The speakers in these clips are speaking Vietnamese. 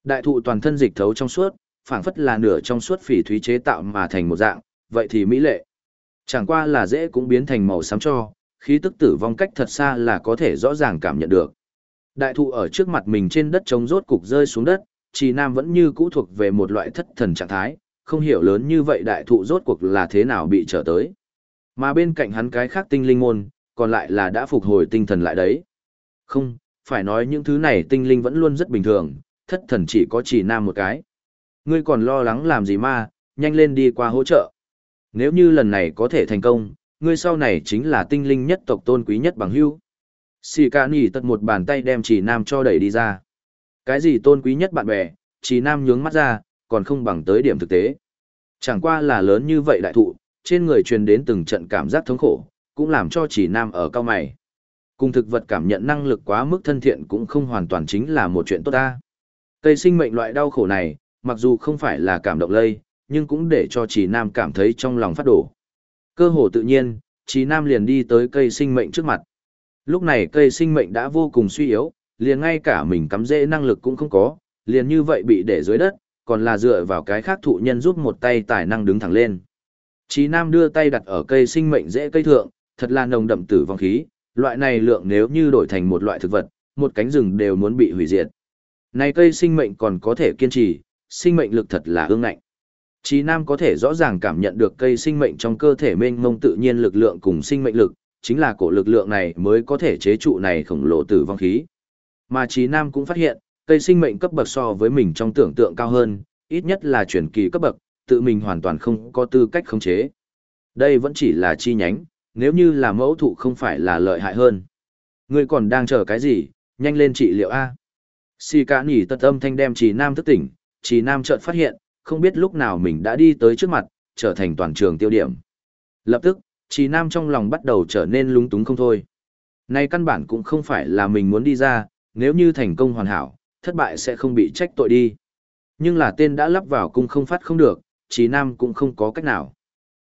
Đại thụ toàn thân dịch thấu trong suốt, phảng phất là nửa trong suốt phỉ thúy chế tạo mà thành một dạng, vậy thì mỹ lệ. Chẳng qua là dễ cũng biến thành màu xám cho, khí tức tử vong cách thật xa là có thể rõ ràng cảm nhận được. Đại thụ ở trước mặt mình trên đất trống rốt cục rơi xuống đất, Trì Nam vẫn như cũ thuộc về một loại thất thần trạng thái, không hiểu lớn như vậy đại thụ rốt cuộc là thế nào bị trở tới. Mà bên cạnh hắn cái khác tinh linh môn, còn lại là đã phục hồi tinh thần lại đấy. Không, phải nói những thứ này tinh linh vẫn luôn rất bình thường, thất thần chỉ có Trì Nam một cái. Ngươi còn lo lắng làm gì mà, nhanh lên đi qua hỗ trợ. Nếu như lần này có thể thành công, ngươi sau này chính là tinh linh nhất tộc tôn quý nhất bằng hữu. Xì ca nỉ tật một bàn tay đem Trì Nam cho đẩy đi ra. Cái gì tôn quý nhất bạn bè, Trì Nam nhướng mắt ra, còn không bằng tới điểm thực tế. Chẳng qua là lớn như vậy đại thụ, trên người truyền đến từng trận cảm giác thống khổ, cũng làm cho Trì Nam ở cao mày. Cùng thực vật cảm nhận năng lực quá mức thân thiện cũng không hoàn toàn chính là một chuyện tốt ta. Cây sinh mệnh loại đau khổ này, mặc dù không phải là cảm động lây, nhưng cũng để cho Trì Nam cảm thấy trong lòng phát đổ. Cơ hồ tự nhiên, Trì Nam liền đi tới cây sinh mệnh trước mặt. Lúc này cây sinh mệnh đã vô cùng suy yếu, liền ngay cả mình cắm rễ năng lực cũng không có, liền như vậy bị để dưới đất, còn là dựa vào cái khác thụ nhân giúp một tay tài năng đứng thẳng lên. Trì Nam đưa tay đặt ở cây sinh mệnh rễ cây thượng, thật là nồng đậm tử vong khí, loại này lượng nếu như đổi thành một loại thực vật, một cánh rừng đều muốn bị hủy diệt. Này cây sinh mệnh còn có thể kiên trì, sinh mệnh lực thật là ương ngạnh. Trì Nam có thể rõ ràng cảm nhận được cây sinh mệnh trong cơ thể mênh mông tự nhiên lực lượng cùng sinh mệnh lực, chính là cổ lực lượng này mới có thể chế trụ này khổng lồ tử vong khí. Mà Trì Nam cũng phát hiện, cây sinh mệnh cấp bậc so với mình trong tưởng tượng cao hơn, ít nhất là chuyển kỳ cấp bậc, tự mình hoàn toàn không có tư cách khống chế. Đây vẫn chỉ là chi nhánh, nếu như là mẫu thụ không phải là lợi hại hơn. Ngươi còn đang chờ cái gì, nhanh lên trị liệu A. Xì cả nỉ tật âm thanh đem Trì Nam thức tỉnh, Trì Nam chợt phát hiện, không biết lúc nào mình đã đi tới trước mặt, trở thành toàn trường tiêu điểm. Lập tức, Trì Nam trong lòng bắt đầu trở nên lúng túng không thôi. Này căn bản cũng không phải là mình muốn đi ra, nếu như thành công hoàn hảo, thất bại sẽ không bị trách tội đi. Nhưng là tên đã lắp vào cung không phát không được, Trì Nam cũng không có cách nào.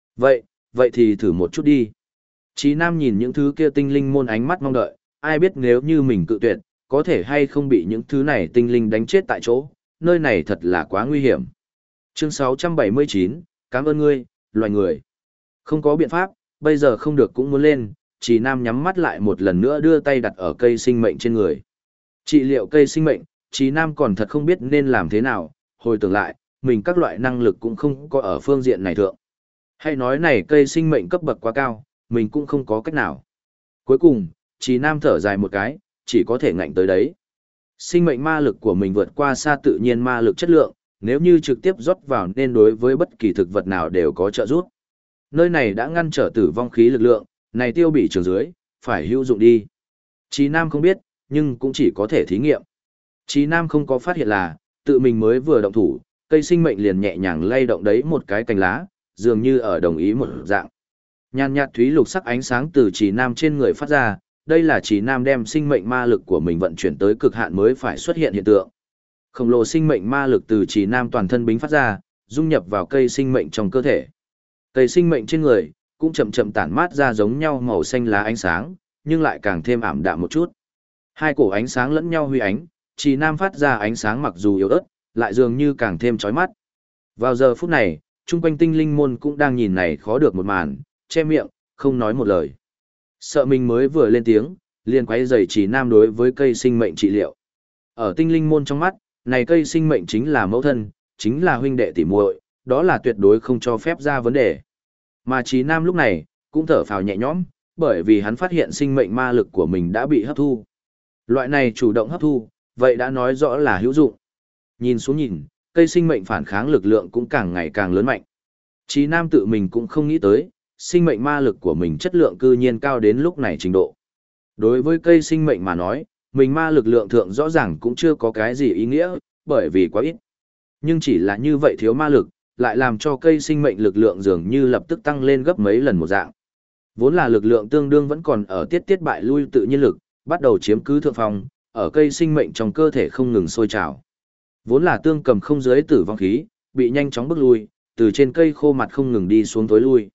Vậy thì thử một chút đi. Trì Nam nhìn những thứ kia tinh linh môn ánh mắt mong đợi, ai biết nếu như mình cự tuyệt, có thể hay không bị những thứ này tinh linh đánh chết tại chỗ, nơi này thật là quá nguy hiểm. Chương 679, cảm ơn ngươi, loài người. Không có biện pháp, bây giờ không được cũng muốn lên, Trì Nam nhắm mắt lại một lần nữa đưa tay đặt ở cây sinh mệnh trên người. Trị liệu cây sinh mệnh, Trì Nam còn thật không biết nên làm thế nào, hồi tưởng lại, mình các loại năng lực cũng không có ở phương diện này thượng. Hay nói này cây sinh mệnh cấp bậc quá cao, mình cũng không có cách nào. Cuối cùng, Trì Nam thở dài một cái, chỉ có thể ngạnh tới đấy. Sinh mệnh ma lực của mình vượt qua xa tự nhiên ma lực chất lượng, nếu như trực tiếp rót vào nên đối với bất kỳ thực vật nào đều có trợ giúp. Nơi này đã ngăn trở tử vong khí lực lượng, này tiêu bị trường dưới, phải hữu dụng đi. Trì Nam không biết, nhưng cũng chỉ có thể thí nghiệm. Trì Nam không có phát hiện là, tự mình mới vừa động thủ, cây sinh mệnh liền nhẹ nhàng lay động đấy một cái cành lá, dường như ở đồng ý một dạng. Nhàn nhạt thúy lục sắc ánh sáng từ Trì Nam trên người phát ra, đây là Trì Nam đem sinh mệnh ma lực của mình vận chuyển tới cực hạn mới phải xuất hiện hiện tượng. Khổng lồ sinh mệnh ma lực từ Trì Nam toàn thân bính phát ra, dung nhập vào cây sinh mệnh trong cơ thể. Cây sinh mệnh trên người cũng chậm chậm tản mát ra giống nhau màu xanh lá ánh sáng, nhưng lại càng thêm ảm đạm một chút. Hai cổ ánh sáng lẫn nhau huy ánh, Trì Nam phát ra ánh sáng mặc dù yếu ớt, lại dường như càng thêm chói mắt. Vào giờ phút này, chung quanh tinh linh môn cũng đang nhìn này khó được một màn, che miệng, không nói một lời. Sợ mình mới vừa lên tiếng, liền quấy rầy Trì Nam đối với cây sinh mệnh trị liệu. Ở tinh linh môn trong mắt, này cây sinh mệnh chính là mẫu thân, chính là huynh đệ tỉ muội, đó là tuyệt đối không cho phép ra vấn đề. Mà Trì Nam lúc này, cũng thở phào nhẹ nhõm, bởi vì hắn phát hiện sinh mệnh ma lực của mình đã bị hấp thu. Loại này chủ động hấp thu, vậy đã nói rõ là hữu dụng. Nhìn xuống nhìn, cây sinh mệnh phản kháng lực lượng cũng càng ngày càng lớn mạnh. Trì Nam tự mình cũng không nghĩ tới, sinh mệnh ma lực của mình chất lượng cư nhiên cao đến lúc này trình độ. Đối với cây sinh mệnh mà nói, mình ma lực lượng thượng rõ ràng cũng chưa có cái gì ý nghĩa, bởi vì quá ít. Nhưng chỉ là như vậy thiếu ma lực, lại làm cho cây sinh mệnh lực lượng dường như lập tức tăng lên gấp mấy lần một dạng. Vốn là lực lượng tương đương vẫn còn ở tiết bại lui tự nhiên lực, bắt đầu chiếm cứ thượng phong, ở cây sinh mệnh trong cơ thể không ngừng sôi trào. Vốn là tương cầm không dưới tử vong khí, bị nhanh chóng bước lui, từ trên cây khô mặt không ngừng đi xuống tối lui.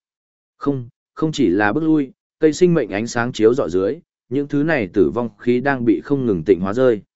Không chỉ là bước lui, cây sinh mệnh ánh sáng chiếu rọi dưới, những thứ này tử vong khí đang bị không ngừng tịnh hóa rơi.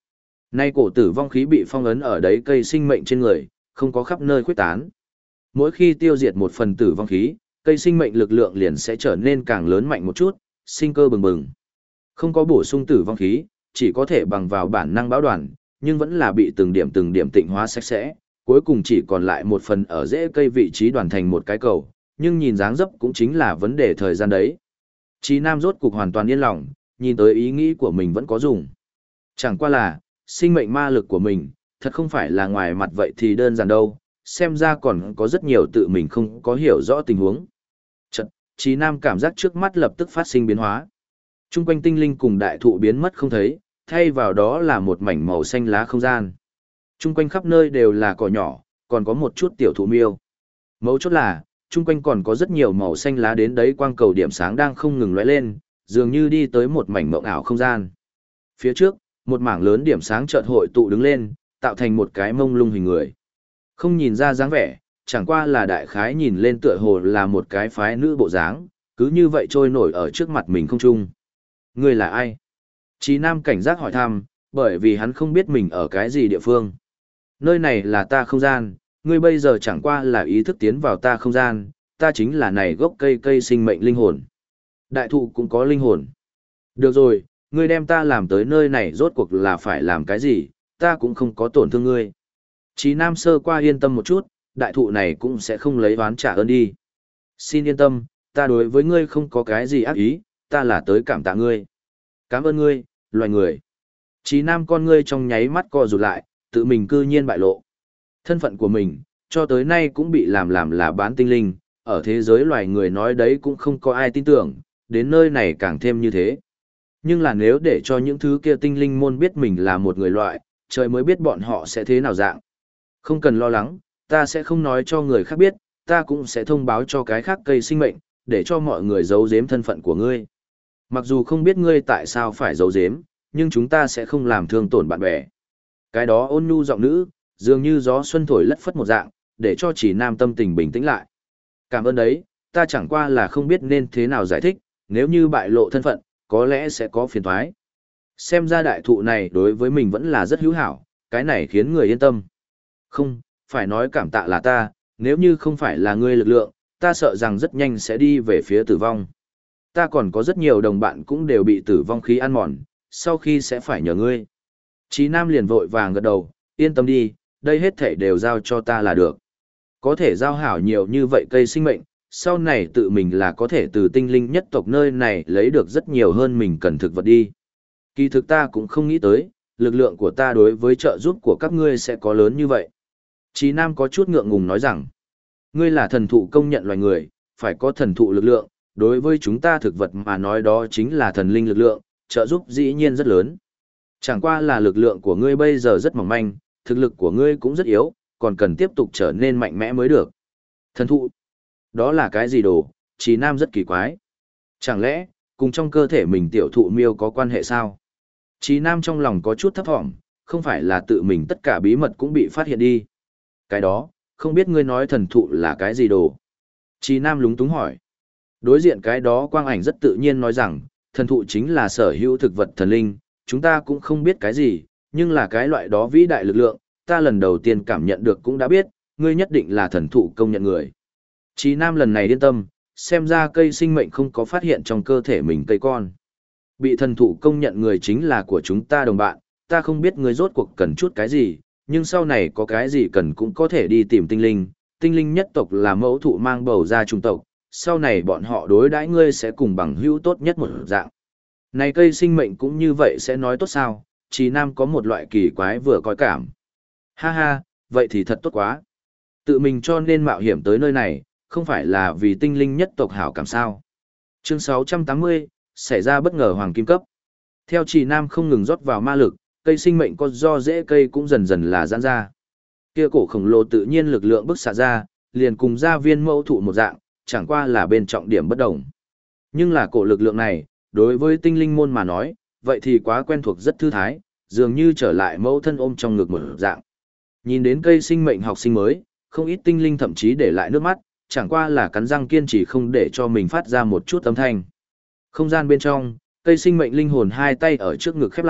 Nay cổ tử vong khí bị phong ấn ở đấy cây sinh mệnh trên người, không có khắp nơi khuếch tán. Mỗi khi tiêu diệt một phần tử vong khí, cây sinh mệnh lực lượng liền sẽ trở nên càng lớn mạnh một chút, sinh cơ bừng bừng. Không có bổ sung tử vong khí, chỉ có thể bằng vào bản năng báo đoàn, nhưng vẫn là bị từng điểm tịnh hóa sạch sẽ, cuối cùng chỉ còn lại một phần ở rễ cây vị trí đoàn thành một cái cầu, nhưng nhìn dáng dấp cũng chính là vấn đề thời gian đấy. Chí Nam rốt cục hoàn toàn yên lòng, nhìn tới ý nghĩ của mình vẫn có dùng. Chẳng qua là, sinh mệnh ma lực của mình, thật không phải là ngoài mặt vậy thì đơn giản đâu, xem ra còn có rất nhiều tự mình không có hiểu rõ tình huống. Chật, Chí Nam cảm giác trước mắt lập tức phát sinh biến hóa. Trung quanh tinh linh cùng đại thụ biến mất không thấy, thay vào đó là một mảnh màu xanh lá không gian. Trung quanh khắp nơi đều là cỏ nhỏ, còn có một chút tiểu thụ miêu. Mấu chốt là, trung quanh còn có rất nhiều màu xanh lá đến đấy quang cầu điểm sáng đang không ngừng lóe lên, dường như đi tới một mảnh mộng ảo không gian. Phía trước, một mảng lớn điểm sáng chợt hội tụ đứng lên, tạo thành một cái mông lung hình người. Không nhìn ra dáng vẻ, chẳng qua là đại khái nhìn lên tựa hồ là một cái phái nữ bộ dáng, cứ như vậy trôi nổi ở trước mặt mình không trung. Ngươi là ai? Chí Nam cảnh giác hỏi thăm, bởi vì hắn không biết mình ở cái gì địa phương. Nơi này là ta không gian, ngươi bây giờ chẳng qua là ý thức tiến vào ta không gian, ta chính là này gốc cây sinh mệnh linh hồn. Đại thụ cũng có linh hồn. Được rồi, ngươi đem ta làm tới nơi này rốt cuộc là phải làm cái gì, ta cũng không có tổn thương ngươi. Chí Nam sơ qua yên tâm một chút, đại thụ này cũng sẽ không lấy oán trả ơn đi. Xin yên tâm, ta đối với ngươi không có cái gì ác ý, ta là tới cảm tạ ngươi. Cảm ơn ngươi, loài người. Chí Nam con ngươi trong nháy mắt co rụt lại, tự mình cư nhiên bại lộ. Thân phận của mình, cho tới nay cũng bị làm là bán tinh linh, ở thế giới loài người nói đấy cũng không có ai tin tưởng, đến nơi này càng thêm như thế. Nhưng là nếu để cho những thứ kia tinh linh môn biết mình là một người loại, trời mới biết bọn họ sẽ thế nào dạng. Không cần lo lắng, ta sẽ không nói cho người khác biết, ta cũng sẽ thông báo cho cái khác cây sinh mệnh, để cho mọi người giấu giếm thân phận của ngươi. Mặc dù không biết ngươi tại sao phải giấu giếm, nhưng chúng ta sẽ không làm thương tổn bạn bè. Cái đó ôn nhu giọng nữ, dường như gió xuân thổi lất phất một dạng, để cho Chỉ Nam tâm tình bình tĩnh lại. Cảm ơn đấy, ta chẳng qua là không biết nên thế nào giải thích, nếu như bại lộ thân phận, có lẽ sẽ có phiền toái. Xem ra đại thụ này đối với mình vẫn là rất hữu hảo, cái này khiến người yên tâm. Không, phải nói cảm tạ là ta, nếu như không phải là ngươi lực lượng, ta sợ rằng rất nhanh sẽ đi về phía tử vong. Ta còn có rất nhiều đồng bạn cũng đều bị tử vong khí ăn mòn, sau khi sẽ phải nhờ ngươi. Chí Nam liền vội vàng gật đầu, yên tâm đi, đây hết thảy đều giao cho ta là được. Có thể giao hảo nhiều như vậy cây sinh mệnh, sau này tự mình là có thể từ tinh linh nhất tộc nơi này lấy được rất nhiều hơn mình cần thực vật đi. Kỳ thực ta cũng không nghĩ tới, lực lượng của ta đối với trợ giúp của các ngươi sẽ có lớn như vậy. Chí Nam có chút ngượng ngùng nói rằng, ngươi là thần thụ công nhận loài người, phải có thần thụ lực lượng, đối với chúng ta thực vật mà nói đó chính là thần linh lực lượng, trợ giúp dĩ nhiên rất lớn. Chẳng qua là lực lượng của ngươi bây giờ rất mỏng manh, thực lực của ngươi cũng rất yếu, còn cần tiếp tục trở nên mạnh mẽ mới được. Thần thụ, đó là cái gì đồ? Chí Nam rất kỳ quái. Chẳng lẽ, cùng trong cơ thể mình tiểu thụ miêu có quan hệ sao? Chí Nam trong lòng có chút thấp thỏm, không phải là tự mình tất cả bí mật cũng bị phát hiện đi. Cái đó, không biết ngươi nói thần thụ là cái gì đồ? Chí Nam lúng túng hỏi. Đối diện cái đó quang ảnh rất tự nhiên nói rằng, thần thụ chính là sở hữu thực vật thần linh, chúng ta cũng không biết cái gì, nhưng là cái loại đó vĩ đại lực lượng, ta lần đầu tiên cảm nhận được cũng đã biết, ngươi nhất định là thần thụ công nhận người. Chí Nam lần này yên tâm, xem ra cây sinh mệnh không có phát hiện trong cơ thể mình cây con. Bị thần thụ công nhận người chính là của chúng ta đồng bạn, ta không biết ngươi rốt cuộc cần chút cái gì, nhưng sau này có cái gì cần cũng có thể đi tìm tinh linh nhất tộc là mẫu thụ mang bầu ra trung tộc, sau này bọn họ đối đãi ngươi sẽ cùng bằng hữu tốt nhất một dạng. Này cây sinh mệnh cũng như vậy sẽ nói tốt sao, Chí Nam có một loại kỳ quái vừa coi cảm. Ha ha, vậy thì thật tốt quá. Tự mình cho nên mạo hiểm tới nơi này, không phải là vì tinh linh nhất tộc hảo cảm sao. Chương 680, xảy ra bất ngờ hoàng kim cấp. Theo Chí Nam không ngừng rót vào ma lực, cây sinh mệnh có do rễ cây cũng dần dần là giãn ra. Kia cổ khổng lồ tự nhiên lực lượng bức xạ ra, liền cùng ra viên mẫu thụ một dạng, chẳng qua là bên trọng điểm bất đồng. Nhưng là cổ lực lượng này, đối với tinh linh môn mà nói, vậy thì quá quen thuộc rất thư thái, dường như trở lại mẫu thân ôm trong ngực một dạng. Nhìn đến cây sinh mệnh học sinh mới, không ít tinh linh thậm chí để lại nước mắt, chẳng qua là cắn răng kiên trì không để cho mình phát ra một chút âm thanh. Không gian bên trong, cây sinh mệnh linh hồn hai tay ở trước ngực khép lại,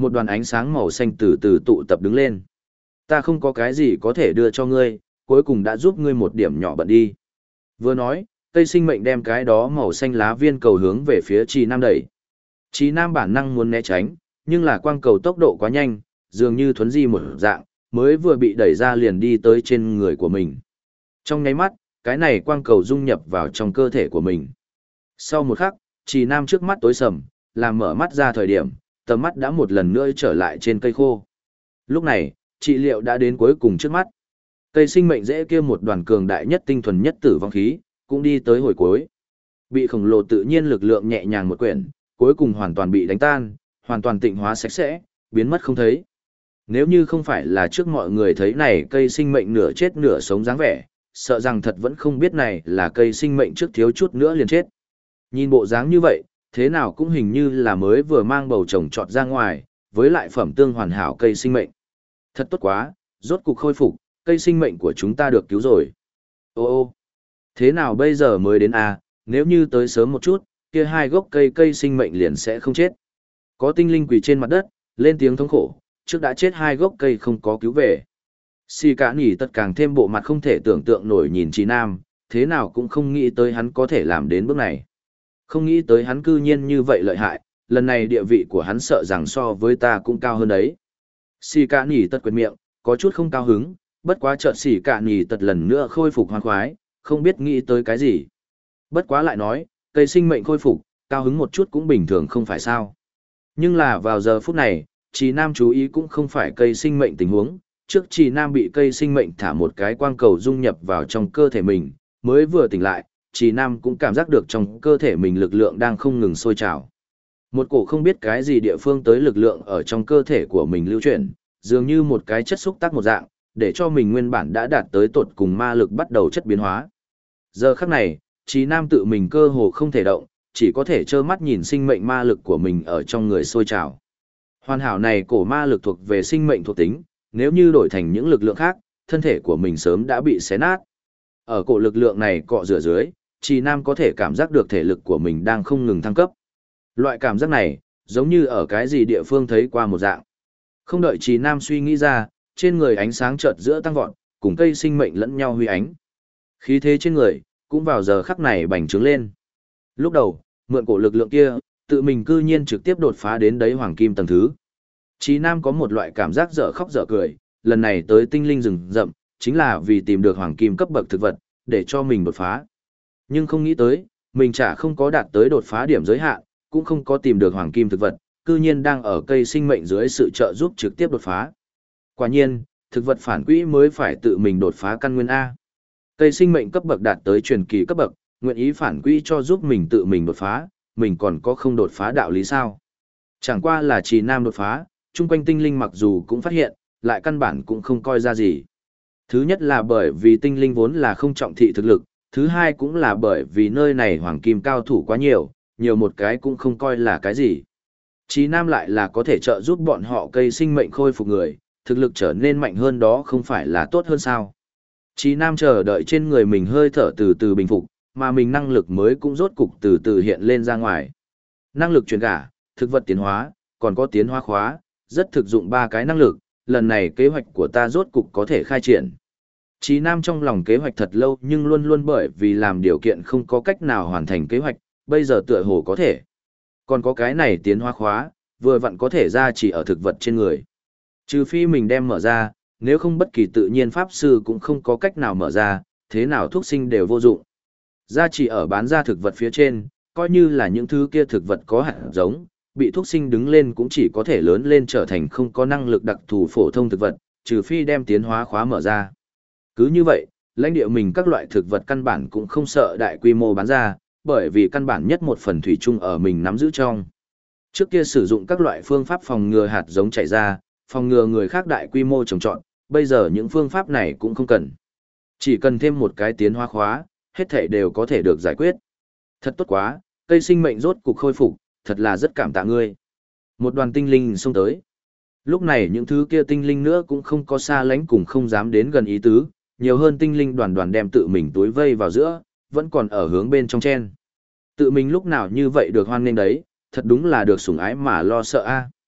một đoàn ánh sáng màu xanh từ từ tụ tập đứng lên. Ta không có cái gì có thể đưa cho ngươi, cuối cùng đã giúp ngươi một điểm nhỏ bận đi. Vừa nói, cây sinh mệnh đem cái đó màu xanh lá viên cầu hướng về phía Trì Nam đẩy. Trì Nam bản năng muốn né tránh, nhưng là quang cầu tốc độ quá nhanh, dường như thuấn di một dạng, mới vừa bị đẩy ra liền đi tới trên người của mình. Trong nháy mắt, cái này quang cầu dung nhập vào trong cơ thể của mình. Sau một khắc, Trì Nam trước mắt tối sầm, làm mở mắt ra thời điểm, tầm mắt đã một lần nữa trở lại trên cây khô. Lúc này, trị liệu đã đến cuối cùng trước mắt. Cây sinh mệnh dễ kia một đoàn cường đại nhất tinh thuần nhất tử vong khí, cũng đi tới hồi cuối. Bị khổng lồ tự nhiên lực lượng nhẹ nhàng một quyển, cuối cùng hoàn toàn bị đánh tan, hoàn toàn tịnh hóa sạch sẽ, biến mất không thấy. Nếu như không phải là trước mọi người thấy này cây sinh mệnh nửa chết nửa sống dáng vẻ, sợ rằng thật vẫn không biết này là cây sinh mệnh trước thiếu chút nữa liền chết. Nhìn bộ dáng như vậy, thế nào cũng hình như là mới vừa mang bầu trồng trọt ra ngoài, với lại phẩm tương hoàn hảo cây sinh mệnh. Thật tốt quá, rốt cục khôi phục, cây sinh mệnh của chúng ta được cứu rồi. Ô ô, thế nào bây giờ mới đến à, nếu như tới sớm một chút, kia hai gốc cây sinh mệnh liền sẽ không chết. Có tinh linh quỳ trên mặt đất, lên tiếng thống khổ, trước đã chết hai gốc cây không có cứu về. Xì cả nỉ tất càng thêm bộ mặt không thể tưởng tượng nổi nhìn Trí Nam, thế nào cũng không nghĩ tới hắn có thể làm đến bước này. Không nghĩ tới hắn cư nhiên như vậy lợi hại, lần này địa vị của hắn sợ rằng so với ta cũng cao hơn đấy. Xì cả nỉ tất quyệt miệng, có chút không cao hứng, bất quá chợt xì cả nỉ tất lần nữa khôi phục hoan khoái, không biết nghĩ tới cái gì. Bất quá lại nói, cây sinh mệnh khôi phục, cao hứng một chút cũng bình thường không phải sao. Nhưng là vào giờ phút này, Trì Nam chú ý cũng không phải cây sinh mệnh tình huống, trước Trì Nam bị cây sinh mệnh thả một cái quang cầu dung nhập vào trong cơ thể mình, mới vừa tỉnh lại, Trì Nam cũng cảm giác được trong cơ thể mình lực lượng đang không ngừng sôi trào. Một cổ không biết cái gì địa phương tới lực lượng ở trong cơ thể của mình lưu chuyển, dường như một cái chất xúc tác một dạng, để cho mình nguyên bản đã đạt tới tột cùng ma lực bắt đầu chất biến hóa. Giờ khắc này, Trì Nam tự mình cơ hồ không thể động, chỉ có thể trơ mắt nhìn sinh mệnh ma lực của mình ở trong người sôi trào. Hoàn hảo này cổ ma lực thuộc về sinh mệnh thuộc tính, nếu như đổi thành những lực lượng khác, thân thể của mình sớm đã bị xé nát. Ở cổ lực lượng này cọ rửa dưới, Trì Nam có thể cảm giác được thể lực của mình đang không ngừng thăng cấp. Loại cảm giác này, giống như ở cái gì địa phương thấy qua một dạng. Không đợi Trì Nam suy nghĩ ra, trên người ánh sáng chợt giữa tăng vọt, cùng cây sinh mệnh lẫn nhau huy ánh. Khí thế trên người, cũng vào giờ khắc này bành trướng lên. Lúc đầu, mượn cổ lực lượng kia, tự mình cư nhiên trực tiếp đột phá đến đấy hoàng kim tầng thứ. Trì Nam có một loại cảm giác dở khóc dở cười, lần này tới tinh linh rừng rậm, chính là vì tìm được hoàng kim cấp bậc thực vật, để cho mình đột phá. Nhưng không nghĩ tới, mình chả không có đạt tới đột phá điểm giới hạn, cũng không có tìm được hoàng kim thực vật, cư nhiên đang ở cây sinh mệnh dưới sự trợ giúp trực tiếp đột phá. Quả nhiên, thực vật phản quỹ mới phải tự mình đột phá căn nguyên A. Cây sinh mệnh cấp bậc đạt tới truyền kỳ cấp bậc, nguyện ý phản quỹ cho giúp mình tự mình đột phá, mình còn có không đột phá đạo lý sao? Chẳng qua là Trì Nam đột phá, chung quanh tinh linh mặc dù cũng phát hiện, lại căn bản cũng không coi ra gì. Thứ nhất là bởi vì tinh linh vốn là không trọng thị thực lực, thứ hai cũng là bởi vì nơi này hoàng kim cao thủ quá nhiều, nhiều một cái cũng không coi là cái gì. Trì Nam lại là có thể trợ giúp bọn họ cây sinh mệnh khôi phục người, thực lực trở nên mạnh hơn đó không phải là tốt hơn sao? Trì Nam chờ đợi trên người mình hơi thở từ từ bình phục, mà mình năng lực mới cũng rốt cục từ từ hiện lên ra ngoài. Năng lực truyền gả, thực vật tiến hóa, còn có tiến hóa khóa, rất thực dụng ba cái năng lực, lần này kế hoạch của ta rốt cục có thể khai triển. Trì Nam trong lòng kế hoạch thật lâu nhưng luôn luôn bởi vì làm điều kiện không có cách nào hoàn thành kế hoạch, bây giờ tựa hồ có thể. Còn có cái này tiến hóa khóa, vừa vặn có thể ra chỉ ở thực vật trên người. Trừ phi mình đem mở ra, nếu không bất kỳ tự nhiên pháp sư cũng không có cách nào mở ra, thế nào thuốc sinh đều vô dụng. Gia chỉ ở bán ra thực vật phía trên, coi như là những thứ kia thực vật có hạt giống, bị thuốc sinh đứng lên cũng chỉ có thể lớn lên trở thành không có năng lực đặc thù phổ thông thực vật, trừ phi đem tiến hóa khóa mở ra. Cứ như vậy, lãnh địa mình các loại thực vật căn bản cũng không sợ đại quy mô bán ra, bởi vì căn bản nhất một phần thủy chung ở mình nắm giữ trong. Trước kia sử dụng các loại phương pháp phòng ngừa hạt giống chạy ra, phòng ngừa người khác đại quy mô trồng trọt, bây giờ những phương pháp này cũng không cần. Chỉ cần thêm một cái tiến hóa khóa, hết thảy đều có thể được giải quyết. Thật tốt quá, cây sinh mệnh rốt cục khôi phục, thật là rất cảm tạ ngươi. Một đoàn tinh linh xông tới. Lúc này những thứ kia tinh linh nữa cũng không có xa lánh cùng không dám đến gần ý tứ, nhiều hơn tinh linh đoàn đoàn đem tự mình túi vây vào giữa, vẫn còn ở hướng bên trong chen. Tự mình lúc nào như vậy được hoan nghênh đấy, thật đúng là được sủng ái mà lo sợ a.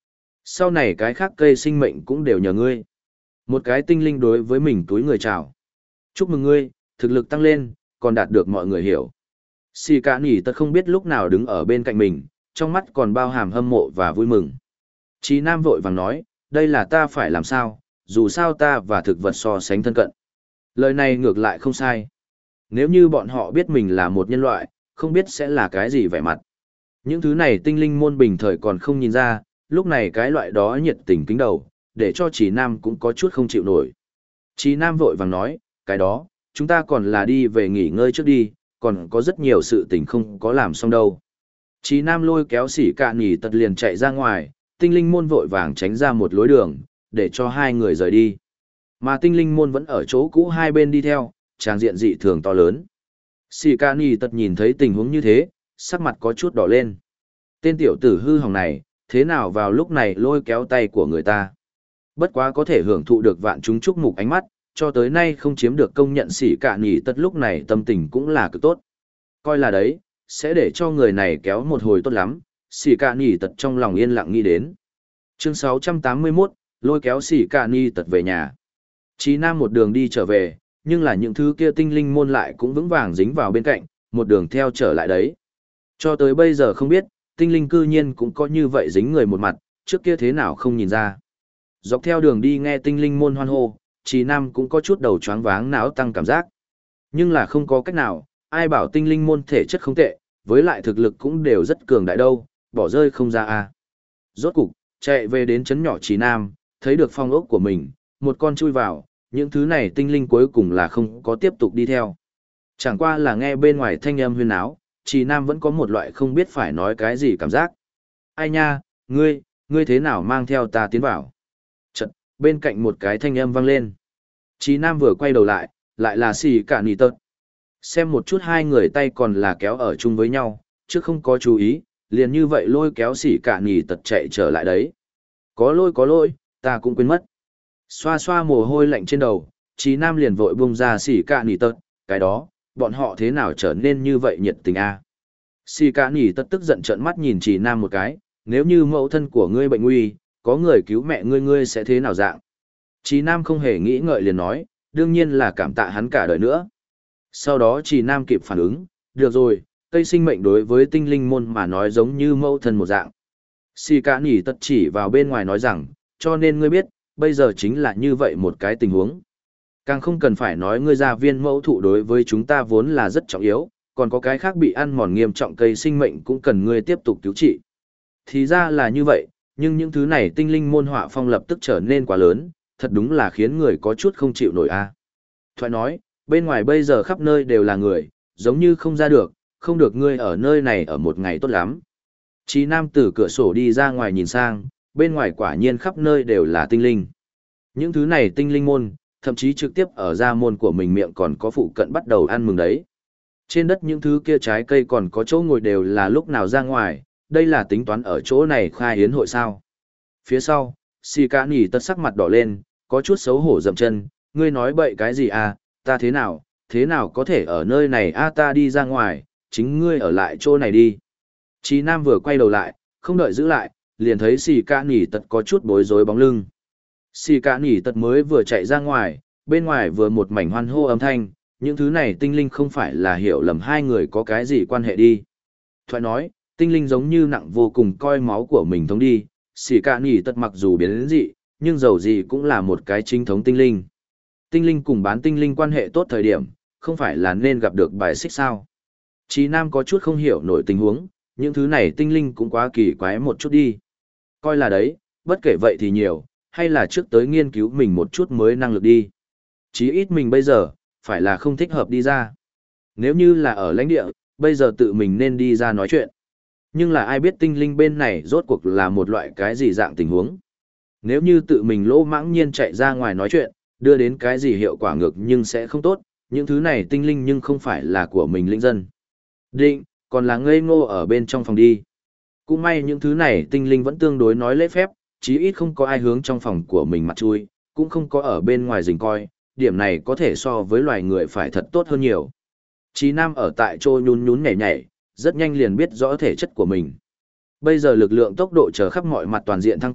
Sau này cái khác cây sinh mệnh cũng đều nhờ ngươi. Một cái tinh linh đối với mình túi người chào. Chúc mừng ngươi, thực lực tăng lên, còn đạt được mọi người hiểu. Xì cả nỉ tật không biết lúc nào đứng ở bên cạnh mình, trong mắt còn bao hàm hâm mộ và vui mừng. Chí Nam vội vàng nói, đây là ta phải làm sao, dù sao ta và thực vật so sánh thân cận. Lời này ngược lại không sai. Nếu như bọn họ biết mình là một nhân loại, không biết sẽ là cái gì vẻ mặt. Những thứ này tinh linh môn bình thời còn không nhìn ra, lúc này cái loại đó nhiệt tình kính đầu, để cho Chí Nam cũng có chút không chịu nổi. Chí Nam vội vàng nói, cái đó, chúng ta còn là đi về nghỉ ngơi trước đi, còn có rất nhiều sự tình không có làm xong đâu. Chí Nam lôi kéo Sỉ Cạn Nhỉ Tật liền chạy ra ngoài, tinh linh môn vội vàng tránh ra một lối đường, để cho hai người rời đi. Mà tinh linh môn vẫn ở chỗ cũ hai bên đi theo, tràng diện dị thường to lớn. Sỉ Cạn Nhỉ Tật nhìn thấy tình huống như thế, sắc mặt có chút đỏ lên. Tên tiểu tử hư hỏng này, thế nào vào lúc này lôi kéo tay của người ta. Bất quá có thể hưởng thụ được vạn chúng chúc mục ánh mắt, cho tới nay không chiếm được công nhận. Sỉ Cạn Nhỉ Tật lúc này tâm tình cũng là cực tốt. Coi là đấy, sẽ để cho người này kéo một hồi tốt lắm. Sỉ Cạn Nhỉ Tật trong lòng yên lặng nghĩ đến. Chương 681, lôi kéo Sỉ Cạn Nhỉ Tật về nhà. Chí Nam một đường đi trở về, nhưng là những thứ kia tinh linh môn lại cũng vững vàng dính vào bên cạnh, một đường theo trở lại đấy. Cho tới bây giờ không biết, tinh linh cư nhiên cũng có như vậy dính người một mặt, trước kia thế nào không nhìn ra. Dọc theo đường đi nghe tinh linh môn hoan hô, Chí Nam cũng có chút đầu choáng váng não tăng cảm giác. Nhưng là không có cách nào, ai bảo tinh linh môn thể chất không tệ, với lại thực lực cũng đều rất cường đại đâu, bỏ rơi không ra à. Rốt cục, chạy về đến trấn nhỏ Chí Nam, thấy được phong ốc của mình, một con chui vào, những thứ này tinh linh cuối cùng là không có tiếp tục đi theo. Chẳng qua là nghe bên ngoài thanh âm huyên áo, Chí Nam vẫn có một loại không biết phải nói cái gì cảm giác. Ai nha, ngươi thế nào mang theo ta tiến vào? Chật, bên cạnh một cái thanh âm vang lên. Chí Nam vừa quay đầu lại là Sỉ Cạn Nhỉ Tật. Xem một chút hai người tay còn là kéo ở chung với nhau, chứ không có chú ý, liền như vậy lôi kéo Sỉ Cạn Nhỉ Tật chạy trở lại đấy. Có lỗi, ta cũng quên mất. Xoa xoa mồ hôi lạnh trên đầu, Chí Nam liền vội buông ra Sỉ Cạn Nhỉ Tật, cái đó, bọn họ thế nào trở nên như vậy nhiệt tình a? Sỉ Cạn Nhỉ Tật tức giận trợn mắt nhìn Chí Nam một cái, nếu như mẫu thân của ngươi bệnh nguy, có người cứu mẹ ngươi sẽ thế nào dạng? Chí Nam không hề nghĩ ngợi liền nói, đương nhiên là cảm tạ hắn cả đời nữa. Sau đó Chí Nam kịp phản ứng, được rồi, cây sinh mệnh đối với tinh linh môn mà nói giống như mẫu thân một dạng. Sỉ Cạn Nhỉ Tật chỉ vào bên ngoài nói rằng, cho nên ngươi biết, bây giờ chính là như vậy một cái tình huống. Càng không cần phải nói ngươi gia viên mẫu thụ đối với chúng ta vốn là rất trọng yếu, còn có cái khác bị ăn mòn nghiêm trọng cây sinh mệnh cũng cần ngươi tiếp tục cứu trị. Thì ra là như vậy, nhưng những thứ này tinh linh môn họa phong lập tức trở nên quá lớn, thật đúng là khiến người có chút không chịu nổi a. Thoại nói, bên ngoài bây giờ khắp nơi đều là người, giống như không ra được, không được ngươi ở nơi này ở một ngày tốt lắm. Chí Nam từ cửa sổ đi ra ngoài nhìn sang, bên ngoài quả nhiên khắp nơi đều là tinh linh. Những thứ này tinh linh môn, thậm chí trực tiếp ở ra môn của mình miệng còn có phụ cận bắt đầu ăn mừng đấy. Trên đất những thứ kia trái cây còn có chỗ ngồi đều là lúc nào ra ngoài, đây là tính toán ở chỗ này khai hiến hội sao. Phía sau, Sỉ Cạn Nhỉ Tật sắc mặt đỏ lên, có chút xấu hổ dậm chân, ngươi nói bậy cái gì à, ta thế nào có thể ở nơi này a, ta đi ra ngoài, chính ngươi ở lại chỗ này đi. Chí Nam vừa quay đầu lại, không đợi giữ lại, liền thấy Sỉ Cạn Nhỉ Tật có chút bối rối bóng lưng. Sỉ Cạn Nhỉ Tật mới vừa chạy ra ngoài, bên ngoài vừa một mảnh hoan hô âm thanh, những thứ này tinh linh không phải là hiểu lầm hai người có cái gì quan hệ đi. Thoại nói, tinh linh giống như nặng vô cùng coi máu của mình thống đi, Sỉ Cạn Nhỉ Tật mặc dù biến đến dị, nhưng dầu gì cũng là một cái chính thống tinh linh. Tinh linh cùng bán tinh linh quan hệ tốt thời điểm, không phải là nên gặp được bài xích sao. Chí Nam có chút không hiểu nổi tình huống, những thứ này tinh linh cũng quá kỳ quái một chút đi. Coi là đấy, bất kể vậy thì nhiều, hay là trước tới nghiên cứu mình một chút mới năng lực đi. Chí ít mình bây giờ, phải là không thích hợp đi ra. Nếu như là ở lãnh địa, bây giờ tự mình nên đi ra nói chuyện. Nhưng là ai biết tinh linh bên này rốt cuộc là một loại cái gì dạng tình huống. Nếu như tự mình lỗ mãng nhiên chạy ra ngoài nói chuyện, đưa đến cái gì hiệu quả ngược nhưng sẽ không tốt, những thứ này tinh linh nhưng không phải là của mình lĩnh dân. Định, còn là ngây ngô ở bên trong phòng đi. Cũng may những thứ này tinh linh vẫn tương đối nói lễ phép, chí ít không có ai hướng trong phòng của mình mặt chui, cũng không có ở bên ngoài rình coi, điểm này có thể so với loài người phải thật tốt hơn nhiều. Chí Nam ở tại chỗ nhún nhún nhảy nhảy, rất nhanh liền biết rõ thể chất của mình. Bây giờ lực lượng tốc độ chờ khắp mọi mặt toàn diện thăng cấp,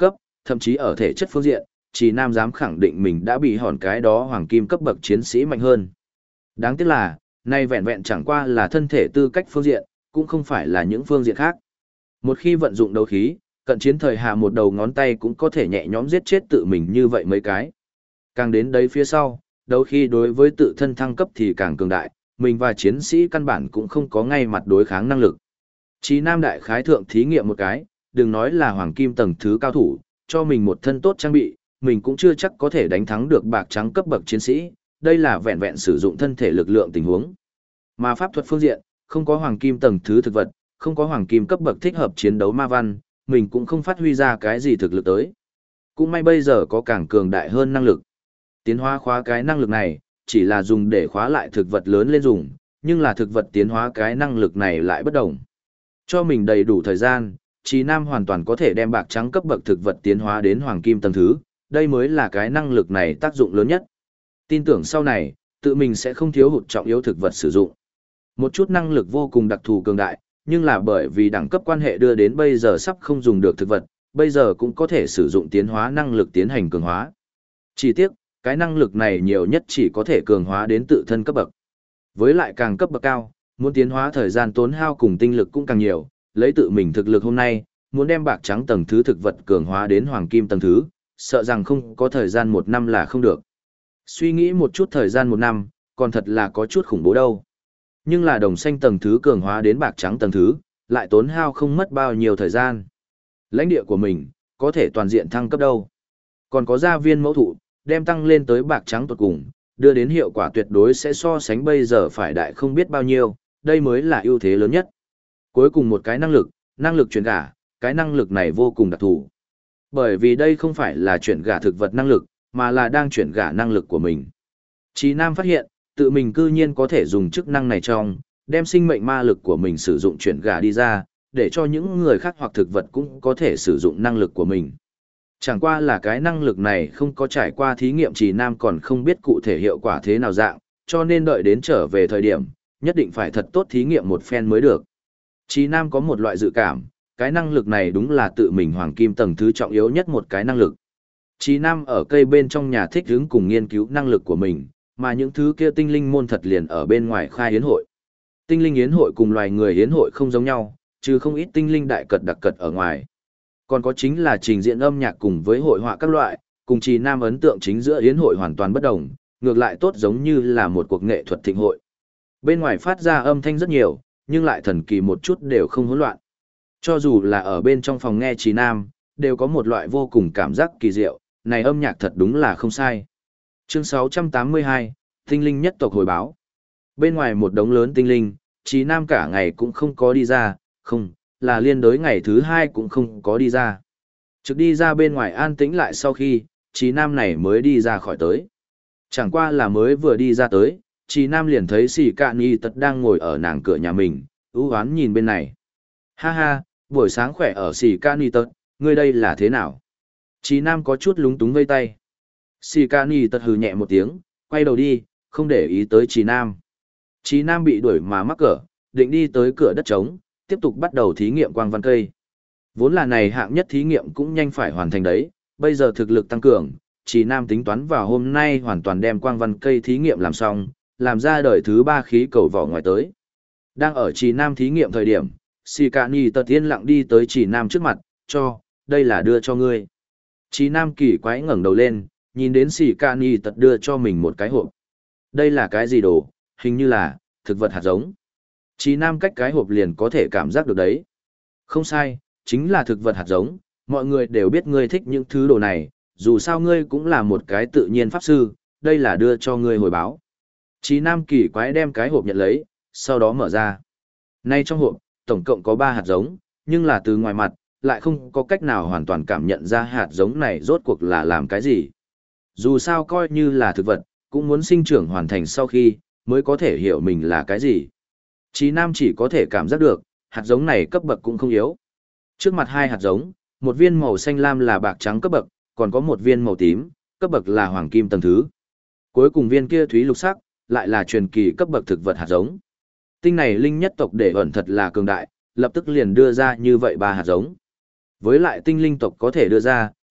Thậm chí ở thể chất phương diện, Trì Nam dám khẳng định mình đã bị hòn cái đó hoàng kim cấp bậc chiến sĩ mạnh hơn. Đáng tiếc là, nay vẹn vẹn chẳng qua là thân thể tư cách phương diện, cũng không phải là những phương diện khác. Một khi vận dụng đấu khí, cận chiến thời hạ một đầu ngón tay cũng có thể nhẹ nhõm giết chết tự mình như vậy mấy cái. Càng đến đấy phía sau, đấu khí đối với tự thân thăng cấp thì càng cường đại, mình và chiến sĩ căn bản cũng không có ngay mặt đối kháng năng lực. Chí Nam đại khái thượng thí nghiệm một cái, đừng nói là hoàng kim tầng thứ cao thủ, cho mình một thân tốt trang bị, mình cũng chưa chắc có thể đánh thắng được bạc trắng cấp bậc chiến sĩ, đây là vẹn vẹn sử dụng thân thể lực lượng tình huống. Mà pháp thuật phương diện, không có hoàng kim tầng thứ thực vật, không có hoàng kim cấp bậc thích hợp chiến đấu ma văn, mình cũng không phát huy ra cái gì thực lực tới. Cũng may bây giờ có càng cường đại hơn năng lực. Tiến hóa khóa cái năng lực này, chỉ là dùng để khóa lại thực vật lớn lên dùng, nhưng là thực vật tiến hóa cái năng lực này lại bất đồng. Cho mình đầy đủ thời gian, Chí Nam hoàn toàn có thể đem bạc trắng cấp bậc thực vật tiến hóa đến hoàng kim tầng thứ, đây mới là cái năng lực này tác dụng lớn nhất. Tin tưởng sau này, tự mình sẽ không thiếu hụt trọng yếu thực vật sử dụng. Một chút năng lực vô cùng đặc thù cường đại, nhưng là bởi vì đẳng cấp quan hệ đưa đến bây giờ sắp không dùng được thực vật, bây giờ cũng có thể sử dụng tiến hóa năng lực tiến hành cường hóa. Chỉ tiếc, cái năng lực này nhiều nhất chỉ có thể cường hóa đến tự thân cấp bậc. Với lại càng cấp bậc cao, muốn tiến hóa thời gian tốn hao cùng tinh lực cũng càng nhiều, lấy tự mình thực lực hôm nay, muốn đem bạc trắng tầng thứ thực vật cường hóa đến hoàng kim tầng thứ, sợ rằng không có thời gian 1 năm là không được. Suy nghĩ một chút thời gian 1 năm, còn thật là có chút khủng bố đâu. Nhưng là đồng xanh tầng thứ cường hóa đến bạc trắng tầng thứ, lại tốn hao không mất bao nhiêu thời gian. Lãnh địa của mình, có thể toàn diện thăng cấp đâu. Còn có gia viên mẫu thụ, đem tăng lên tới bạc trắng tuột cùng, đưa đến hiệu quả tuyệt đối sẽ so sánh bây giờ phải đại không biết bao nhiêu, đây mới là ưu thế lớn nhất. Cuối cùng một cái năng lực chuyển gả, cái năng lực này vô cùng đặc thù. Bởi vì đây không phải là chuyển gả thực vật năng lực, mà là đang chuyển gả năng lực của mình. Chí Nam phát hiện, tự mình cư nhiên có thể dùng chức năng này trong, đem sinh mệnh ma lực của mình sử dụng chuyển gả đi ra, để cho những người khác hoặc thực vật cũng có thể sử dụng năng lực của mình. Chẳng qua là cái năng lực này không có trải qua thí nghiệm, Chí Nam còn không biết cụ thể hiệu quả thế nào dạng, cho nên đợi đến trở về thời điểm, nhất định phải thật tốt thí nghiệm một phen mới được. Chí Nam có một loại dự cảm, cái năng lực này đúng là tự mình hoàng kim tầng thứ trọng yếu nhất một cái năng lực. Chí Nam ở cây bên trong nhà thích hứng cùng nghiên cứu năng lực của mình, mà những thứ kia tinh linh môn thật liền ở bên ngoài khai yến hội. Tinh linh yến hội cùng loài người yến hội không giống nhau, trừ không ít tinh linh đại cật đặc cật ở ngoài. Còn có chính là trình diễn âm nhạc cùng với hội họa các loại, cùng Chí Nam ấn tượng chính giữa yến hội hoàn toàn bất đồng, ngược lại tốt giống như là một cuộc nghệ thuật thịnh hội. Bên ngoài phát ra âm thanh rất nhiều, nhưng lại thần kỳ một chút đều không hỗn loạn. Cho dù là ở bên trong phòng nghe Chí Nam, đều có một loại vô cùng cảm giác kỳ diệu, này âm nhạc thật đúng là không sai. Chương 682, Tinh linh nhất tộc hồi báo. Bên ngoài một đống lớn tinh linh, Chí Nam cả ngày cũng không có đi ra, không, là liên đối ngày thứ 2 cũng không có đi ra. Trực đi ra bên ngoài an tĩnh lại sau khi, Chí Nam này mới đi ra khỏi tới. Chẳng qua là mới vừa đi ra tới, Chí Nam liền thấy Sĩ Cạn Nhi Tật đang ngồi ở nàng cửa nhà mình, ưu hoán nhìn bên này. Ha ha, buổi sáng khỏe ở Sĩ Cạn Nhi Tật, ngươi đây là thế nào? Chí Nam có chút lúng túng vây tay. Sĩ Cạn Nhi Tật hừ nhẹ một tiếng, quay đầu đi, không để ý tới Chí Nam. Chí Nam bị đuổi mà mắc cỡ, định đi tới cửa đất trống, tiếp tục bắt đầu thí nghiệm quang văn cây. Vốn là này hạng nhất thí nghiệm cũng nhanh phải hoàn thành đấy, bây giờ thực lực tăng cường, Chí Nam tính toán vào hôm nay hoàn toàn đem quang văn cây thí nghiệm làm xong, làm ra đời thứ 3 khí cầu vỏ ngoài tới. Đang ở Chí Nam thí nghiệm thời điểm, Sĩ Cạn Nhi Tật yên lặng đi tới Chí Nam trước mặt, đây là đưa cho ngươi. Chí Nam kỳ quái ngẩng đầu lên, nhìn đến Sĩ Cạn Nhi Tật đưa cho mình một cái hộp. Đây là cái gì đồ, hình như là thực vật hạt giống. Chí Nam cách cái hộp liền có thể cảm giác được đấy. Không sai, chính là thực vật hạt giống, mọi người đều biết ngươi thích những thứ đồ này, dù sao ngươi cũng là một cái tự nhiên pháp sư, đây là đưa cho ngươi hồi báo. Chí Nam kỳ quái đem cái hộp nhận lấy, sau đó mở ra. Nay trong hộp, tổng cộng có 3 hạt giống, nhưng là từ ngoài mặt, lại không có cách nào hoàn toàn cảm nhận ra hạt giống này rốt cuộc là làm cái gì. Dù sao coi như là thực vật, cũng muốn sinh trưởng hoàn thành sau khi, mới có thể hiểu mình là cái gì. Chí Nam chỉ có thể cảm giác được, hạt giống này cấp bậc cũng không yếu. Trước mặt 2 hạt giống, một viên màu xanh lam là bạc trắng cấp bậc, còn có một viên màu tím, cấp bậc là hoàng kim tầng thứ. Cuối cùng viên kia thúy lục sắc, lại là truyền kỳ cấp bậc thực vật hạt giống. Tinh này linh nhất tộc để ẩn thật là cường đại, lập tức liền đưa ra như vậy 3 hạt giống. Với lại tinh linh tộc có thể đưa ra,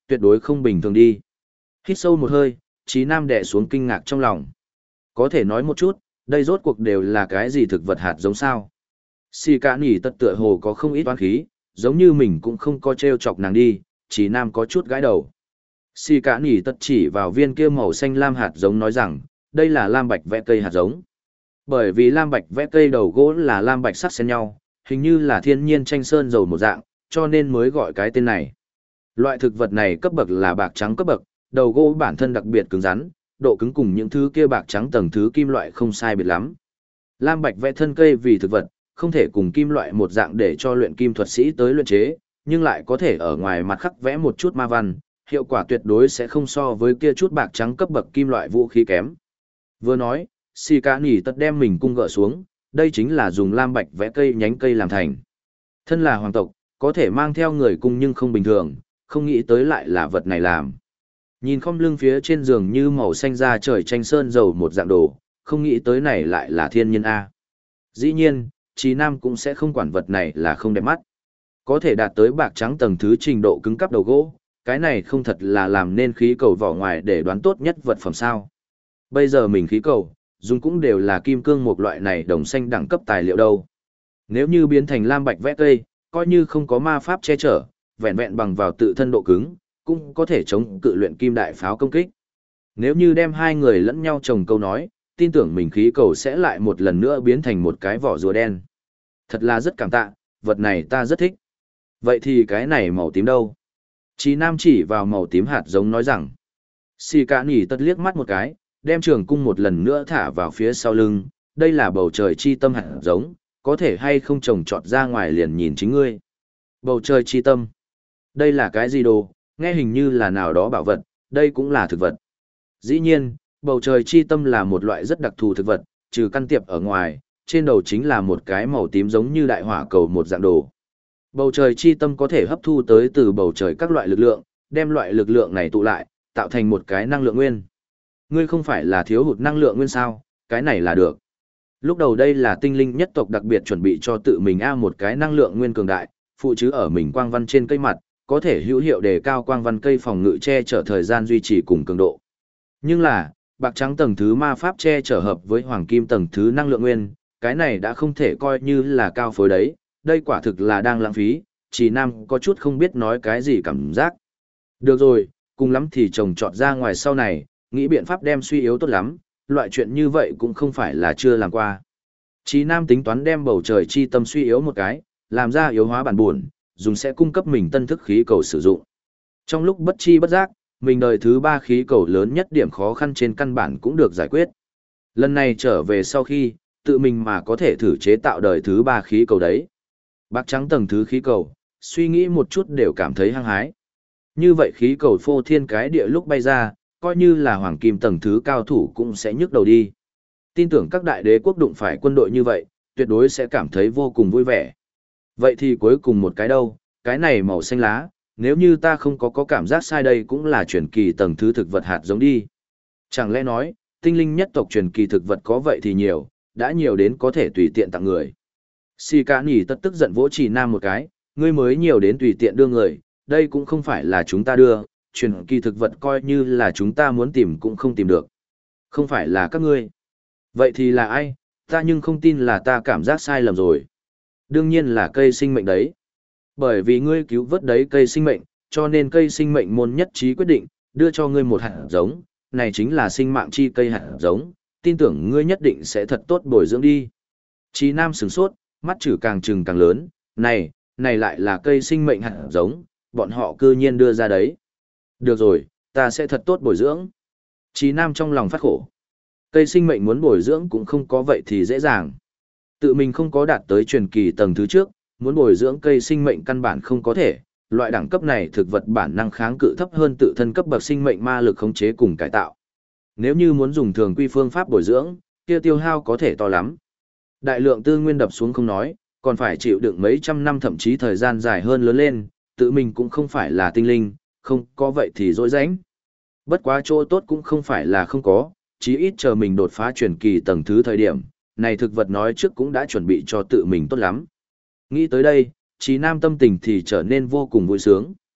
Tuyệt đối không bình thường đi. Hít sâu một hơi, Trí Nam đè xuống kinh ngạc trong lòng. Có thể nói một chút, đây rốt cuộc đều là cái gì thực vật hạt giống sao? Xì cả nỉ tật tựa hồ có không ít oán khí, giống như mình cũng không có treo chọc nàng đi, Trí Nam có chút gãi đầu. Xì cả nỉ tật chỉ vào viên kia màu xanh lam hạt giống nói rằng, đây là lam bạch vẽ cây hạt giống. Bởi vì lam bạch vẽ cây đầu gỗ là lam bạch sắc xen nhau, hình như là thiên nhiên tranh sơn dầu một dạng, cho nên mới gọi cái tên này. Loại thực vật này cấp bậc là bạc trắng cấp bậc, đầu gỗ bản thân đặc biệt cứng rắn, độ cứng cùng những thứ kia bạc trắng tầng thứ kim loại không sai biệt lắm. Lam bạch vẽ thân cây vì thực vật, không thể cùng kim loại một dạng để cho luyện kim thuật sĩ tới luyện chế, nhưng lại có thể ở ngoài mặt khắc vẽ một chút ma văn, hiệu quả tuyệt đối sẽ không so với kia chút bạc trắng cấp bậc kim loại vũ khí kém. Vừa nói, xì cả nỉ tật đem mình cung gỡ xuống, đây chính là dùng lam bạch vẽ cây nhánh cây làm thành. Thân là hoàng tộc, có thể mang theo người cung nhưng không bình thường, không nghĩ tới lại là vật này làm. Nhìn khom lưng phía trên giường như màu xanh da trời tranh sơn dầu một dạng đồ, không nghĩ tới này lại là thiên nhân A. Dĩ nhiên, Trí Nam cũng sẽ không quản vật này là không đẹp mắt. Có thể đạt tới bạc trắng tầng thứ trình độ cứng cắp đầu gỗ, cái này không thật là làm nên khí cầu vỏ ngoài để đoán tốt nhất vật phẩm sao. Bây giờ mình khí cầu, dùng cũng đều là kim cương một loại này đồng xanh đẳng cấp tài liệu đâu. Nếu như biến thành lam bạch vẽ cây, coi như không có ma pháp che chở, vẹn vẹn bằng vào tự thân độ cứng, cũng có thể chống cự luyện kim đại pháo công kích. Nếu như đem hai người lẫn nhau trồng câu nói, tin tưởng mình khí cầu sẽ lại một lần nữa biến thành một cái vỏ rùa đen. Thật là rất cảm tạ, vật này ta rất thích. Vậy thì cái này màu tím đâu? Chí Nam chỉ vào màu tím hạt giống nói rằng. Xì cả nỉ tật liếc mắt một cái, đem trường cung một lần nữa thả vào phía sau lưng. Đây là bầu trời chi tâm hạt giống, có thể hay không trồng trọt ra ngoài liền nhìn chính ngươi. Bầu trời chi tâm. Đây là cái gì đồ? Nghe hình như là nào đó bảo vật, đây cũng là thực vật. Dĩ nhiên, bầu trời chi tâm là một loại rất đặc thù thực vật, trừ căn tiệp ở ngoài, trên đầu chính là một cái màu tím giống như đại hỏa cầu một dạng đồ. Bầu trời chi tâm có thể hấp thu tới từ bầu trời các loại lực lượng, đem loại lực lượng này tụ lại, tạo thành một cái năng lượng nguyên. Ngươi không phải là thiếu hụt năng lượng nguyên sao, cái này là được. Lúc đầu đây là tinh linh nhất tộc đặc biệt chuẩn bị cho tự mình một cái năng lượng nguyên cường đại, phụ trứ ở mình quang văn trên cây mặt, có thể hữu hiệu đề cao quang văn cây phòng ngự che chở thời gian duy trì cùng cường độ. Nhưng là, bạc trắng tầng thứ ma pháp che chở hợp với hoàng kim tầng thứ năng lượng nguyên, cái này đã không thể coi như là cao phối đấy, đây quả thực là đang lãng phí, Chỉ Nam có chút không biết nói cái gì cảm giác. Được rồi, cùng lắm thì trồng trọt ra ngoài sau này, nghĩ biện pháp đem suy yếu tốt lắm, loại chuyện như vậy cũng không phải là chưa làm qua. Chí Nam tính toán đem bầu trời chi tâm suy yếu một cái, làm ra yếu hóa bản buồn, dùng sẽ cung cấp mình tân thức khí cầu sử dụng. Trong lúc bất chi bất giác, mình đời thứ 3 khí cầu lớn nhất điểm khó khăn trên căn bản cũng được giải quyết. Lần này trở về sau khi, tự mình mà có thể thử chế tạo đời thứ 3 khí cầu đấy. Bạc trắng tầng thứ khí cầu, suy nghĩ một chút đều cảm thấy hăng hái. Như vậy khí cầu phô thiên cái địa lúc bay ra, coi như là hoàng kim tầng thứ cao thủ cũng sẽ nhức đầu đi. Tin tưởng các đại đế quốc đụng phải quân đội như vậy, tuyệt đối sẽ cảm thấy vô cùng vui vẻ. Vậy thì cuối cùng một cái đâu, cái này màu xanh lá, nếu như ta không có cảm giác sai đây cũng là truyền kỳ tầng thứ thực vật hạt giống đi. Chẳng lẽ nói, tinh linh nhất tộc truyền kỳ thực vật có vậy thì nhiều, đã nhiều đến có thể tùy tiện tặng người. Xì cả nỉ tất tức giận vỗ Chỉ Nam một cái, ngươi mới nhiều đến tùy tiện đưa người, đây cũng không phải là chúng ta đưa, truyền kỳ thực vật coi như là chúng ta muốn tìm cũng không tìm được. Không phải là các ngươi. Vậy thì là ai, ta nhưng không tin là ta cảm giác sai lầm rồi. Đương nhiên là cây sinh mệnh đấy. Bởi vì ngươi cứu vớt đấy cây sinh mệnh, cho nên cây sinh mệnh môn nhất trí quyết định, đưa cho ngươi một hạt giống, này chính là sinh mạng chi cây hạt giống, tin tưởng ngươi nhất định sẽ thật tốt bồi dưỡng đi. Chí Nam sửng sốt, mắt trừng càng lớn, này lại là cây sinh mệnh hạt giống, bọn họ cư nhiên đưa ra đấy. Được rồi, ta sẽ thật tốt bồi dưỡng. Chí Nam trong lòng phát khổ. Cây sinh mệnh muốn bồi dưỡng cũng không có vậy thì dễ dàng. Tự mình không có đạt tới truyền kỳ tầng thứ trước, muốn bồi dưỡng cây sinh mệnh căn bản không có thể. Loại đẳng cấp này thực vật bản năng kháng cự thấp hơn tự thân cấp bậc sinh mệnh ma lực khống chế cùng cải tạo. Nếu như muốn dùng thường quy phương pháp bồi dưỡng, kia tiêu hao có thể to lắm. Đại lượng tư nguyên đập xuống không nói, còn phải chịu đựng mấy trăm năm thậm chí thời gian dài hơn lớn lên, tự mình cũng không phải là tinh linh, không có vậy thì dối rãnh. Bất quá chỗ tốt cũng không phải là không có, chí ít chờ mình đột phá truyền kỳ tầng thứ thời điểm, này thực vật nói trước cũng đã chuẩn bị cho tự mình tốt lắm. Nghĩ tới đây, Chí Nam tâm tình thì trở nên vô cùng vui sướng.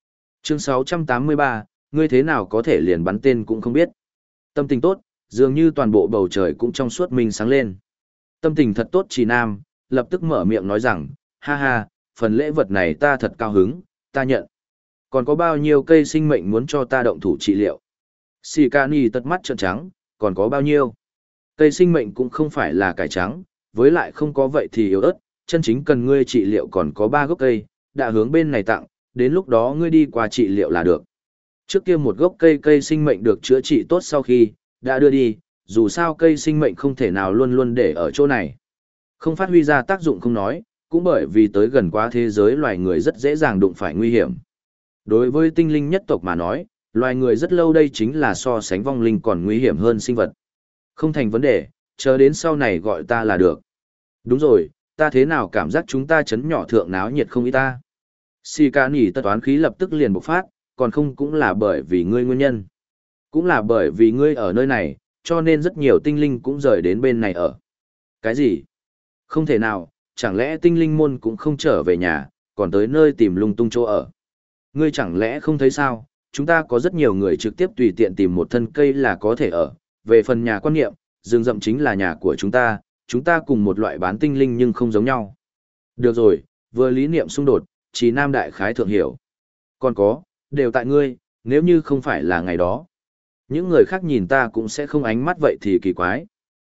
Chương 683, ngươi thế nào có thể liền bắn tên cũng không biết. Tâm tình tốt, dường như toàn bộ bầu trời cũng trong suốt minh sáng lên. Tâm tình thật tốt Trì Nam, lập tức mở miệng nói rằng, ha ha, phần lễ vật này ta thật cao hứng, ta nhận. Còn có bao nhiêu cây sinh mệnh muốn cho ta động thủ trị liệu? Sì Ca Ni tật mắt trợn trắng, còn có bao nhiêu? Cây sinh mệnh cũng không phải là cải trắng, với lại không có vậy thì yếu ớt, chân chính cần ngươi trị liệu còn có 3 gốc cây, đã hướng bên này tặng, đến lúc đó ngươi đi qua trị liệu là được. Trước kia một gốc cây sinh mệnh được chữa trị tốt sau khi, đã đưa đi, dù sao cây sinh mệnh không thể nào luôn luôn để ở chỗ này. Không phát huy ra tác dụng không nói, cũng bởi vì tới gần quá thế giới loài người rất dễ dàng đụng phải nguy hiểm. Đối với tinh linh nhất tộc mà nói, loài người rất lâu đây chính là so sánh vong linh còn nguy hiểm hơn sinh vật. Không thành vấn đề, chờ đến sau này gọi ta là được. Đúng rồi, ta thế nào cảm giác chúng ta chấn nhỏ thượng náo nhiệt không ý ta. Si ca nỉ tất toán khí lập tức liền bộc phát, còn không cũng là bởi vì ngươi nguyên nhân. Cũng là bởi vì ngươi ở nơi này, cho nên rất nhiều tinh linh cũng rời đến bên này ở. Cái gì? Không thể nào, chẳng lẽ tinh linh môn cũng không trở về nhà, còn tới nơi tìm lung tung chỗ ở. Ngươi chẳng lẽ không thấy sao, chúng ta có rất nhiều người trực tiếp tùy tiện tìm một thân cây là có thể ở. Về phần nhà quan niệm, rừng rậm chính là nhà của chúng ta cùng một loại bán tinh linh nhưng không giống nhau. Được rồi, vừa lý niệm xung đột, Trí Nam đại khái thượng hiểu. Còn có, đều tại ngươi, nếu như không phải là ngày đó. Những người khác nhìn ta cũng sẽ không ánh mắt vậy thì kỳ quái.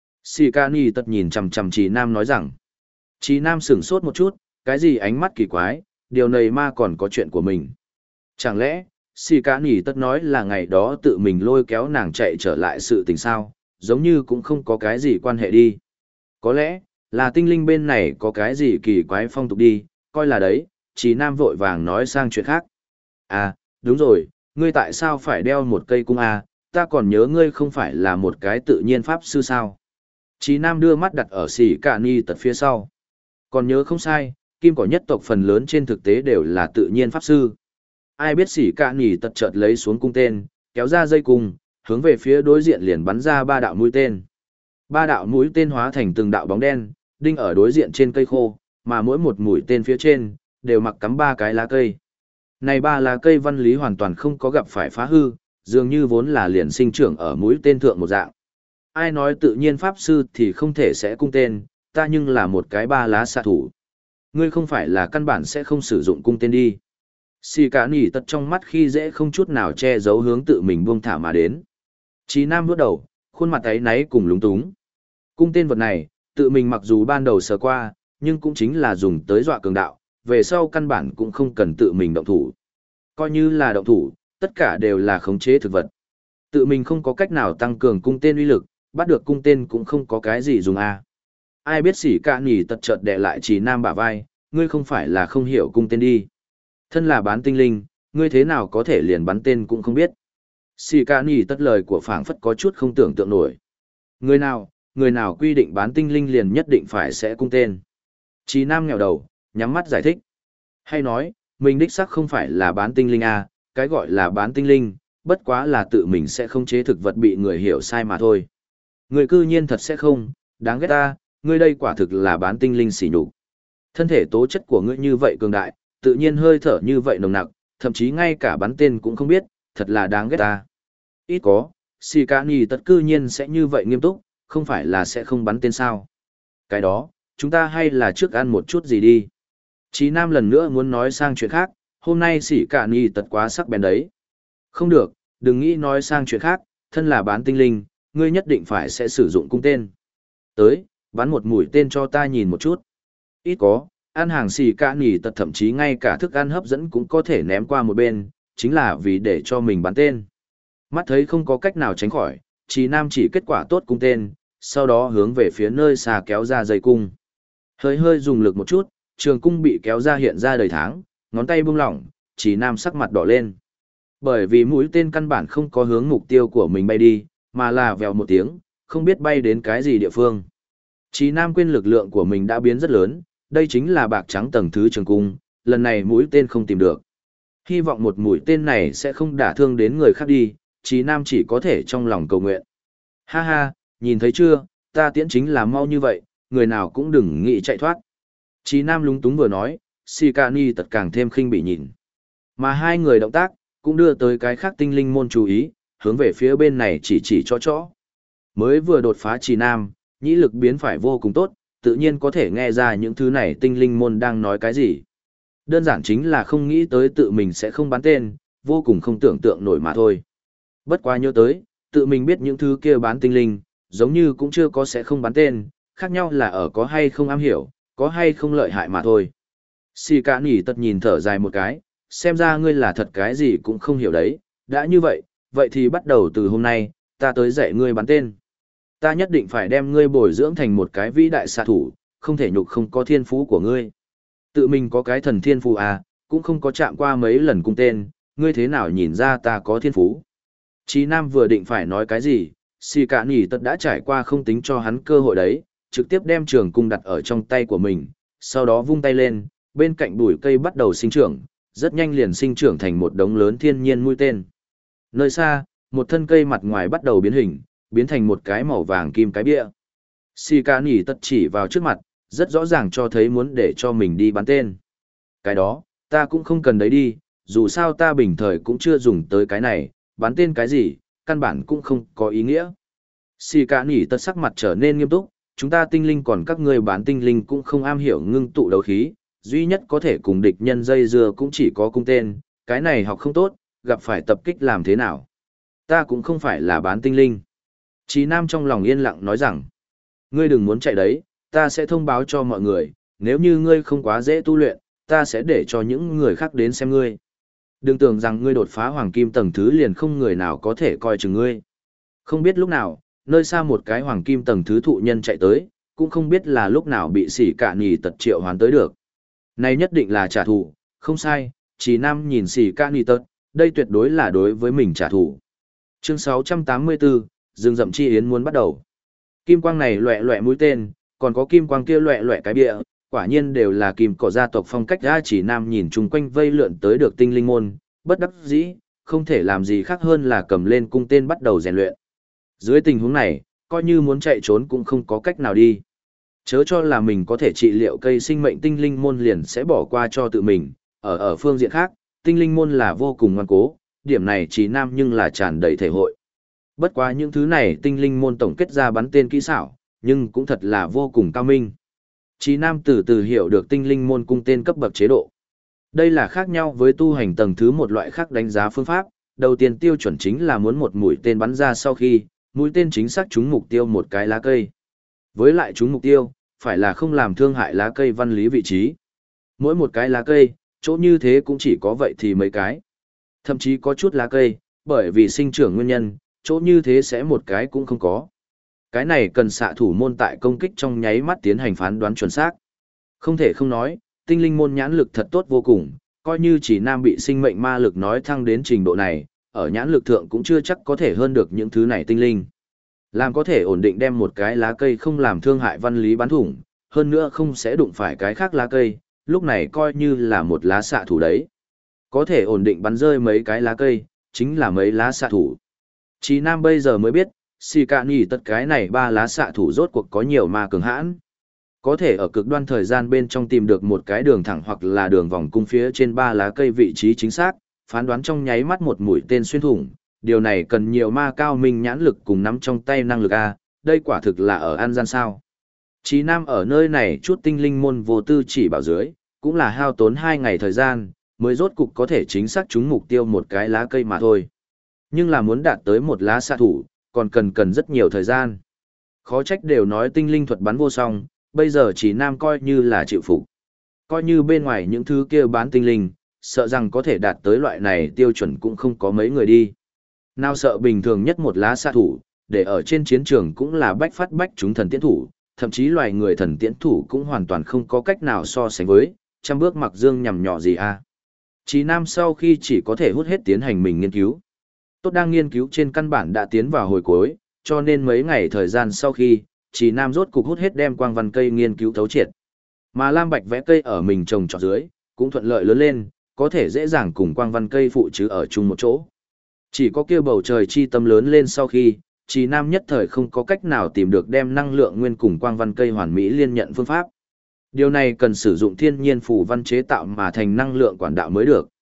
Sikani tật nhìn chằm chằm Trí Nam nói rằng. Trí Nam sửng sốt một chút, cái gì ánh mắt kỳ quái, điều này mà còn có chuyện của mình. Chẳng lẽ, Sikani tật nói là ngày đó tự mình lôi kéo nàng chạy trở lại sự tình sao, giống như cũng không có cái gì quan hệ đi. Có lẽ, là tinh linh bên này có cái gì kỳ quái phong tục đi, coi là đấy, Trí Nam vội vàng nói sang chuyện khác. À, đúng rồi, ngươi tại sao phải đeo một cây cung à, ta còn nhớ ngươi không phải là một cái tự nhiên pháp sư sao. Trí Nam đưa mắt đặt ở xỉ cả ni tật phía sau. Còn nhớ không sai, kim cỏ nhất tộc phần lớn trên thực tế đều là tự nhiên pháp sư. Ai biết xỉ cả ni tật chợt lấy xuống cung tên, kéo ra dây cung, hướng về phía đối diện liền bắn ra 3 đạo mũi tên. 3 đạo mũi tên hóa thành từng đạo bóng đen, đinh ở đối diện trên cây khô, mà mỗi một mũi tên phía trên, đều mặc cắm 3 cái lá cây. Này 3 lá cây văn lý hoàn toàn không có gặp phải phá hư, dường như vốn là liền sinh trưởng ở mũi tên thượng một dạng. Ai nói tự nhiên pháp sư thì không thể sẽ cung tên, ta nhưng là một cái 3 lá xạ thủ. Ngươi không phải là căn bản sẽ không sử dụng cung tên đi. Xì cả nỉ tật trong mắt khi dễ không chút nào che giấu hướng tự mình buông thả mà đến. Chí Nam bước đầu, khuôn mặt ấy náy cùng lúng túng. Cung tên vật này, tự mình mặc dù ban đầu sờ qua, nhưng cũng chính là dùng tới dọa cường đạo, về sau căn bản cũng không cần tự mình động thủ. Coi như là động thủ, tất cả đều là khống chế thực vật. Tự mình không có cách nào tăng cường cung tên uy lực, bắt được cung tên cũng không có cái gì dùng a. Ai biết xỉ cả nhỉ tật chợt đè lại Chí Nam bả vai, ngươi không phải là không hiểu cung tên đi. Thân là bán tinh linh, ngươi thế nào có thể liền bắn tên cũng không biết. Xỉ cả nhỉ tật lời của phảng phất có chút không tưởng tượng nổi. Người nào quy định bán tinh linh liền nhất định phải sẽ cung tên. Chí Nam nghèo đầu, nhắm mắt giải thích. Hay nói, mình đích xác không phải là bán tinh linh a, cái gọi là bán tinh linh, bất quá là tự mình sẽ không chế thực vật bị người hiểu sai mà thôi. Người cư nhiên thật sẽ không, đáng ghét ta, ngươi đây quả thực là bán tinh linh xỉ nhục. Thân thể tố chất của ngươi như vậy cường đại, tự nhiên hơi thở như vậy nồng nặc, thậm chí ngay cả bắn tên cũng không biết, thật là đáng ghét ta. Ít có, Sikani tất cư nhiên sẽ như vậy nghiêm túc, không phải là sẽ không bắn tên sao. Cái đó, chúng ta hay là trước ăn một chút gì đi. Chí Nam lần nữa muốn nói sang chuyện khác, hôm nay Sikani tật quá sắc bén đấy. Không được, đừng nghĩ nói sang chuyện khác, thân là bán tinh linh, ngươi nhất định phải sẽ sử dụng cung tên. Tới, bắn một mũi tên cho ta nhìn một chút. Ít có, ăn hàng Sikani tật thậm chí ngay cả thức ăn hấp dẫn cũng có thể ném qua một bên, chính là vì để cho mình bắn tên. Mắt thấy không có cách nào tránh khỏi, Chí Nam chỉ kết quả tốt cung tên, sau đó hướng về phía nơi xa kéo ra dây cung. Hơi hơi dùng lực một chút, trường cung bị kéo ra hiện ra đầy tháng, ngón tay buông lỏng, Chí Nam sắc mặt đỏ lên. Bởi vì mũi tên căn bản không có hướng mục tiêu của mình bay đi, mà là vèo một tiếng, không biết bay đến cái gì địa phương. Chí Nam quên lực lượng của mình đã biến rất lớn, đây chính là bạc trắng tầng thứ trường cung, lần này mũi tên không tìm được. Hy vọng một mũi tên này sẽ không đả thương đến người khác đi, Chí Nam chỉ có thể trong lòng cầu nguyện. Ha ha, nhìn thấy chưa, ta tiễn chính là mau như vậy, người nào cũng đừng nghĩ chạy thoát. Chí Nam lúng túng vừa nói, Sikani tật càng thêm khinh bị nhìn. Mà hai người động tác, cũng đưa tới cái khác tinh linh môn chú ý, hướng về phía bên này chỉ cho. Mới vừa đột phá trì nam, nhĩ lực biến phải vô cùng tốt, tự nhiên có thể nghe ra những thứ này tinh linh môn đang nói cái gì. Đơn giản chính là không nghĩ tới tự mình sẽ không bán tên, vô cùng không tưởng tượng nổi mà thôi. Bất quá nhớ tới, tự mình biết những thứ kia bán tinh linh, giống như cũng chưa có sẽ không bán tên, khác nhau là ở có hay không am hiểu, có hay không lợi hại mà thôi. Xì cả nỉ tật nhìn thở dài một cái, xem ra ngươi là thật cái gì cũng không hiểu đấy, đã như vậy, vậy thì bắt đầu từ hôm nay, ta tới dạy ngươi bán tên. Ta nhất định phải đem ngươi bồi dưỡng thành một cái vĩ đại xạ thủ, không thể nhục không có thiên phú của ngươi. Tự mình có cái thần thiên phú à, cũng không có chạm qua mấy lần cung tên, ngươi thế nào nhìn ra ta có thiên phú. Chí Nam vừa định phải nói cái gì, xì cả nỉ tật đã trải qua không tính cho hắn cơ hội đấy, trực tiếp đem trường cung đặt ở trong tay của mình, sau đó vung tay lên, bên cạnh bụi cây bắt đầu sinh trưởng, rất nhanh liền sinh trưởng thành một đống lớn thiên nhiên mũi tên. Nơi xa, một thân cây mặt ngoài bắt đầu biến hình, biến thành một cái màu vàng kim cái bia. Xì cả nỉ tật chỉ vào trước mặt, rất rõ ràng cho thấy muốn để cho mình đi bắn tên. Cái đó, ta cũng không cần đấy đi, dù sao ta bình thời cũng chưa dùng tới cái này, bắn tên cái gì, căn bản cũng không có ý nghĩa. Xì cả nỉ tật sắc mặt trở nên nghiêm túc, chúng ta tinh linh còn các ngươi bán tinh linh cũng không am hiểu ngưng tụ đấu khí, duy nhất có thể cùng địch nhân dây dưa cũng chỉ có cung tên, cái này học không tốt, gặp phải tập kích làm thế nào. Ta cũng không phải là bán tinh linh. Chí Nam trong lòng yên lặng nói rằng, ngươi đừng muốn chạy đấy, ta sẽ thông báo cho mọi người, nếu như ngươi không quá dễ tu luyện, ta sẽ để cho những người khác đến xem ngươi. Đừng tưởng rằng ngươi đột phá hoàng kim tầng thứ liền không người nào có thể coi chừng ngươi. Không biết lúc nào, nơi xa một cái hoàng kim tầng thứ thụ nhân chạy tới, cũng không biết là lúc nào bị xỉ cả nỉ tật triệu hoán tới được. Này nhất định là trả thù, không sai, Chí Nam nhìn xỉ cả nỉ tật, đây tuyệt đối là đối với mình trả thù. Chương 684, rừng rậm chi yến muốn bắt đầu. Kim quang này loẹ loẹ mũi tên, còn có kim quang kia loẹ loẹ cái bịa, quả nhiên đều là kim cỏ gia tộc phong cách. Ra Chỉ Nam nhìn chung quanh vây lượn tới được tinh linh môn, bất đắc dĩ, không thể làm gì khác hơn là cầm lên cung tên bắt đầu rèn luyện. Dưới tình huống này, coi như muốn chạy trốn cũng không có cách nào đi. Chớ cho là mình có thể trị liệu cây sinh mệnh, tinh linh môn liền sẽ bỏ qua cho tự mình. Ở phương diện khác, tinh linh môn là vô cùng ngoan cố, điểm này Chỉ Nam nhưng là tràn đầy thể hội. Bất quá những thứ này tinh linh môn tổng kết ra bắn tên kỹ xảo, nhưng cũng thật là vô cùng cao minh. Chí Nam từ từ hiểu được tinh linh môn cung tên cấp bậc chế độ. Đây là khác nhau với tu hành tầng thứ một loại khác đánh giá phương pháp, đầu tiên tiêu chuẩn chính là muốn một mũi tên bắn ra sau khi, mũi tên chính xác trúng mục tiêu một cái lá cây. Với lại trúng mục tiêu, phải là không làm thương hại lá cây văn lý vị trí. Mỗi một cái lá cây, chỗ như thế cũng chỉ có vậy thì mấy cái. Thậm chí có chút lá cây, bởi vì sinh trưởng nguyên nhân, chỗ như thế sẽ một cái cũng không có. Cái này cần xạ thủ môn tại công kích trong nháy mắt tiến hành phán đoán chuẩn xác. Không thể không nói, tinh linh môn nhãn lực thật tốt vô cùng, coi như chỉ Nam bị sinh mệnh ma lực nói thăng đến trình độ này, ở nhãn lực thượng cũng chưa chắc có thể hơn được những thứ này tinh linh. Làm có thể ổn định đem một cái lá cây không làm thương hại văn lý bắn thủng, hơn nữa không sẽ đụng phải cái khác lá cây, lúc này coi như là một lá xạ thủ đấy. Có thể ổn định bắn rơi mấy cái lá cây, chính là mấy lá xạ thủ. Chí Nam bây giờ mới biết, xì cạn nhỉ tất cái này ba lá xạ thủ rốt cuộc có nhiều ma cường hãn. Có thể ở cực đoan thời gian bên trong tìm được một cái đường thẳng hoặc là đường vòng cung phía trên ba lá cây vị trí chính xác, phán đoán trong nháy mắt một mũi tên xuyên thủng. Điều này cần nhiều ma cao minh nhãn lực cùng nắm trong tay năng lực A, đây quả thực là ở an gian sao. Chí Nam ở nơi này chút tinh linh môn vô tư chỉ bảo dưới, cũng là hao tốn 2 ngày thời gian, mới rốt cục có thể chính xác trúng mục tiêu một cái lá cây mà thôi. Nhưng là muốn đạt tới một lá xạ thủ, còn cần rất nhiều thời gian. Khó trách đều nói tinh linh thuật bắn vô song, bây giờ Chỉ Nam coi như là chịu phục. Coi như bên ngoài những thứ kia bán tinh linh, sợ rằng có thể đạt tới loại này tiêu chuẩn cũng không có mấy người đi. Nào sợ bình thường nhất một lá xạ thủ, để ở trên chiến trường cũng là bách phát bách chúng thần tiễn thủ, thậm chí loài người thần tiễn thủ cũng hoàn toàn không có cách nào so sánh với, trăm bước mặc dương nhằm nhỏ gì a. Chỉ Nam sau khi chỉ có thể hút hết tiến hành mình nghiên cứu. Tốt đang nghiên cứu trên căn bản đã tiến vào hồi cuối, cho nên mấy ngày thời gian sau khi, Chỉ Nam rốt cục hút hết đem quang văn cây nghiên cứu thấu triệt. Mà lam bạch vẽ cây ở mình trồng trọt dưới, cũng thuận lợi lớn lên, có thể dễ dàng cùng quang văn cây phụ chứ ở chung một chỗ. Chỉ có kia bầu trời chi tâm lớn lên sau khi, Chỉ Nam nhất thời không có cách nào tìm được đem năng lượng nguyên cùng quang văn cây hoàn mỹ liên nhận phương pháp. Điều này cần sử dụng thiên nhiên phù văn chế tạo mà thành năng lượng quản đạo mới được.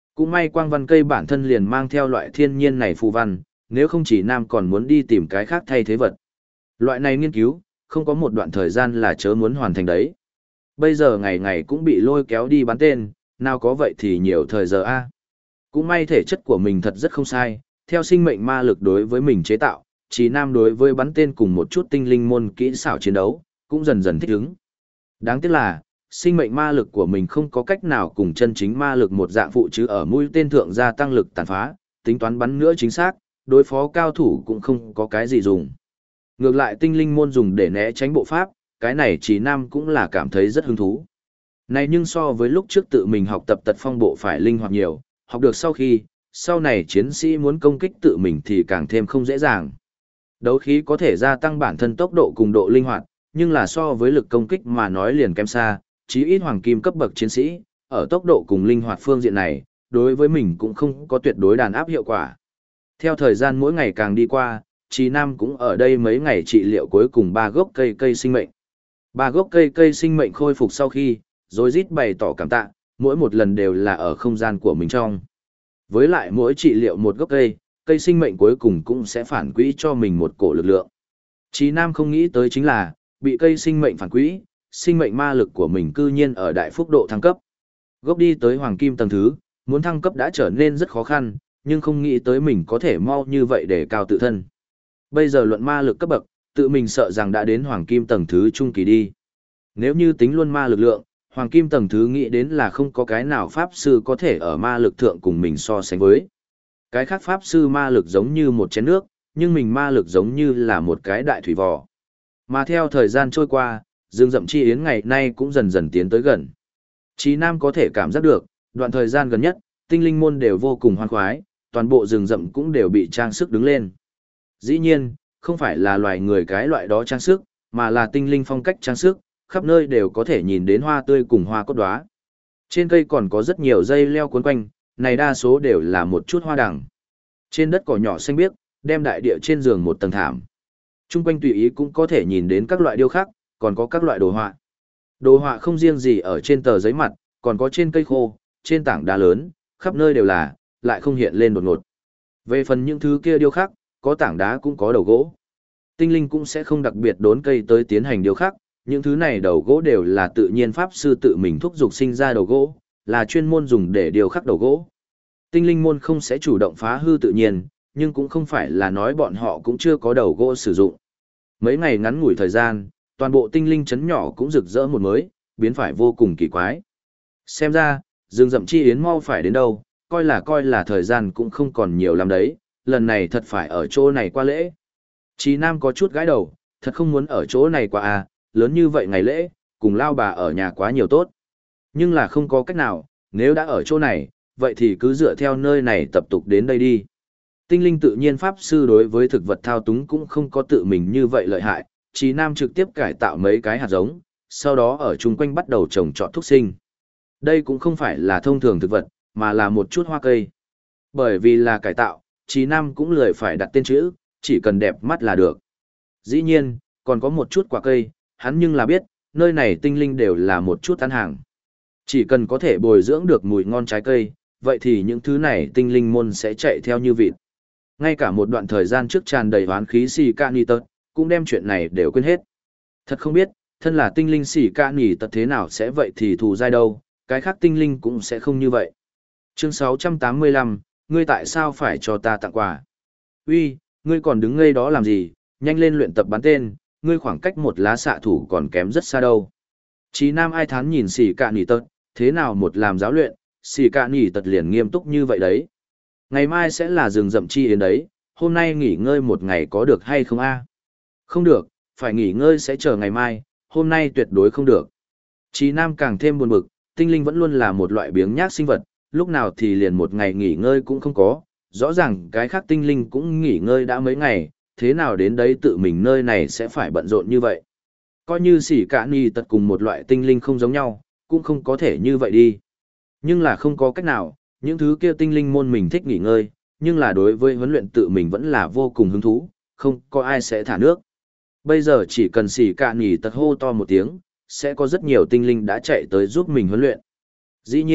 Cũng may quang văn cây bản thân liền mang theo loại thiên nhiên này phù văn, nếu không chỉ Nam còn muốn đi tìm cái khác thay thế vật. Loại này nghiên cứu, không có một đoạn thời gian là chớ muốn hoàn thành đấy. Bây giờ ngày ngày cũng bị lôi kéo đi bán tên, nào có vậy thì nhiều thời giờ a. Cũng may thể chất của mình thật rất không sai, theo sinh mệnh ma lực đối với mình chế tạo, chỉ Nam đối với bắn tên cùng một chút tinh linh môn kỹ xảo chiến đấu, cũng dần dần thích ứng. Đáng tiếc là, sinh mệnh ma lực của mình không có cách nào cùng chân chính ma lực một dạng phụ chứ ở mũi tên thượng gia tăng lực tàn phá, tính toán bắn nữa chính xác, đối phó cao thủ cũng không có cái gì dùng. Ngược lại tinh linh môn dùng để né tránh bộ pháp, cái này chỉ Nam cũng là cảm thấy rất hứng thú. Này nhưng so với lúc trước tự mình học tập tật phong bộ phải linh hoạt nhiều, học được sau này chiến sĩ muốn công kích tự mình thì càng thêm không dễ dàng. Đấu khí có thể gia tăng bản thân tốc độ cùng độ linh hoạt, nhưng là so với lực công kích mà nói liền kém xa, chí ít hoàng kim cấp bậc chiến sĩ, ở tốc độ cùng linh hoạt phương diện này, đối với mình cũng không có tuyệt đối đàn áp hiệu quả. Theo thời gian mỗi ngày càng đi qua, Trì Nam cũng ở đây mấy ngày trị liệu cuối cùng 3 gốc cây sinh mệnh. 3 gốc cây sinh mệnh khôi phục sau khi, rồi rít bày tỏ cảm tạ, mỗi một lần đều là ở không gian của mình trong. Với lại mỗi trị liệu một gốc cây sinh mệnh cuối cùng cũng sẽ phản quỹ cho mình một cổ lực lượng. Chí Nam không nghĩ tới chính là, bị cây sinh mệnh phản quỹ, sinh mệnh ma lực của mình cư nhiên ở đại phúc độ thăng cấp. Gốc đi tới hoàng kim tầng thứ, muốn thăng cấp đã trở nên rất khó khăn, nhưng không nghĩ tới mình có thể mau như vậy để cao tự thân. Bây giờ luận ma lực cấp bậc, tự mình sợ rằng đã đến hoàng kim tầng thứ trung kỳ đi. Nếu như tính luôn ma lực lượng, hoàng kim tầng thứ nghĩ đến là không có cái nào pháp sư có thể ở ma lực thượng cùng mình so sánh với. Cái khác pháp sư ma lực giống như một chén nước, nhưng mình ma lực giống như là một cái đại thủy vò. Mà theo thời gian trôi qua, rừng rậm chi yến ngày nay cũng dần dần tiến tới gần. Chí Nam có thể cảm giác được, đoạn thời gian gần nhất, tinh linh môn đều vô cùng hoan khoái, toàn bộ rừng rậm cũng đều bị trang sức đứng lên. Dĩ nhiên, không phải là loài người cái loại đó trang sức, mà là tinh linh phong cách trang sức, khắp nơi đều có thể nhìn đến hoa tươi cùng hoa cốt đóa. Trên cây còn có rất nhiều dây leo cuốn quanh, này đa số đều là một chút hoa đằng. Trên đất cỏ nhỏ xanh biếc, đem đại địa trên giường một tầng thảm. Trung quanh tùy ý cũng có thể nhìn đến các loại điêu khắc, còn có các loại đồ họa. Đồ họa không riêng gì ở trên tờ giấy mặt, còn có trên cây khô, trên tảng đá lớn, khắp nơi đều là, lại không hiện lên đột ngột. Về phần những thứ kia điêu khắc, có tảng đá cũng có đầu gỗ. Tinh linh cũng sẽ không đặc biệt đốn cây tới tiến hành điêu khắc, những thứ này đầu gỗ đều là tự nhiên pháp sư tự mình thúc dục sinh ra đầu gỗ, là chuyên môn dùng để điêu khắc đầu gỗ. Tinh linh môn không sẽ chủ động phá hư tự nhiên, nhưng cũng không phải là nói bọn họ cũng chưa có đầu gỗ sử dụng. Mấy ngày ngắn ngủi thời gian, toàn bộ tinh linh trấn nhỏ cũng rực rỡ một mới, biến phải vô cùng kỳ quái. Xem ra, rừng rậm chi yến mau phải đến đâu, coi là thời gian cũng không còn nhiều lắm đấy, lần này thật phải ở chỗ này qua lễ. Chí Nam có chút gãi đầu, thật không muốn ở chỗ này qua à, lớn như vậy ngày lễ, cùng lao bà ở nhà quá nhiều tốt. Nhưng là không có cách nào, nếu đã ở chỗ này, vậy thì cứ dựa theo nơi này tập tục đến đây đi. Tinh linh tự nhiên pháp sư đối với thực vật thao túng cũng không có tự mình như vậy lợi hại, Chí Nam trực tiếp cải tạo mấy cái hạt giống, sau đó ở chung quanh bắt đầu trồng trọt thúc sinh. Đây cũng không phải là thông thường thực vật, mà là một chút hoa cây. Bởi vì là cải tạo, Chí Nam cũng lười phải đặt tên chữ, chỉ cần đẹp mắt là được. Dĩ nhiên, còn có một chút quả cây, hắn nhưng là biết, nơi này tinh linh đều là một chút ăn hàng. Chỉ cần có thể bồi dưỡng được mùi ngon trái cây, vậy thì những thứ này tinh linh môn sẽ chạy theo như vịt. Ngay cả một đoạn thời gian trước tràn đầy hoán khí xì ca nì tật, cũng đem chuyện này đều quên hết. Thật không biết, thân là tinh linh xì ca nì tật thế nào sẽ vậy thì thù dai đâu, cái khác tinh linh cũng sẽ không như vậy. Chương 685, ngươi tại sao phải cho ta tặng quà? Uy, ngươi còn đứng ngây đó làm gì, nhanh lên luyện tập bắn tên, ngươi khoảng cách một lá xạ thủ còn kém rất xa đâu. Chí Nam ai thán nhìn xì cạ nỉ tật, thế nào một làm giáo luyện, xì cạ nỉ tật liền nghiêm túc như vậy đấy. Ngày mai sẽ là rừng rậm chi yến đấy, hôm nay nghỉ ngơi một ngày có được hay không a? Không được, phải nghỉ ngơi sẽ chờ ngày mai, hôm nay tuyệt đối không được. Chí Nam càng thêm buồn bực, tinh linh vẫn luôn là một loại biếng nhác sinh vật, lúc nào thì liền một ngày nghỉ ngơi cũng không có, rõ ràng cái khác tinh linh cũng nghỉ ngơi đã mấy ngày, thế nào đến đấy tự mình nơi này sẽ phải bận rộn như vậy. Coi như xỉ cả nì tật cùng một loại tinh linh không giống nhau, cũng không có thể như vậy đi. Nhưng là không có cách nào, những thứ kia tinh linh môn mình thích nghỉ ngơi, nhưng là đối với huấn luyện tự mình vẫn là vô cùng hứng thú, không có ai sẽ thả nước. Bây giờ chỉ cần xỉ cả nì tật hô to một tiếng, sẽ có rất nhiều tinh linh đã chạy tới giúp mình huấn luyện. Dĩ nhiên,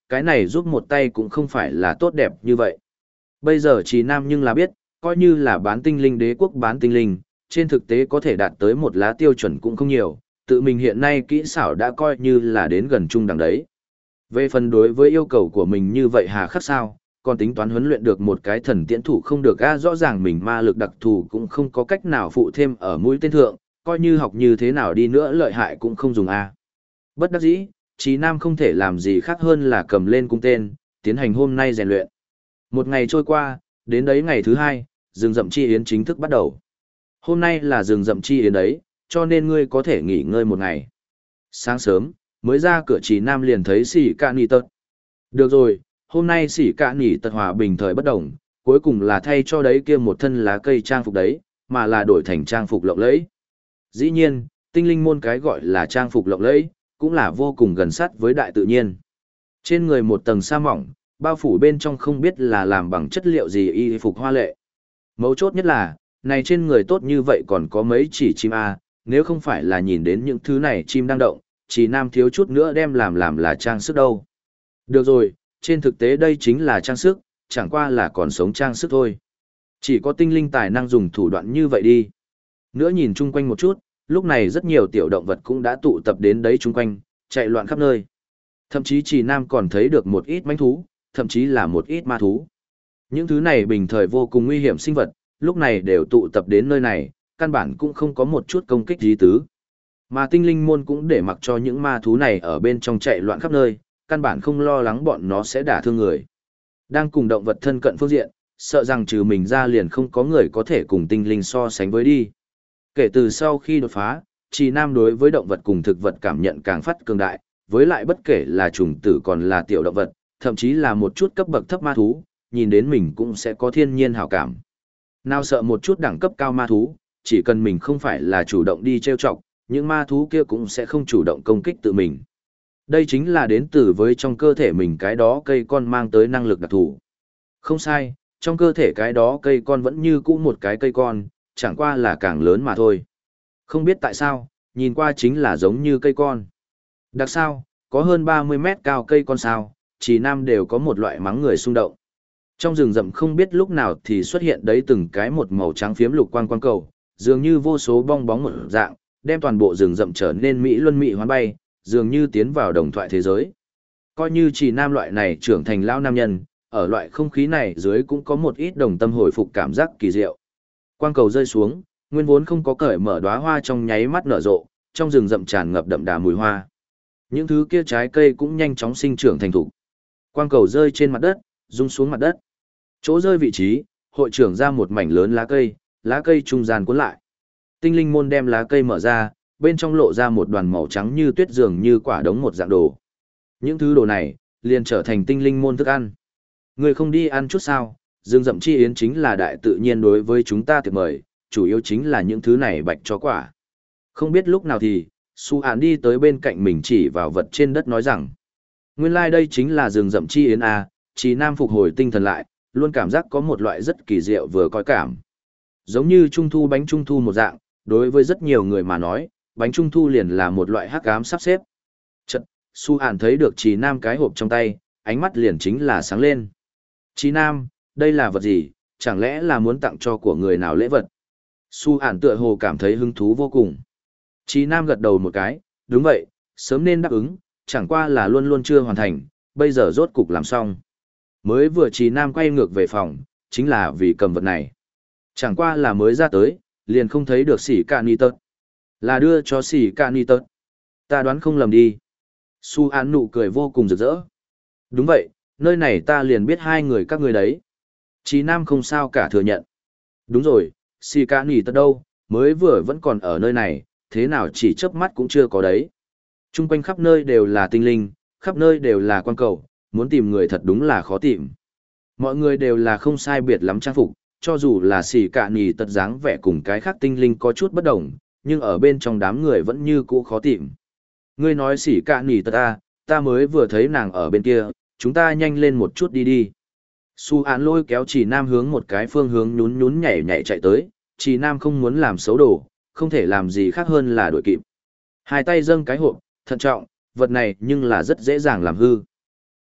cái này giúp một tay cũng không phải là tốt đẹp như vậy. Bây giờ Trì Nam nhưng là biết, coi như là bán tinh linh đế quốc bán tinh linh, trên thực tế có thể đạt tới một lá tiêu chuẩn cũng không nhiều, tự mình hiện nay kỹ xảo đã coi như là đến gần trung đẳng đấy. Về phần đối với yêu cầu của mình như vậy hà khắc sao, còn tính toán huấn luyện được một cái thần tiễn thủ không được a, rõ ràng mình ma lực đặc thù cũng không có cách nào phụ thêm ở mũi tên thượng, coi như học như thế nào đi nữa lợi hại cũng không dùng a. Bất đắc dĩ, Chí Nam không thể làm gì khác hơn là cầm lên cung tên, tiến hành hôm nay rèn luyện. Một ngày trôi qua, đến đấy ngày thứ hai, rừng rậm chi yến chính thức bắt đầu. Hôm nay là rừng rậm chi yến đấy, cho nên ngươi có thể nghỉ ngơi một ngày. Sáng sớm, mới ra cửa Chí Nam liền thấy Sĩ Cạ Nỉ Tật. Được rồi, hôm nay Sĩ Cạ Nỉ Tật hòa bình thời bất đồng, cuối cùng là thay cho đấy kia một thân lá cây trang phục đấy, mà là đổi thành trang phục lộng lẫy. Dĩ nhiên, tinh linh môn cái gọi là trang phục lộng lẫy, cũng là vô cùng gần sát với đại tự nhiên. Trên người một tầng sa mỏng, bao phủ bên trong không biết là làm bằng chất liệu gì y phục hoa lệ. Mấu chốt nhất là, này trên người tốt như vậy còn có mấy chỉ chim A, nếu không phải là nhìn đến những thứ này chim đang động, chỉ Nam thiếu chút nữa đem làm là trang sức đâu. Được rồi, trên thực tế đây chính là trang sức, chẳng qua là còn sống trang sức thôi. Chỉ có tinh linh tài năng dùng thủ đoạn như vậy đi. Nữa nhìn chung quanh một chút, lúc này rất nhiều tiểu động vật cũng đã tụ tập đến đấy chung quanh, chạy loạn khắp nơi. Thậm chí Trì Nam còn thấy được một ít mãnh thú, thậm chí là một ít ma thú. Những thứ này bình thời vô cùng nguy hiểm sinh vật, lúc này đều tụ tập đến nơi này, căn bản cũng không có một chút công kích gì tứ. Mà tinh linh môn cũng để mặc cho những ma thú này ở bên trong chạy loạn khắp nơi, căn bản không lo lắng bọn nó sẽ đả thương người. Đang cùng động vật thân cận phương diện, sợ rằng trừ mình ra liền không có người có thể cùng tinh linh so sánh với đi. Kể từ sau khi đột phá, Trì Nam đối với động vật cùng thực vật cảm nhận càng phát cường đại, với lại bất kể là trùng tử còn là tiểu động vật, thậm chí là một chút cấp bậc thấp ma thú, nhìn đến mình cũng sẽ có thiên nhiên hảo cảm. Nào sợ một chút đẳng cấp cao ma thú, chỉ cần mình không phải là chủ động đi trêu chọc, những ma thú kia cũng sẽ không chủ động công kích tự mình. Đây chính là đến từ với trong cơ thể mình cái đó cây con mang tới năng lực đặc thù. Không sai, trong cơ thể cái đó cây con vẫn như cũ một cái cây con, chẳng qua là càng lớn mà thôi. Không biết tại sao, nhìn qua chính là giống như cây con. Đặc sao, có hơn 30 mét cao cây con sao, Trì Nam đều có một loại mắng người xung động. Trong rừng rậm không biết lúc nào thì xuất hiện đấy từng cái một màu trắng phiếm lục quang quang cầu, dường như vô số bong bóng một dạng, đem toàn bộ rừng rậm trở nên mỹ luân mỹ hoán bay, dường như tiến vào đồng thoại thế giới. Coi như Trì Nam loại này trưởng thành lão nam nhân, ở loại không khí này dưới cũng có một ít đồng tâm hồi phục cảm giác kỳ diệu. Quang cầu rơi xuống, nguyên vốn không có cởi mở đóa hoa trong nháy mắt nở rộ, trong rừng rậm tràn ngập đậm đà mùi hoa. Những thứ kia trái cây cũng nhanh chóng sinh trưởng thành thục. Quang cầu rơi trên mặt đất, rung xuống mặt đất. Chỗ rơi vị trí, hội trưởng ra một mảnh lớn lá cây trung gian cuốn lại. Tinh linh môn đem lá cây mở ra, bên trong lộ ra một đoàn màu trắng như tuyết dường như quả đống một dạng đồ. Những thứ đồ này, liền trở thành tinh linh môn thức ăn. Người không đi ăn chút sao, rừng rậm chi yến chính là đại tự nhiên đối với chúng ta tiệc mời, chủ yếu chính là những thứ này bạch cho quả. Không biết lúc nào thì, Su Hàn đi tới bên cạnh mình chỉ vào vật trên đất nói rằng, nguyên lai đây chính là rừng rậm chi yến à, Trì Nam phục hồi tinh thần lại, luôn cảm giác có một loại rất kỳ diệu vừa coi cảm. Giống như trung thu bánh trung thu một dạng, đối với rất nhiều người mà nói, bánh trung thu liền là một loại hắc ám sắp xếp. Chợt, Su Hàn thấy được Trì Nam cái hộp trong tay, ánh mắt liền chính là sáng lên. Trì Nam, đây là vật gì, chẳng lẽ là muốn tặng cho của người nào lễ vật? Su Hàn tựa hồ cảm thấy hứng thú vô cùng. Trì Nam gật đầu một cái, đúng vậy, sớm nên đáp ứng, chẳng qua là luôn luôn chưa hoàn thành, bây giờ rốt cục làm xong. Mới vừa Trì Nam quay ngược về phòng, chính là vì cầm vật này. Chẳng qua là mới ra tới, liền không thấy được Sĩ Cạ Nỉ Tật. Là đưa cho Sĩ Cạ Nỉ Tật. Ta đoán không lầm đi. Su Hàn nụ cười vô cùng rực rỡ. Đúng vậy, nơi này ta liền biết hai người các ngươi đấy. Trì Nam không sao cả thừa nhận. Đúng rồi, Sĩ Cạ Nỉ Tật đâu, mới vừa vẫn còn ở nơi này, thế nào chỉ chớp mắt cũng chưa có đấy. Trung quanh khắp nơi đều là tinh linh, khắp nơi đều là quan cầu, muốn tìm người thật đúng là khó tìm. Mọi người đều là không sai biệt lắm trang phục, cho dù là Sĩ Cạ Nỉ Tật dáng vẻ cùng cái khác tinh linh có chút bất đồng, nhưng ở bên trong đám người vẫn như cũ khó tìm. Ngươi nói Sĩ Cạ Nỉ Tật à, ta mới vừa thấy nàng ở bên kia, chúng ta nhanh lên một chút đi đi. Su Hàn lôi kéo Trì Nam hướng một cái phương hướng nhún nhún nhảy nhảy chạy tới, Trì Nam không muốn làm xấu đồ, không thể làm gì khác hơn là đuổi kịp. Hai tay dâng cái hộp, thận trọng, vật này nhưng là rất dễ dàng làm hư.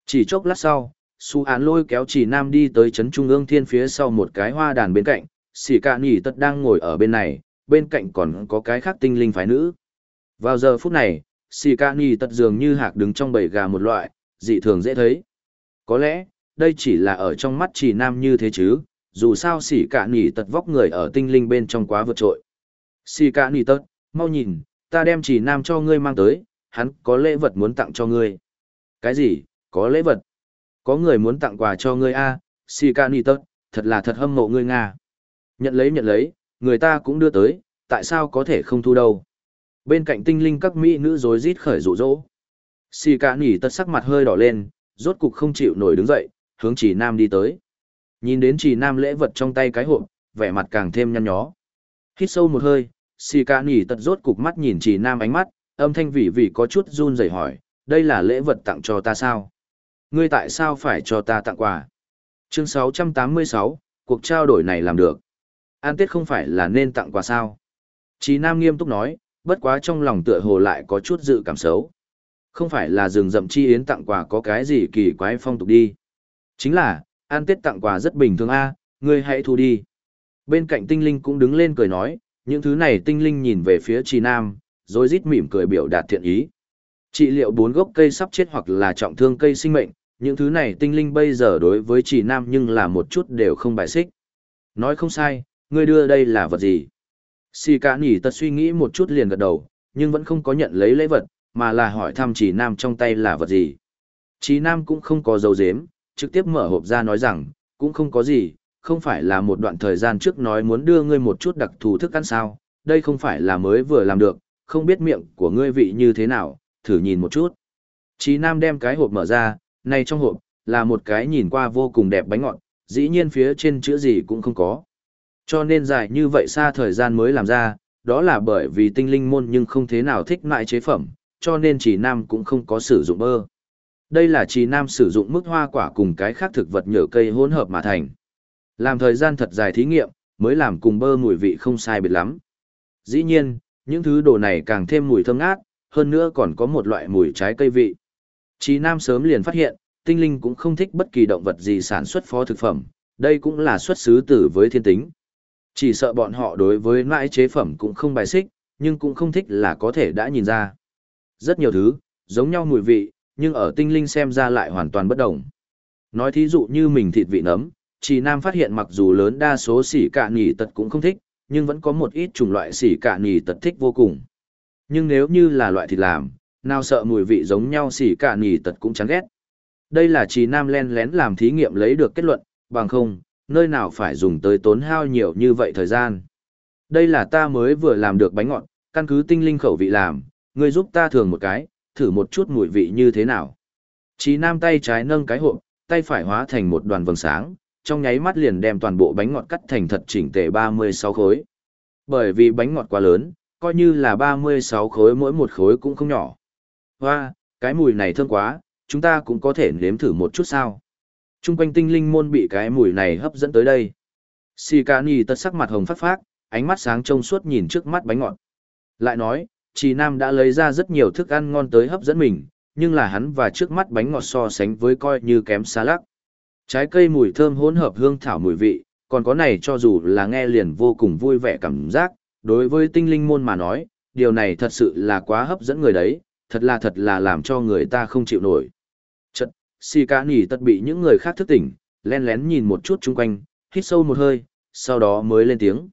Chỉ chốc lát sau, Su Án lôi kéo Chỉ Nam đi tới trấn trung ương thiên phía sau một cái hoa đàn bên cạnh, Sĩ Cả Nhỉ Tật đang ngồi ở bên này, bên cạnh còn có cái khác tinh linh phái nữ. Vào giờ phút này, Sĩ Cả Nhỉ Tật dường như hạc đứng trong bầy gà một loại, dị thường dễ thấy. Có lẽ, đây chỉ là ở trong mắt Chỉ Nam như thế chứ, dù sao Sĩ Cả Nhỉ Tật vóc người ở tinh linh bên trong quá vượt trội. Sĩ Cả Nhỉ Tật, mau nhìn, ta đem Chỉ Nam cho ngươi mang tới, hắn có lễ vật muốn tặng cho ngươi. Cái gì, có lễ vật? Có người muốn tặng quà cho ngươi a, Sĩ Cả Nhỉ Tật, thật là thật hâm mộ ngươi Nga. Nhận lấy, người ta cũng đưa tới, tại sao có thể không thu đâu. Bên cạnh tinh linh các mỹ nữ rối rít khởi rụ rỗ. Sĩ Cả Nhỉ Tật sắc mặt hơi đỏ lên, rốt cục không chịu nổi đứng dậy, hướng Chỉ Nam đi tới. Nhìn đến Chỉ Nam lễ vật trong tay cái hộp, vẻ mặt càng thêm nhăn nhó. Hít sâu một hơi, Sĩ Cả Nhỉ Tật rốt cục mắt nhìn Chỉ Nam ánh mắt, âm thanh vị có chút run rẩy hỏi, đây là lễ vật tặng cho ta sao? Ngươi tại sao phải cho ta tặng quà? Chương 686, cuộc trao đổi này làm được. An Tết không phải là nên tặng quà sao? Chỉ Nam nghiêm túc nói, bất quá trong lòng tựa hồ lại có chút dự cảm xấu. Không phải là rừng rậm chi yến tặng quà có cái gì kỳ quái phong tục đi. Chính là, An Tết tặng quà rất bình thường a, ngươi hãy thu đi. Bên cạnh tinh linh cũng đứng lên cười nói, những thứ này tinh linh nhìn về phía Chỉ Nam, rồi rít mỉm cười biểu đạt thiện ý. Trị liệu 4 gốc cây sắp chết hoặc là trọng thương cây sinh mệnh, những thứ này tinh linh bây giờ đối với Chỉ Nam nhưng là một chút đều không bài xích. Nói không sai, ngươi đưa đây là vật gì? Sĩ Cả Nhỉ Tật suy nghĩ một chút liền gật đầu, nhưng vẫn không có nhận lấy lễ vật, mà là hỏi thăm Chỉ Nam trong tay là vật gì. Chỉ Nam cũng không có dấu dếm, trực tiếp mở hộp ra nói rằng, cũng không có gì, không phải là một đoạn thời gian trước nói muốn đưa ngươi một chút đặc thù thức ăn sao, đây không phải là mới vừa làm được, không biết miệng của ngươi vị như thế nào, thử nhìn một chút. Chỉ Nam đem cái hộp mở ra, này trong hộp, là một cái nhìn qua vô cùng đẹp bánh ngọt, dĩ nhiên phía trên chữ gì cũng không có. Cho nên dài như vậy xa thời gian mới làm ra, đó là bởi vì tinh linh môn nhưng không thế nào thích loại chế phẩm, cho nên Chỉ Nam cũng không có sử dụng bơ. Đây là Chỉ Nam sử dụng mức hoa quả cùng cái khác thực vật nhựa cây hỗn hợp mà thành. Làm thời gian thật dài thí nghiệm, mới làm cùng bơ mùi vị không sai biệt lắm. Dĩ nhiên, những thứ đồ này càng thêm mùi thơm ngát, hơn nữa còn có một loại mùi trái cây vị. Chỉ Nam sớm liền phát hiện, tinh linh cũng không thích bất kỳ động vật gì sản xuất phó thực phẩm, đây cũng là xuất xứ từ với thiên tính. Chỉ sợ bọn họ đối với loại chế phẩm cũng không bài xích, nhưng cũng không thích là có thể đã nhìn ra. Rất nhiều thứ, giống nhau mùi vị, nhưng ở tinh linh xem ra lại hoàn toàn bất đồng. Nói thí dụ như mình thịt vị nấm, Chỉ Nam phát hiện mặc dù lớn đa số Sĩ Cả Nhỉ Tật cũng không thích, nhưng vẫn có một ít chủng loại Sĩ Cả Nhỉ Tật thích vô cùng. Nhưng nếu như là loại thịt làm, nào sợ mùi vị giống nhau Sĩ Cả Nhỉ Tật cũng chán ghét. Đây là Chỉ Nam len lén làm thí nghiệm lấy được kết luận, bằng không, nơi nào phải dùng tới tốn hao nhiều như vậy thời gian. Đây là ta mới vừa làm được bánh ngọt, căn cứ tinh linh khẩu vị làm, ngươi giúp ta thường một cái, thử một chút mùi vị như thế nào. Chỉ Nam tay trái nâng cái hộp, tay phải hóa thành một đoàn vầng sáng, trong nháy mắt liền đem toàn bộ bánh ngọt cắt thành thật chỉnh tề 36 khối. Bởi vì bánh ngọt quá lớn, coi như là 36 khối mỗi một khối cũng không nhỏ. Hoa, cái mùi này thơm quá, chúng ta cũng có thể nếm thử một chút sao. Trung quanh tinh linh môn bị cái mùi này hấp dẫn tới đây. Sĩ Cả Nhỉ Tật sắc mặt hồng phác phác, ánh mắt sáng trông suốt nhìn trước mắt bánh ngọt. Lại nói, Chỉ Nam đã lấy ra rất nhiều thức ăn ngon tới hấp dẫn mình, nhưng là hắn và trước mắt bánh ngọt so sánh với coi như kém xa lắc. Trái cây mùi thơm hỗn hợp hương thảo mùi vị, còn có này cho dù là nghe liền vô cùng vui vẻ cảm giác, đối với tinh linh môn mà nói, điều này thật sự là quá hấp dẫn người đấy, thật là làm cho người ta không chịu nổi. Chật, Sĩ Cả Nhỉ Tật bị những người khác thức tỉnh, len lén nhìn một chút chung quanh, hít sâu một hơi, sau đó mới lên tiếng.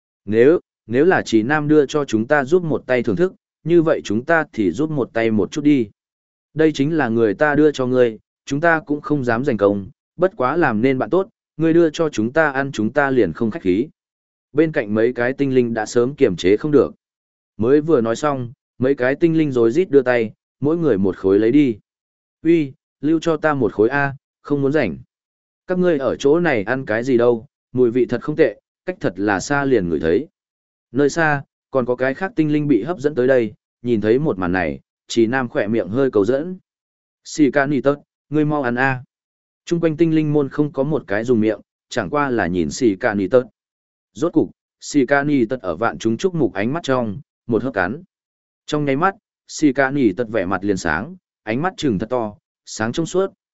Nếu là Chỉ Nam đưa cho chúng ta giúp một tay thưởng thức, như vậy chúng ta thì giúp một tay một chút đi. Đây chính là người ta đưa cho ngươi, chúng ta cũng không dám giành công, bất quá làm nên bạn tốt, ngươi đưa cho chúng ta ăn chúng ta liền không khách khí. Bên cạnh mấy cái tinh linh đã sớm kiềm chế không được. Mới vừa nói xong, mấy cái tinh linh rối rít đưa tay, mỗi người một khối lấy đi. Uy, lưu cho ta một khối A, không muốn rảnh. Các ngươi ở chỗ này ăn cái gì đâu, mùi vị thật không tệ, cách thật là xa liền ngửi thấy. Nơi xa, còn có cái khác tinh linh bị hấp dẫn tới đây, nhìn thấy một màn này, Chỉ Nam khỏe miệng hơi cầu dẫn. Sĩ Cả Nhỉ Tật, ngươi mau ăn A. Trung quanh tinh linh môn không có một cái dùng miệng, chẳng qua là nhìn Sĩ Cả Nhỉ Tật. Rốt cục, Sĩ Cả Nhỉ Tật ở vạn chúng chúc mục ánh mắt trong, một hớp cắn. Trong nháy mắt, Sĩ Cả Nhỉ Tật vẻ mặt liền sáng, ánh mắt trừng thật to, sáng trong suốt,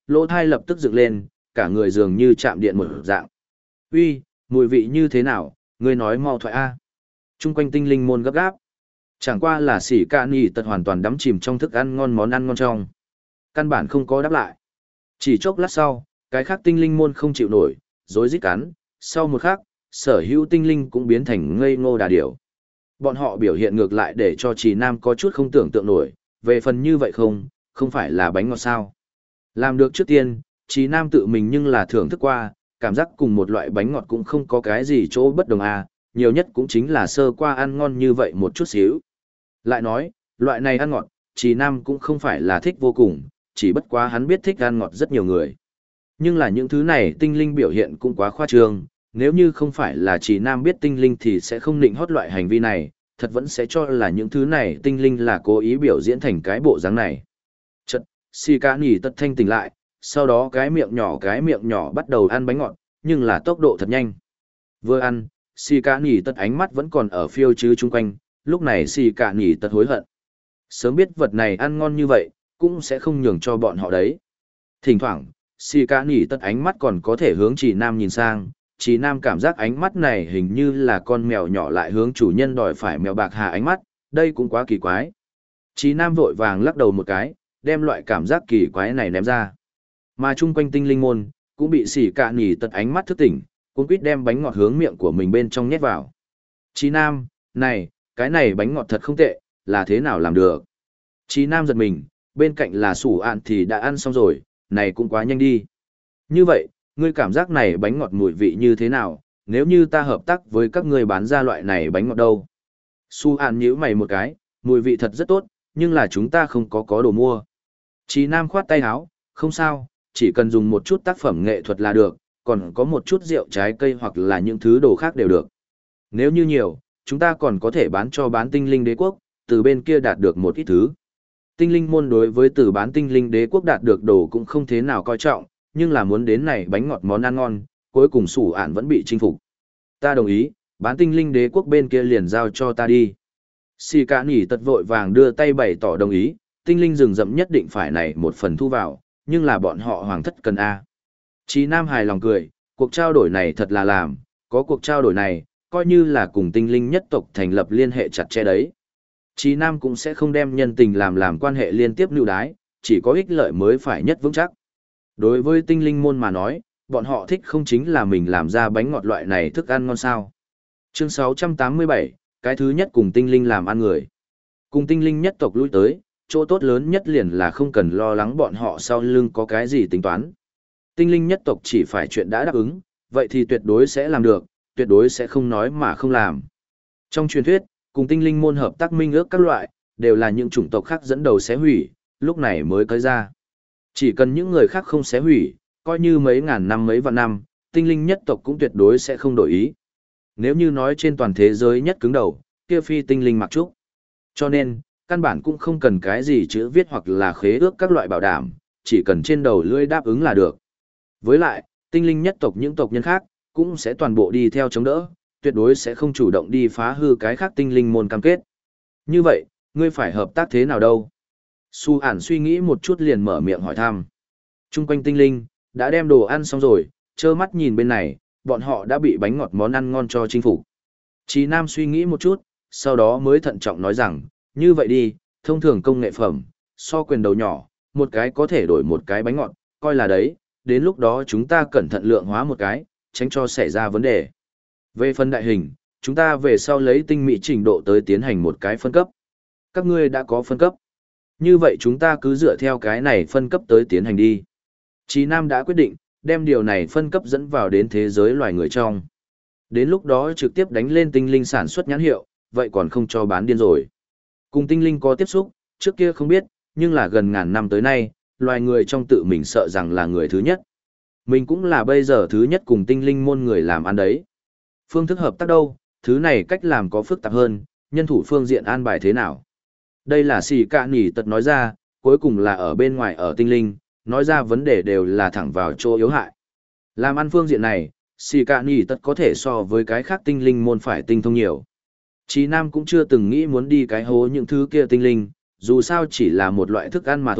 lỗ thai lập tức dựng lên, cả người dường như chạm điện một dạng. Uy, mùi vị như thế nào, ngươi nói mau thoại a. Trung quanh tinh linh môn gấp gáp. Chẳng qua là Sĩ Cả Nhỉ Tật hoàn toàn đắm chìm trong thức ăn ngon món ăn ngon trong. Căn bản không có đáp lại. Chỉ chốc lát sau, cái khác tinh linh môn không chịu nổi, rối rít cắn, sau một khắc, sở hữu tinh linh cũng biến thành ngây ngô đà điểu. Bọn họ biểu hiện ngược lại để cho Trì Nam có chút không tưởng tượng nổi, về phần như vậy không phải là bánh ngọt sao. Làm được trước tiên, Trì Nam tự mình nhưng là thưởng thức qua, cảm giác cùng một loại bánh ngọt cũng không có cái gì chỗ bất đồng à, nhiều nhất cũng chính là sơ qua ăn ngon như vậy một chút xíu. Lại nói, loại này ăn ngọt, Trì Nam cũng không phải là thích vô cùng, chỉ bất quá hắn biết thích ăn ngọt rất nhiều người. Nhưng là những thứ này tinh linh biểu hiện cũng quá khoa trương, nếu như không phải là Trì Nam biết tinh linh thì sẽ không định hót loại hành vi này, thật vẫn sẽ cho là những thứ này tinh linh là cố ý biểu diễn thành cái bộ dáng này. Chật, Sĩ Cả Nhỉ Tật thanh tỉnh lại, sau đó cái miệng nhỏ bắt đầu ăn bánh ngọt, nhưng là tốc độ thật nhanh. Vừa ăn, Sĩ Cả Nhỉ Tật ánh mắt vẫn còn ở phiêu chứ chung quanh, lúc này Sĩ Cả Nhỉ Tật hối hận. Sớm biết vật này ăn ngon như vậy, cũng sẽ không nhường cho bọn họ đấy. Thỉnh thoảng, Sĩ Cả Nhỉ Tật ánh mắt còn có thể hướng Trì Nam nhìn sang, Trì Nam cảm giác ánh mắt này hình như là con mèo nhỏ lại hướng chủ nhân đòi phải mèo bạc hà ánh mắt, đây cũng quá kỳ quái. Trì Nam vội vàng lắc đầu một cái, đem loại cảm giác kỳ quái này ném ra. Mà chung quanh tinh linh môn, cũng bị Sĩ Cả Nhỉ Tật ánh mắt thức tỉnh, cũng quýt đem bánh ngọt hướng miệng của mình bên trong nhét vào. Trì Nam, này, cái này bánh ngọt thật không tệ, là thế nào làm được? Trì Nam giật mình, bên cạnh là Sủ Ạn thì đã ăn xong rồi, này cũng quá nhanh đi. Như vậy, ngươi cảm giác này bánh ngọt mùi vị như thế nào, nếu như ta hợp tác với các ngươi bán ra loại này bánh ngọt đâu? Su Ạn nhíu mày một cái, mùi vị thật rất tốt, nhưng là chúng ta không có đồ mua. Trì Nam khoát tay áo, không sao, chỉ cần dùng một chút tác phẩm nghệ thuật là được, còn có một chút rượu trái cây hoặc là những thứ đồ khác đều được. Nếu như nhiều, chúng ta còn có thể bán cho bán tinh linh đế quốc, từ bên kia đạt được một ít thứ. Tinh linh môn đối với từ bán tinh linh đế quốc đạt được đồ cũng không thế nào coi trọng, nhưng là muốn đến này bánh ngọt món ăn ngon, cuối cùng Sủ Ạn vẫn bị chinh phục. Ta đồng ý, bán tinh linh đế quốc bên kia liền giao cho ta đi. Sĩ Cả Nhỉ Tật vội vàng đưa tay bày tỏ đồng ý, tinh linh rừng rậm nhất định phải này một phần thu vào, nhưng là bọn họ hoàng thất cần A. Chí Nam hài lòng cười, cuộc trao đổi này thật là làm, có cuộc trao đổi này, coi như là cùng tinh linh nhất tộc thành lập liên hệ chặt chẽ đấy. Chí Nam cũng sẽ không đem nhân tình làm quan hệ liên tiếp lưu đái, chỉ có ích lợi mới phải nhất vững chắc. Đối với tinh linh môn mà nói, bọn họ thích không chính là mình làm ra bánh ngọt loại này thức ăn ngon sao. Chương 687, cái thứ nhất cùng tinh linh làm ăn người. Cùng tinh linh nhất tộc lui tới, chỗ tốt lớn nhất liền là không cần lo lắng bọn họ sau lưng có cái gì tính toán. Tinh linh nhất tộc chỉ phải chuyện đã đáp ứng, vậy thì tuyệt đối sẽ làm được, tuyệt đối sẽ không nói mà không làm. Trong truyền thuyết, cùng tinh linh môn hợp tác minh ước các loại, đều là những chủng tộc khác dẫn đầu xé hủy, lúc này mới tới ra. Chỉ cần những người khác không xé hủy, coi như mấy ngàn năm mấy vạn năm, tinh linh nhất tộc cũng tuyệt đối sẽ không đổi ý. Nếu như nói trên toàn thế giới nhất cứng đầu, kia phi tinh linh mặc trúc. Cho nên, căn bản cũng không cần cái gì chữ viết hoặc là khế ước các loại bảo đảm, chỉ cần trên đầu lưỡi đáp ứng là được. Với lại, tinh linh nhất tộc những tộc nhân khác, cũng sẽ toàn bộ đi theo chống đỡ, tuyệt đối sẽ không chủ động đi phá hư cái khác tinh linh môn cam kết. Như vậy, ngươi phải hợp tác thế nào đâu? Su Ản suy nghĩ một chút liền mở miệng hỏi thăm. Trung quanh tinh linh, đã đem đồ ăn xong rồi, trơ mắt nhìn bên này, bọn họ đã bị bánh ngọt món ăn ngon cho chinh phục. Chí Nam suy nghĩ một chút, sau đó mới thận trọng nói rằng, như vậy đi, thông thường công nghệ phẩm, so quyền đầu nhỏ, một cái có thể đổi một cái bánh ngọt, coi là đấy, đến lúc đó chúng ta cẩn thận lượng hóa một cái, tránh cho xảy ra vấn đề. Về phần đại hình, chúng ta về sau lấy tinh mỹ trình độ tới tiến hành một cái phân cấp. Các ngươi đã có phân cấp. Như vậy chúng ta cứ dựa theo cái này phân cấp tới tiến hành đi. Chí Nam đã quyết định, đem điều này phân cấp dẫn vào đến thế giới loài người trong. Đến lúc đó trực tiếp đánh lên tinh linh sản xuất nhãn hiệu, vậy còn không cho bán điên rồi. Cùng tinh linh có tiếp xúc, trước kia không biết, nhưng là gần ngàn năm tới nay, loài người trong tự mình sợ rằng là người thứ nhất. Mình cũng là bây giờ thứ nhất cùng tinh linh môn người làm ăn đấy. Phương thức hợp tác đâu, thứ này cách làm có phức tạp hơn, nhân thủ phương diện an bài thế nào. Đây là Sĩ Cả Nhỉ Tật nói ra, cuối cùng là ở bên ngoài ở tinh linh, nói ra vấn đề đều là thẳng vào chỗ yếu hại. Làm ăn phương diện này, Sĩ Cả Nhỉ Tật có thể so với cái khác tinh linh môn phải tinh thông nhiều. Chí Nam cũng chưa từng nghĩ muốn đi cái hố những thứ kia tinh linh, dù sao chỉ là một loại thức ăn mà thôi,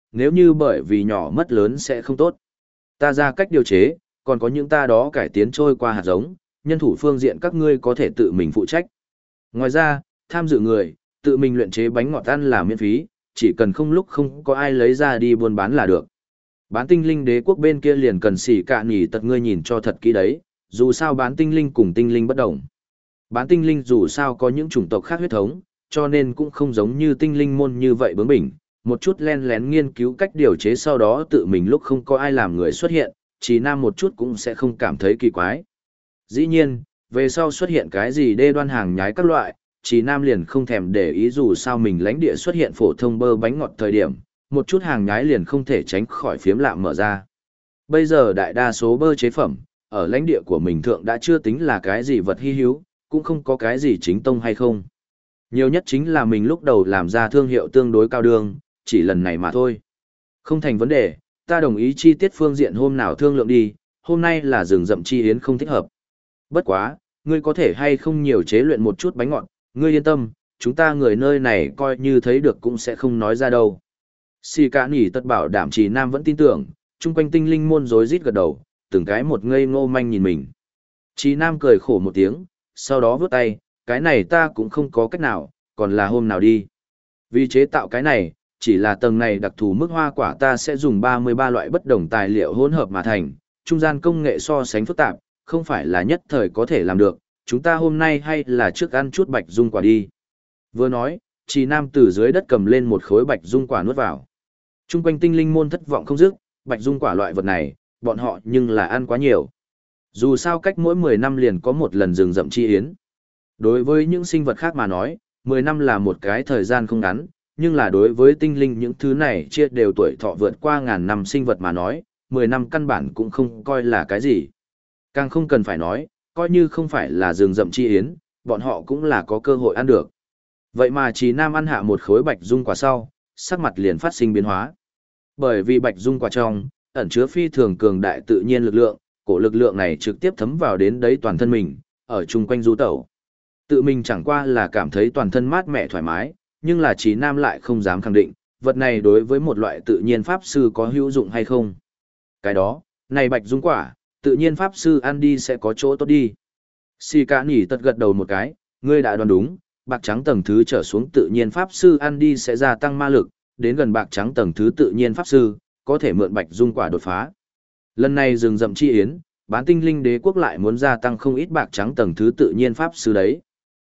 nếu như bởi vì nhỏ mất lớn sẽ không tốt. Ta ra cách điều chế, còn có những ta đó cải tiến trôi qua hạt giống, nhân thủ phương diện các ngươi có thể tự mình phụ trách. Ngoài ra, tham dự người, tự mình luyện chế bánh ngọt ăn là miễn phí, chỉ cần không lúc không có ai lấy ra đi buôn bán là được. Bán tinh linh đế quốc bên kia liền cần xỉ cả nhỉ tật ngươi nhìn cho thật kỹ đấy, dù sao bán tinh linh cùng tinh linh bất đồng. Bán tinh linh dù sao có những chủng tộc khác huyết thống, cho nên cũng không giống như tinh linh môn như vậy bướng bỉnh, một chút len lén nghiên cứu cách điều chế sau đó tự mình lúc không có ai làm người xuất hiện, chỉ nam một chút cũng sẽ không cảm thấy kỳ quái. Dĩ nhiên, về sau xuất hiện cái gì đê đoan hàng nhái các loại, chỉ nam liền không thèm để ý dù sao mình lãnh địa xuất hiện phổ thông bơ bánh ngọt thời điểm, một chút hàng nhái liền không thể tránh khỏi phiếm lạm mở ra. Bây giờ đại đa số bơ chế phẩm, ở lãnh địa của mình thượng đã chưa tính là cái gì vật hy hữu, cũng không có cái gì chính tông hay không. Nhiều nhất chính là mình lúc đầu làm ra thương hiệu tương đối cao đường, chỉ lần này mà thôi. Không thành vấn đề, ta đồng ý chi tiết phương diện hôm nào thương lượng đi, hôm nay là rừng rậm chi yến không thích hợp. Bất quá, ngươi có thể hay không nhiều chế luyện một chút bánh ngọt, ngươi yên tâm, chúng ta người nơi này coi như thấy được cũng sẽ không nói ra đâu. Xì cả nỉ tất bảo đảm chỉ nam vẫn tin tưởng, chung quanh tinh linh môn rối rít gật đầu, từng cái một ngây ngô manh nhìn mình. Chí nam cười khổ một tiếng, sau đó vướt tay, cái này ta cũng không có cách nào, còn là hôm nào đi. Vì chế tạo cái này, chỉ là tầng này đặc thù mức hoa quả ta sẽ dùng 33 loại bất đồng tài liệu hỗn hợp mà thành, trung gian công nghệ so sánh phức tạp, không phải là nhất thời có thể làm được, chúng ta hôm nay hay là trước ăn chút bạch dung quả đi. Vừa nói, Chí nam từ dưới đất cầm lên một khối bạch dung quả nuốt vào. Trung quanh tinh linh môn thất vọng không dứt, bạch dung quả loại vật này, bọn họ nhưng là ăn quá nhiều. Dù sao cách mỗi 10 năm liền có một lần rừng rậm chi yến. Đối với những sinh vật khác mà nói, 10 năm là một cái thời gian không ngắn, nhưng là đối với tinh linh những thứ này chia đều tuổi thọ vượt qua ngàn năm sinh vật mà nói, 10 năm căn bản cũng không coi là cái gì. Càng không cần phải nói, coi như không phải là rừng rậm chi yến, bọn họ cũng là có cơ hội ăn được. Vậy mà Chí Nam ăn hạ một khối bạch dung quả sau, sắc mặt liền phát sinh biến hóa. Bởi vì bạch dung quả trong, ẩn chứa phi thường cường đại tự nhiên lực lượng, cổ lực lượng này trực tiếp thấm vào đến đấy toàn thân mình, ở chung quanh du tẩu. Tự mình chẳng qua là cảm thấy toàn thân mát mẻ thoải mái, nhưng là Chí Nam lại không dám khẳng định, vật này đối với một loại tự nhiên pháp sư có hữu dụng hay không. Cái đó, này bạch dung quả, tự nhiên pháp sư ăn đi sẽ có chỗ tốt đi. Xì cả nhỉ tật gật đầu một cái, ngươi đã đoán đúng, bạc trắng tầng thứ trở xuống tự nhiên pháp sư ăn đi sẽ gia tăng ma lực, đến gần bạc trắng tầng thứ tự nhiên pháp sư, có thể mượn bạch dung quả đột phá. Lần này rừng rậm chi yến, bán tinh linh đế quốc lại muốn gia tăng không ít bạc trắng tầng thứ tự nhiên pháp sư đấy.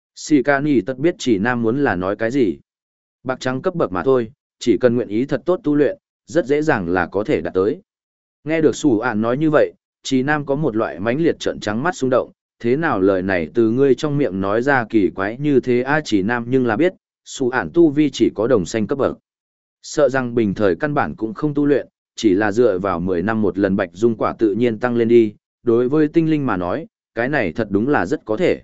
Sikani tất biết chỉ nam muốn là nói cái gì. Bạc trắng cấp bậc mà thôi, chỉ cần nguyện ý thật tốt tu luyện, rất dễ dàng là có thể đạt tới. Nghe được Sủ Ản nói như vậy, chỉ nam có một loại mãnh liệt trợn trắng mắt xung động, thế nào lời này từ ngươi trong miệng nói ra kỳ quái như thế a chỉ nam nhưng là biết, Sủ Ản tu vi chỉ có đồng xanh cấp bậc. Sợ rằng bình thời căn bản cũng không tu luyện, chỉ là dựa vào 10 năm một lần bạch dung quả tự nhiên tăng lên đi, đối với tinh linh mà nói, cái này thật đúng là rất có thể.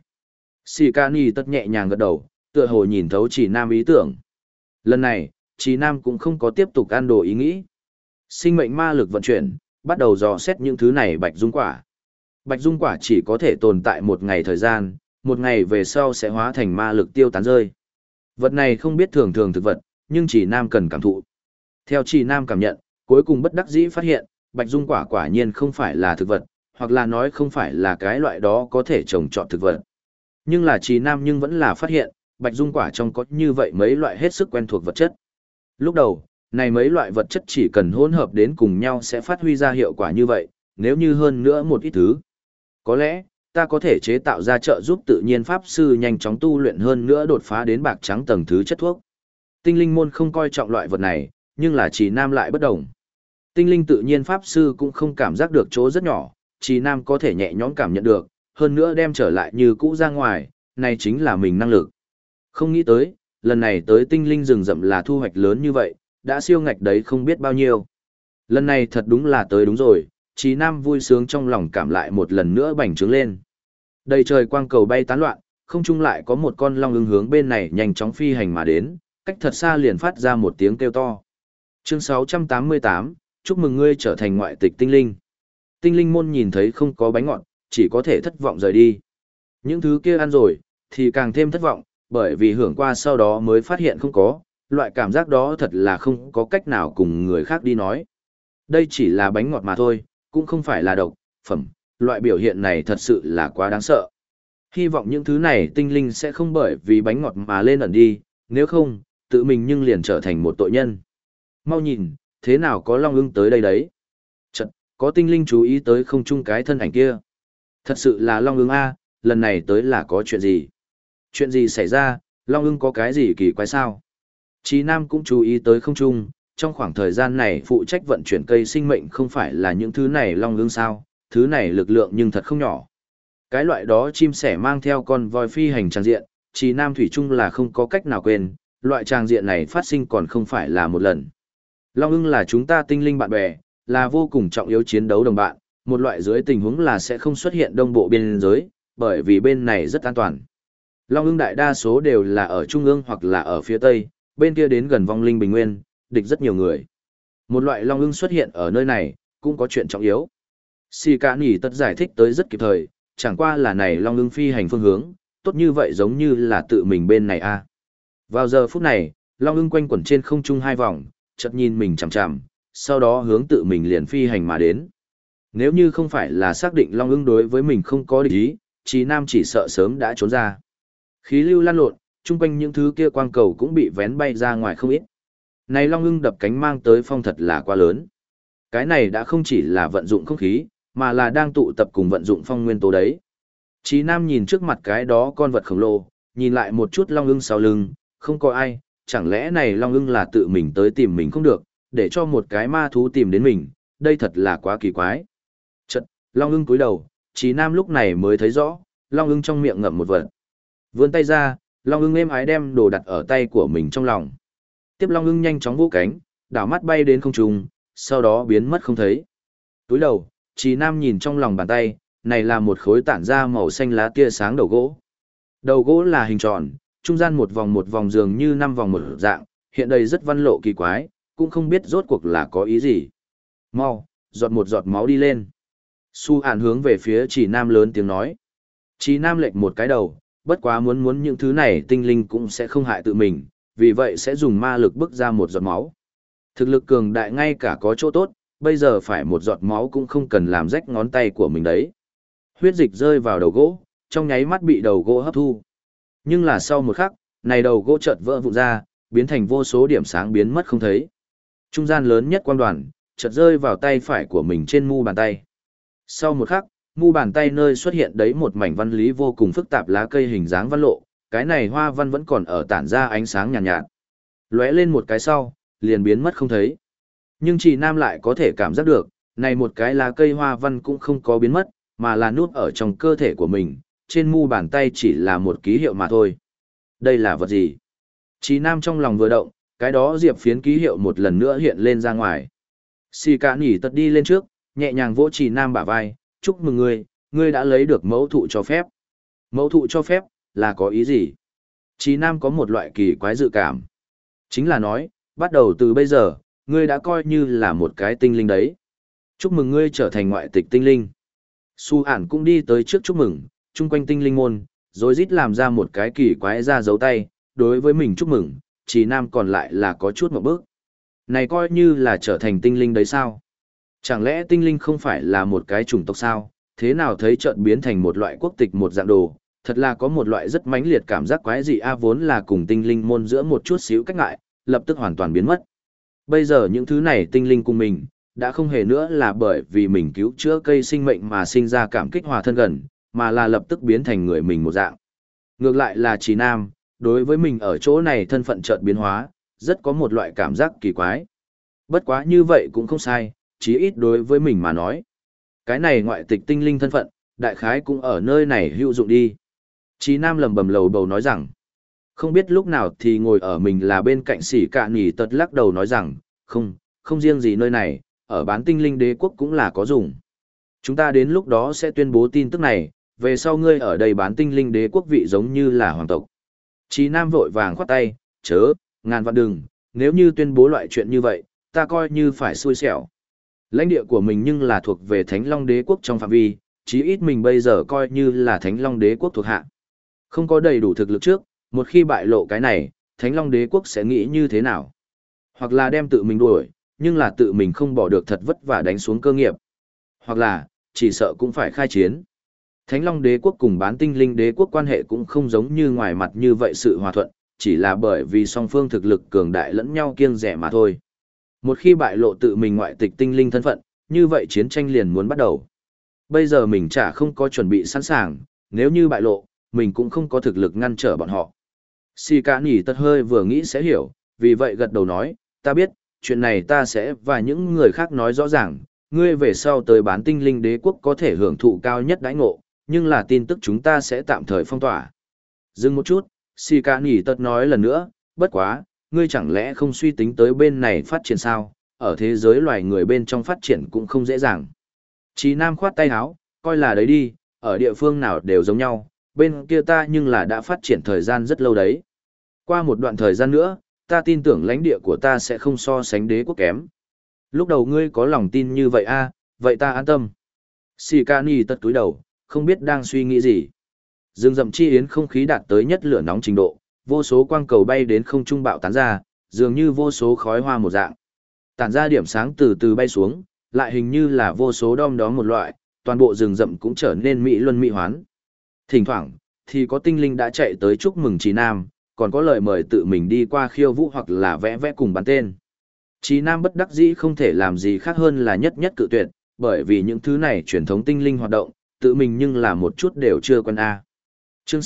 Sikani tất nhẹ nhàng gật đầu, tựa hồ nhìn thấu chỉ nam ý tưởng. Lần này, chỉ nam cũng không có tiếp tục ăn đồ ý nghĩ. Sinh mệnh ma lực vận chuyển, bắt đầu dò xét những thứ này bạch dung quả. Bạch dung quả chỉ có thể tồn tại một ngày thời gian, một ngày về sau sẽ hóa thành ma lực tiêu tán rơi. Vật này không biết thường thường thực vật, nhưng chỉ nam cần cảm thụ. Theo chỉ nam cảm nhận, cuối cùng bất đắc dĩ phát hiện, bạch dung quả quả nhiên không phải là thực vật, hoặc là nói không phải là cái loại đó có thể trồng trọt thực vật. Nhưng là chỉ nam nhưng vẫn là phát hiện, bạch dung quả trong có như vậy mấy loại hết sức quen thuộc vật chất. Lúc đầu, này mấy loại vật chất chỉ cần hỗn hợp đến cùng nhau sẽ phát huy ra hiệu quả như vậy, nếu như hơn nữa một ít thứ. Có lẽ, ta có thể chế tạo ra trợ giúp tự nhiên pháp sư nhanh chóng tu luyện hơn nữa đột phá đến bạc trắng tầng thứ chất thuốc. Tinh linh môn không coi trọng loại vật này, nhưng là chỉ nam lại bất đồng. Tinh linh tự nhiên pháp sư cũng không cảm giác được chỗ rất nhỏ, chỉ nam có thể nhẹ nhõm cảm nhận được, hơn nữa đem trở lại như cũ ra ngoài, này chính là mình năng lực. Không nghĩ tới, lần này tới tinh linh rừng rậm là thu hoạch lớn như vậy, đã siêu ngạch đấy không biết bao nhiêu. Lần này thật đúng là tới đúng rồi, Chí Nam vui sướng trong lòng cảm lại một lần nữa bành trướng lên. Đầy trời quang cầu bay tán loạn, không trung lại có một con long ưng hướng bên này nhanh chóng phi hành mà đến, cách thật xa liền phát ra một tiếng kêu to. Chương 688, chúc mừng ngươi trở thành ngoại tịch tinh linh. Tinh linh môn nhìn thấy không có bánh ngọt, chỉ có thể thất vọng rời đi. Những thứ kia ăn rồi, thì càng thêm thất vọng, bởi vì hưởng qua sau đó mới phát hiện không có, loại cảm giác đó thật là không có cách nào cùng người khác đi nói. Đây chỉ là bánh ngọt mà thôi, cũng không phải là độc, phẩm, loại biểu hiện này thật sự là quá đáng sợ. Hy vọng những thứ này tinh linh sẽ không bởi vì bánh ngọt mà lên ẩn đi, nếu không, tự mình nhưng liền trở thành một tội nhân. Mau nhìn, thế nào có long ưng tới đây đấy? Chật, có tinh linh chú ý tới không trung cái thân ảnh kia. Thật sự là long ưng A, lần này tới là có chuyện gì? Chuyện gì xảy ra, long ưng có cái gì kỳ quái sao? Chí Nam cũng chú ý tới không trung, trong khoảng thời gian này phụ trách vận chuyển cây sinh mệnh không phải là những thứ này long ưng sao, thứ này lực lượng nhưng thật không nhỏ. Cái loại đó chim sẻ mang theo con voi phi hành trang diện, Chí Nam thủy chung là không có cách nào quên, loại trang diện này phát sinh còn không phải là một lần. Long ưng là chúng ta tinh linh bạn bè, là vô cùng trọng yếu chiến đấu đồng bạn, một loại dưới tình huống là sẽ không xuất hiện đông bộ biên giới, bởi vì bên này rất an toàn. Long ưng đại đa số đều là ở trung ương hoặc là ở phía tây, bên kia đến gần vong linh bình nguyên, địch rất nhiều người. Một loại long ưng xuất hiện ở nơi này, cũng có chuyện trọng yếu. Sì Cả Nỉ Tật giải thích tới rất kịp thời, chẳng qua là này long ưng phi hành phương hướng, tốt như vậy giống như là tự mình bên này a. Vào giờ phút này, long ưng quanh quẩn trên không trung hai vòng, chợt nhìn mình chằm chằm, sau đó hướng tự mình liền phi hành mà đến. Nếu như không phải là xác định long ưng đối với mình không có địch ý, Chí Nam chỉ sợ sớm đã trốn ra. Khí lưu lan lộn, chung quanh những thứ kia quang cầu cũng bị vén bay ra ngoài không ít. Này long ưng đập cánh mang tới phong thật là quá lớn. Cái này đã không chỉ là vận dụng không khí, mà là đang tụ tập cùng vận dụng phong nguyên tố đấy. Chí Nam nhìn trước mặt cái đó con vật khổng lồ, nhìn lại một chút long ưng sau lưng, không có ai, chẳng lẽ này long ưng là tự mình tới tìm mình không được, để cho một cái ma thú tìm đến mình, đây thật là quá kỳ quái. Chật, long ưng cúi đầu, Chí Nam lúc này mới thấy rõ, long ưng trong miệng ngậm một vật. Vươn tay ra, long ưng êm ái đem đồ đặt ở tay của mình trong lòng. Tiếp long ưng nhanh chóng vỗ cánh, đảo mắt bay đến không trung, sau đó biến mất không thấy. Túi đầu, Chí Nam nhìn trong lòng bàn tay, này là một khối tản ra màu xanh lá tia sáng đầu gỗ. Đầu gỗ là hình tròn, trung gian một vòng dường như 5 vòng một dạng, hiện đây rất văn lộ kỳ quái, cũng không biết rốt cuộc là có ý gì. Mau, giọt một giọt máu đi lên. Su Hàn hướng về phía Chí Nam lớn tiếng nói. Chí Nam lệch một cái đầu, bất quá muốn những thứ này tinh linh cũng sẽ không hại tự mình, vì vậy sẽ dùng ma lực bức ra một giọt máu. Thực lực cường đại ngay cả có chỗ tốt, bây giờ phải một giọt máu cũng không cần làm rách ngón tay của mình đấy. Huyết dịch rơi vào đầu gỗ, trong nháy mắt bị đầu gỗ hấp thu. Nhưng là sau một khắc, này đầu gỗ chợt vỡ vụn ra, biến thành vô số điểm sáng biến mất không thấy. Trung gian lớn nhất quang đoàn, chợt rơi vào tay phải của mình trên mu bàn tay. Sau một khắc, mu bàn tay nơi xuất hiện đấy một mảnh văn lý vô cùng phức tạp lá cây hình dáng văn lộ, cái này hoa văn vẫn còn ở tản ra ánh sáng nhàn nhạt. Lóe lên một cái sau, liền biến mất không thấy. Nhưng Chí Nam lại có thể cảm giác được, này một cái lá cây hoa văn cũng không có biến mất, mà là núp ở trong cơ thể của mình, trên mu bàn tay chỉ là một ký hiệu mà thôi. Đây là vật gì? Chí Nam trong lòng vừa động, cái đó diệp phiến ký hiệu một lần nữa hiện lên ra ngoài. Sì Cả Nỉ Tật đi lên trước, nhẹ nhàng vỗ Chí Nam bả vai, chúc mừng ngươi đã lấy được mẫu thụ cho phép. Mẫu thụ cho phép, là có ý gì? Chí Nam có một loại kỳ quái dự cảm. Chính là nói, bắt đầu từ bây giờ, ngươi đã coi như là một cái tinh linh đấy. Chúc mừng ngươi trở thành ngoại tịch tinh linh. Su Hàn cũng đi tới trước chúc mừng, chung quanh tinh linh môn, rồi rít làm ra một cái kỳ quái ra dấu tay, đối với mình chúc mừng, Chí Nam còn lại là có chút một bước. Này coi như là trở thành tinh linh đấy sao? Chẳng lẽ tinh linh không phải là một cái chủng tộc sao? Thế nào thấy chợt biến thành một loại quốc tịch một dạng đồ, thật là có một loại rất mãnh liệt cảm giác quái dị vốn là cùng tinh linh môn giữa một chút xíu cách ngại, lập tức hoàn toàn biến mất. Bây giờ những thứ này tinh linh cùng mình, đã không hề nữa là bởi vì mình cứu chữa cây sinh mệnh mà sinh ra cảm kích hòa thân gần, mà là lập tức biến thành người mình một dạng. Ngược lại là Chí Nam, đối với mình ở chỗ này thân phận chợt biến hóa, rất có một loại cảm giác kỳ quái. Bất quá như vậy cũng không sai, chí ít đối với mình mà nói. Cái này ngoại tịch tinh linh thân phận, đại khái cũng ở nơi này hữu dụng đi. Chí Nam lầm bầm lầu bầu nói rằng, không biết lúc nào thì ngồi ở mình là bên cạnh Sì Cả Nỉ Tật lắc đầu nói rằng, không riêng gì nơi này, ở bán tinh linh đế quốc cũng là có dùng. Chúng ta đến lúc đó sẽ tuyên bố tin tức này, về sau ngươi ở đây bán tinh linh đế quốc vị giống như là hoàng tộc. Chí Nam vội vàng khoát tay, ngàn vạn đừng, nếu như tuyên bố loại chuyện như vậy, ta coi như phải xui xẻo. Lãnh địa của mình nhưng là thuộc về Thánh Long đế quốc trong phạm vi, chí ít mình bây giờ coi như là Thánh Long đế quốc thuộc hạ. Không có đầy đủ thực lực trước, một khi bại lộ cái này, Thánh Long Đế quốc sẽ nghĩ như thế nào? Hoặc là đem tự mình đuổi, nhưng là tự mình không bỏ được thật vất vả đánh xuống cơ nghiệp. Hoặc là, chỉ sợ cũng phải khai chiến. Thánh Long Đế quốc cùng Bán Tinh Linh Đế quốc quan hệ cũng không giống như ngoài mặt như vậy sự hòa thuận, chỉ là bởi vì song phương thực lực cường đại lẫn nhau kiêng rẻ mà thôi. Một khi bại lộ tự mình ngoại tịch tinh linh thân phận, như vậy chiến tranh liền muốn bắt đầu. Bây giờ mình chả không có chuẩn bị sẵn sàng, nếu như bại lộ, mình cũng không có thực lực ngăn trở bọn họ. Xì Cả Nhỉ Tật hơi vừa nghĩ sẽ hiểu, vì vậy gật đầu nói, ta biết, chuyện này ta sẽ và những người khác nói rõ ràng, ngươi về sau tới Bán Tinh Linh Đế quốc có thể hưởng thụ cao nhất đãi ngộ, nhưng là tin tức chúng ta sẽ tạm thời phong tỏa. Dừng một chút, Xì Cả Nhỉ Tật nói lần nữa, bất quá, ngươi chẳng lẽ không suy tính tới bên này phát triển sao, ở thế giới loài người bên trong phát triển cũng không dễ dàng. Chí Nam khoát tay áo, coi là đấy đi, ở địa phương nào đều giống nhau, bên kia ta nhưng là đã phát triển thời gian rất lâu đấy. Qua một đoạn thời gian nữa, ta tin tưởng lãnh địa của ta sẽ không so sánh đế quốc kém. Lúc đầu ngươi có lòng tin như vậy a, vậy ta an tâm. Xì Ca Ni tật túi đầu, không biết đang suy nghĩ gì. Rừng rậm chi yến không khí đạt tới nhất lửa nóng trình độ, vô số quang cầu bay đến không trung bạo tán ra, dường như vô số khói hoa một dạng. Tản ra điểm sáng từ từ bay xuống, lại hình như là vô số đom đóm một loại, toàn bộ rừng rậm cũng trở nên mỹ luân mỹ hoán. Thỉnh thoảng, thì có tinh linh đã chạy tới chúc mừng Trí Nam, còn có lời mời tự mình đi qua khiêu vũ hoặc là vẽ vẽ cùng bắn tên. Trí Nam bất đắc dĩ không thể làm gì khác hơn là nhất nhất cự tuyệt, bởi vì những thứ này truyền thống tinh linh hoạt động, tự mình nhưng là một chút đều chưa quen a. Chương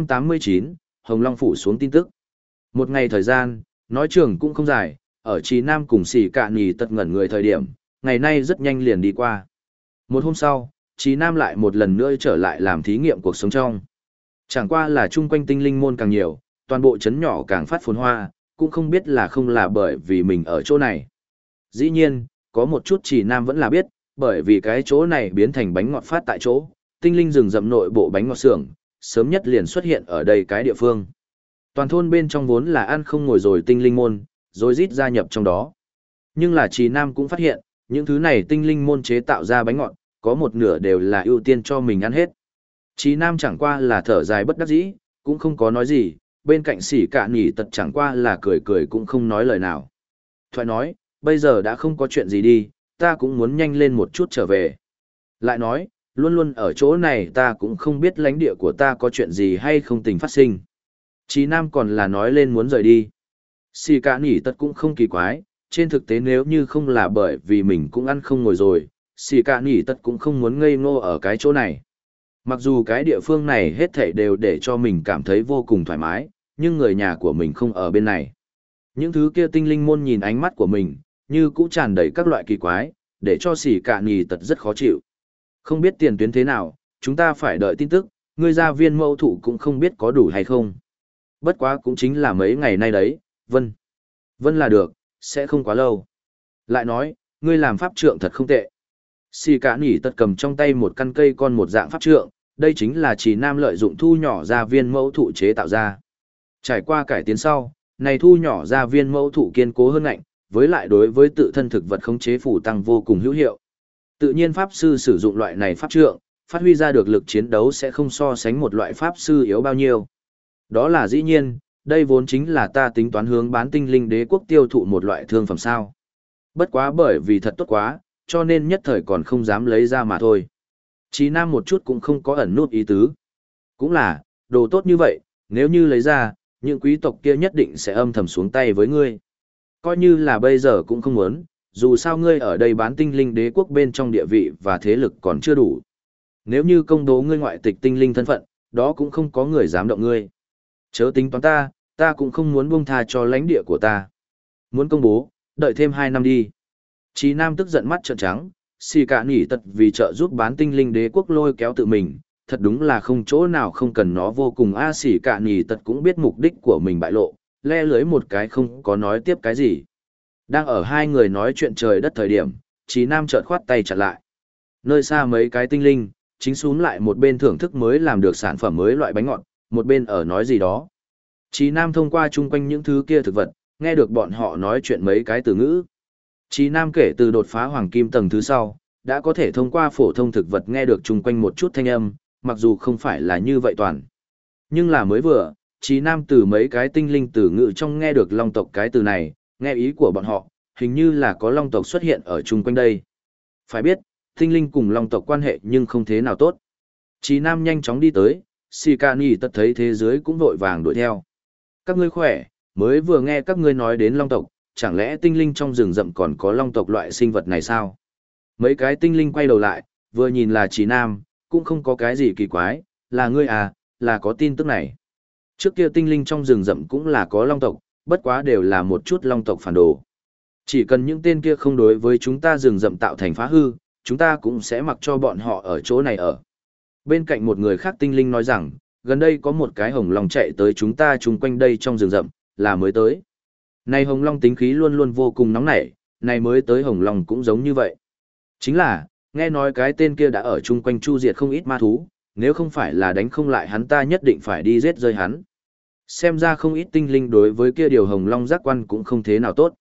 689, Hồng Long phủ xuống tin tức. Một ngày thời gian, nói trường cũng không dài, ở Trí Nam cùng Xỉ Cả Nhỉ Tật ngẩn người thời điểm, ngày nay rất nhanh liền đi qua. Một hôm sau, Trí Nam lại một lần nữa trở lại làm thí nghiệm cuộc sống trong. Chẳng qua là chung quanh tinh linh môn càng nhiều, toàn bộ trấn nhỏ càng phát phồn hoa, cũng không biết là không là bởi vì mình ở chỗ này. Dĩ nhiên, có một chút Trí Nam vẫn là biết, bởi vì cái chỗ này biến thành bánh ngọt phát tại chỗ, tinh linh rừng rậm nội bộ bánh ngọt xưởng, sớm nhất liền xuất hiện ở đây cái địa phương. Toàn thôn bên trong vốn là ăn không ngồi rồi tinh linh môn, rồi rít gia nhập trong đó. Nhưng là Trí Nam cũng phát hiện, những thứ này tinh linh môn chế tạo ra bánh ngọt, có một nửa đều là ưu tiên cho mình ăn hết. Trí Nam chẳng qua là thở dài bất đắc dĩ, cũng không có nói gì, bên cạnh Xỉ Cả Nhỉ Tật chẳng qua là cười cười cũng không nói lời nào. Thoại nói, bây giờ đã không có chuyện gì đi, ta cũng muốn nhanh lên một chút trở về. Lại nói, luôn luôn ở chỗ này ta cũng không biết lãnh địa của ta có chuyện gì hay không tình phát sinh. Trí Nam còn là nói lên muốn rời đi. Xỉ Cả Nhỉ Tật cũng không kỳ quái, trên thực tế nếu như không là bởi vì mình cũng ăn không ngồi rồi, Xỉ Cả Nhỉ Tật cũng không muốn ngây ngô ở cái chỗ này. Mặc dù cái địa phương này hết thảy đều để cho mình cảm thấy vô cùng thoải mái, nhưng người nhà của mình không ở bên này. Những thứ kia tinh linh môn nhìn ánh mắt của mình, như cũng tràn đầy các loại kỳ quái, để cho Xỉ Cả Nhỉ Tật rất khó chịu. Không biết tiền tuyến thế nào, chúng ta phải đợi tin tức, người gia viên mẫu thụ cũng không biết có đủ hay không. Bất quá cũng chính là mấy ngày nay đấy, Vân. Vân là được, sẽ không quá lâu. Lại nói, ngươi làm pháp trượng thật không tệ. Xỉ Cả Nhỉ Tật cầm trong tay một căn cây con một dạng pháp trượng, đây chính là Trí Nam lợi dụng thu nhỏ ra viên mẫu thụ chế tạo ra. Trải qua cải tiến sau, này thu nhỏ ra viên mẫu thụ kiên cố hơn ngạnh, với lại đối với tự thân thực vật khống chế phủ tăng vô cùng hữu hiệu. Tự nhiên pháp sư sử dụng loại này pháp trượng, phát huy ra được lực chiến đấu sẽ không so sánh một loại pháp sư yếu bao nhiêu. Đó là dĩ nhiên, đây vốn chính là ta tính toán hướng Bán Tinh Linh Đế quốc tiêu thụ một loại thương phẩm sao. Bất quá bởi vì thật tốt quá, cho nên nhất thời còn không dám lấy ra mà thôi. Trí Nam một chút cũng không có ẩn nút ý tứ. Cũng là, đồ tốt như vậy, nếu như lấy ra, những quý tộc kia nhất định sẽ âm thầm xuống tay với ngươi. Coi như là bây giờ cũng không muốn, dù sao ngươi ở đây Bán Tinh Linh Đế quốc bên trong địa vị và thế lực còn chưa đủ. Nếu như công bố ngươi ngoại tịch tinh linh thân phận, đó cũng không có người dám động ngươi. Chớ tính toán ta cũng không muốn buông tha cho lãnh địa của ta. Muốn công bố, đợi thêm 2 năm đi. Trí Nam tức giận mắt trợn trắng, Xỉ Cả Nhỉ Tật vì trợ giúp Bán Tinh Linh Đế quốc lôi kéo tự mình, thật đúng là không chỗ nào không cần nó vô cùng Xỉ Cả Nhỉ Tật cũng biết mục đích của mình bại lộ, le lưới một cái không có nói tiếp cái gì. Đang ở hai người nói chuyện trời đất thời điểm, Trí Nam chợt khoát tay chặn lại. Nơi xa mấy cái tinh linh, chính xuống lại một bên thưởng thức mới làm được sản phẩm mới loại bánh ngọt, một bên ở nói gì đó. Trí Nam thông qua chung quanh những thứ kia thực vật, nghe được bọn họ nói chuyện mấy cái từ ngữ. Trí Nam kể từ đột phá hoàng kim tầng thứ sau, đã có thể thông qua phổ thông thực vật nghe được chung quanh một chút thanh âm, mặc dù không phải là như vậy toàn. Nhưng là mới vừa, Chí Nam từ mấy cái tinh linh từ ngữ trong nghe được long tộc cái từ này, nghe ý của bọn họ, hình như là có long tộc xuất hiện ở chung quanh đây. Phải biết, tinh linh cùng long tộc quan hệ nhưng không thế nào tốt. Chí Nam nhanh chóng đi tới, Sikani tật thấy thế giới cũng vội vàng đuổi theo. Các ngươi khỏe, mới vừa nghe các ngươi nói đến long tộc, chẳng lẽ tinh linh trong rừng rậm còn có long tộc loại sinh vật này sao? Mấy cái tinh linh quay đầu lại, vừa nhìn là Chí Nam, cũng không có cái gì kỳ quái, là ngươi à, là có tin tức này. Trước kia tinh linh trong rừng rậm cũng là có long tộc, bất quá đều là một chút long tộc phản đồ. Chỉ cần những tên kia không đối với chúng ta rừng rậm tạo thành phá hư, chúng ta cũng sẽ mặc cho bọn họ ở chỗ này ở. Bên cạnh một người khác tinh linh nói rằng, gần đây có một cái hồng long chạy tới chúng ta chung quanh đây trong rừng rậm, là mới tới. Này hồng long tính khí luôn luôn vô cùng nóng nảy, này mới tới hồng long cũng giống như vậy. Chính là, nghe nói cái tên kia đã ở chung quanh chu diệt không ít ma thú, nếu không phải là đánh không lại hắn ta nhất định phải đi giết rơi hắn. Xem ra không ít tinh linh đối với kia điều hồng long giác quan cũng không thế nào tốt.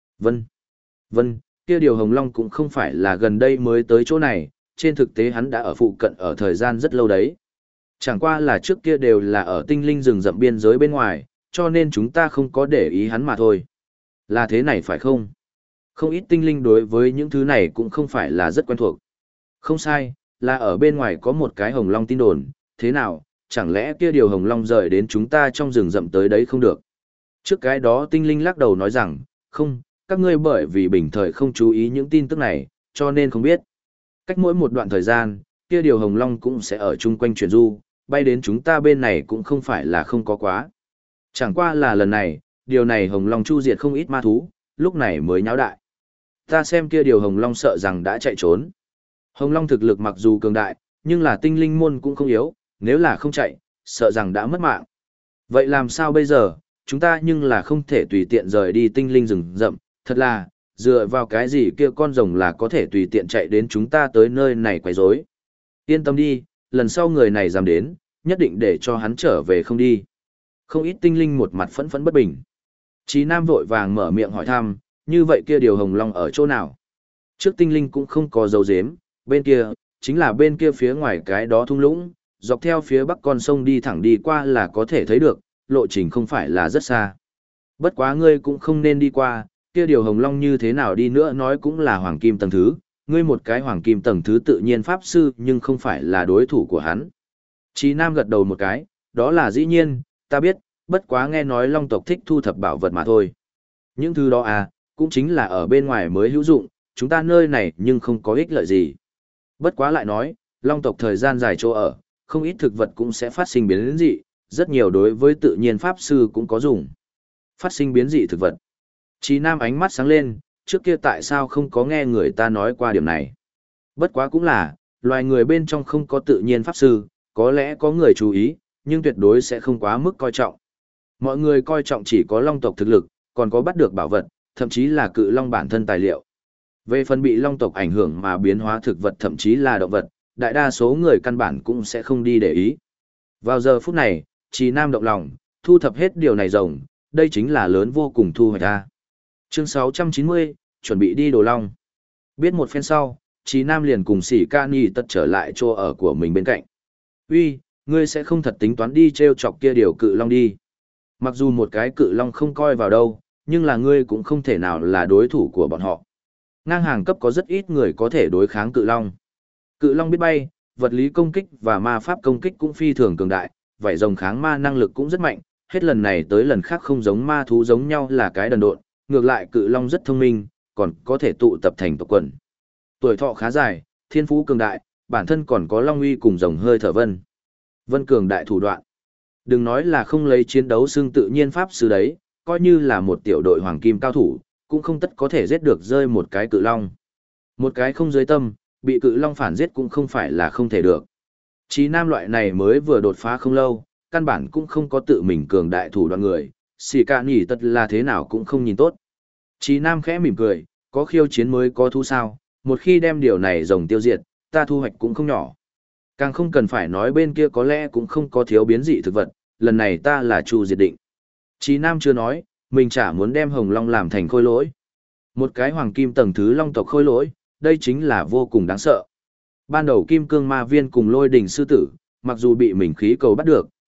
Vân, kia điều hồng long cũng không phải là gần đây mới tới chỗ này, trên thực tế hắn đã ở phụ cận ở thời gian rất lâu đấy. Chẳng qua là trước kia đều là ở tinh linh rừng rậm biên giới bên ngoài, cho nên chúng ta không có để ý hắn mà thôi. Là thế này phải không? Không ít tinh linh đối với những thứ này cũng không phải là rất quen thuộc. Không sai, là ở bên ngoài có một cái hồng long tin đồn, thế nào, chẳng lẽ kia điều hồng long rời đến chúng ta trong rừng rậm tới đấy không được? Trước cái đó tinh linh lắc đầu nói rằng, không, các ngươi bởi vì bình thời không chú ý những tin tức này, cho nên không biết. Cách mỗi một đoạn thời gian, kia điều hồng long cũng sẽ ở chung quanh chuyển du, bay đến chúng ta bên này cũng không phải là không có quá. Chẳng qua là lần này, điều này hồng long chu diệt không ít ma thú, lúc này mới nháo đại. Ta xem kia điều hồng long sợ rằng đã chạy trốn. Hồng long thực lực mặc dù cường đại, nhưng là tinh linh môn cũng không yếu, nếu là không chạy, sợ rằng đã mất mạng. Vậy làm sao bây giờ, chúng ta nhưng là không thể tùy tiện rời đi tinh linh rừng rậm, thật là, dựa vào cái gì kia con rồng là có thể tùy tiện chạy đến chúng ta tới nơi này quấy rối. Yên tâm đi, lần sau người này dám đến, nhất định để cho hắn trở về không đi. Không ít tinh linh một mặt phẫn phẫn bất bình. Chí Nam vội vàng mở miệng hỏi thăm, như vậy kia điều hồng long ở chỗ nào? Trước tinh linh cũng không có dấu dếm, bên kia, chính là bên kia phía ngoài cái đó thung lũng, dọc theo phía bắc con sông đi thẳng đi qua là có thể thấy được, lộ trình không phải là rất xa. Bất quá ngươi cũng không nên đi qua, kia điều hồng long như thế nào đi nữa nói cũng là hoàng kim tầng thứ, ngươi một cái hoàng kim tầng thứ tự nhiên pháp sư nhưng không phải là đối thủ của hắn. Chí Nam gật đầu một cái, đó là dĩ nhiên, ta biết, bất quá nghe nói long tộc thích thu thập bảo vật mà thôi. Những thứ đó à, cũng chính là ở bên ngoài mới hữu dụng, chúng ta nơi này nhưng không có ích lợi gì. Bất quá lại nói, long tộc thời gian dài chỗ ở, không ít thực vật cũng sẽ phát sinh biến dị, rất nhiều đối với tự nhiên pháp sư cũng có dùng. Phát sinh biến dị thực vật. Chí Nam ánh mắt sáng lên, trước kia tại sao không có nghe người ta nói qua điểm này. Bất quá cũng là, loài người bên trong không có tự nhiên pháp sư, có lẽ có người chú ý, nhưng tuyệt đối sẽ không quá mức coi trọng. Mọi người coi trọng chỉ có long tộc thực lực, còn có bắt được bảo vật, thậm chí là cự long bản thân tài liệu. Về phần bị long tộc ảnh hưởng mà biến hóa thực vật thậm chí là động vật, đại đa số người căn bản cũng sẽ không đi để ý. Vào giờ phút này, Chí Nam động lòng, thu thập hết điều này rồng, đây chính là lớn vô cùng thu hoạch ra. Chương 690, chuẩn bị đi Đồ Long. Biết một phen sau, Chí Nam liền cùng Sĩ Ca Nhi tật trở lại chỗ ở của mình bên cạnh. Uy, ngươi sẽ không thật tính toán đi treo chọc kia điều cự long đi. Mặc dù một cái cự long không coi vào đâu, nhưng là ngươi cũng không thể nào là đối thủ của bọn họ. Ngang hàng cấp có rất ít người có thể đối kháng cự long. Cự long biết bay, vật lý công kích và ma pháp công kích cũng phi thường cường đại, vảy rồng kháng ma năng lực cũng rất mạnh, hết lần này tới lần khác không giống ma thú giống nhau là cái đần độn, ngược lại cự long rất thông minh, còn có thể tụ tập thành tộc quần. Tuổi thọ khá dài, thiên phú cường đại, bản thân còn có long uy cùng rồng hơi thở vân. Vân cường đại thủ đoạn. Đừng nói là không lấy chiến đấu xương tự nhiên pháp sư đấy, coi như là một tiểu đội hoàng kim cao thủ, cũng không tất có thể giết được rơi một cái cự long. Một cái không dưới tâm, bị cự long phản giết cũng không phải là không thể được. Chí Nam loại này mới vừa đột phá không lâu, căn bản cũng không có tự mình cường đại thủ đoạn người, xì cả nhỉ tật là thế nào cũng không nhìn tốt. Chí Nam khẽ mỉm cười, có khiêu chiến mới có thu sao, một khi đem điều này rồng tiêu diệt, ta thu hoạch cũng không nhỏ. Càng không cần phải nói bên kia có lẽ cũng không có thiếu biến dị thực vật, lần này ta là Chu diệt định. Chí Nam chưa nói, mình chả muốn đem hồng long làm thành khôi lỗi. Một cái hoàng kim tầng thứ long tộc khôi lỗi, đây chính là vô cùng đáng sợ. Ban đầu kim cương ma viên cùng lôi đỉnh sư tử, mặc dù bị mình khí cầu bắt được,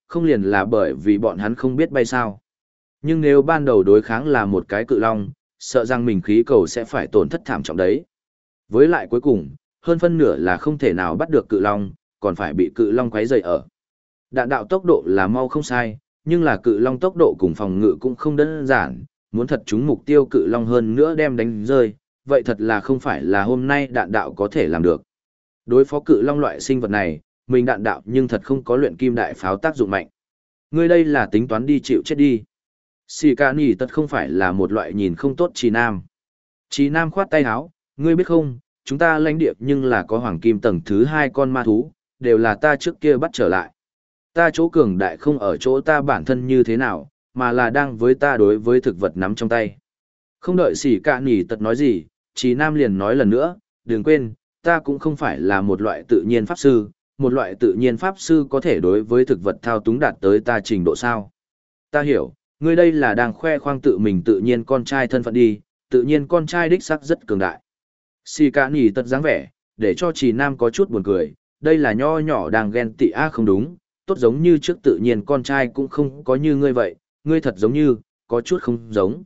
không liền là bởi vì bọn hắn không biết bay sao. Nhưng nếu ban đầu đối kháng là một cái cự long, sợ rằng mình khí cầu sẽ phải tổn thất thảm trọng đấy. Với lại cuối cùng, hơn phân nửa là không thể nào bắt được cự long, còn phải bị cự long quấy rầy ở. Đạn đạo tốc độ là mau không sai, nhưng là cự long tốc độ cùng phòng ngự cũng không đơn giản, muốn thật trúng mục tiêu cự long hơn nữa đem đánh rơi, vậy thật là không phải là hôm nay đạn đạo có thể làm được. Đối phó cự long loại sinh vật này, mình đạn đạo nhưng thật không có luyện kim đại pháo tác dụng mạnh. Ngươi đây là tính toán đi chịu chết đi. Xì ca nỉ tật không phải là một loại nhìn không tốt Trì Nam. Trì Nam khoát tay áo, ngươi biết không, chúng ta lãnh địa nhưng là có hoàng kim tầng thứ 2 con ma thú, đều là ta trước kia bắt trở lại. Ta chỗ cường đại không ở chỗ ta bản thân như thế nào, mà là đang với ta đối với thực vật nắm trong tay. Không đợi xì ca nỉ tật nói gì, Trì Nam liền nói lần nữa, đừng quên, ta cũng không phải là một loại tự nhiên pháp sư, một loại tự nhiên pháp sư có thể đối với thực vật thao túng đạt tới ta trình độ sao. Ta hiểu, ngươi đây là đang khoe khoang tự mình tự nhiên con trai thân phận đi, tự nhiên con trai đích sắc rất cường đại. Xì cả nỉ tật dáng vẻ, để cho Trì Nam có chút buồn cười, đây là nho nhỏ đang ghen tị không đúng, tốt giống như trước tự nhiên con trai cũng không có như ngươi vậy, ngươi thật giống như, có chút không giống.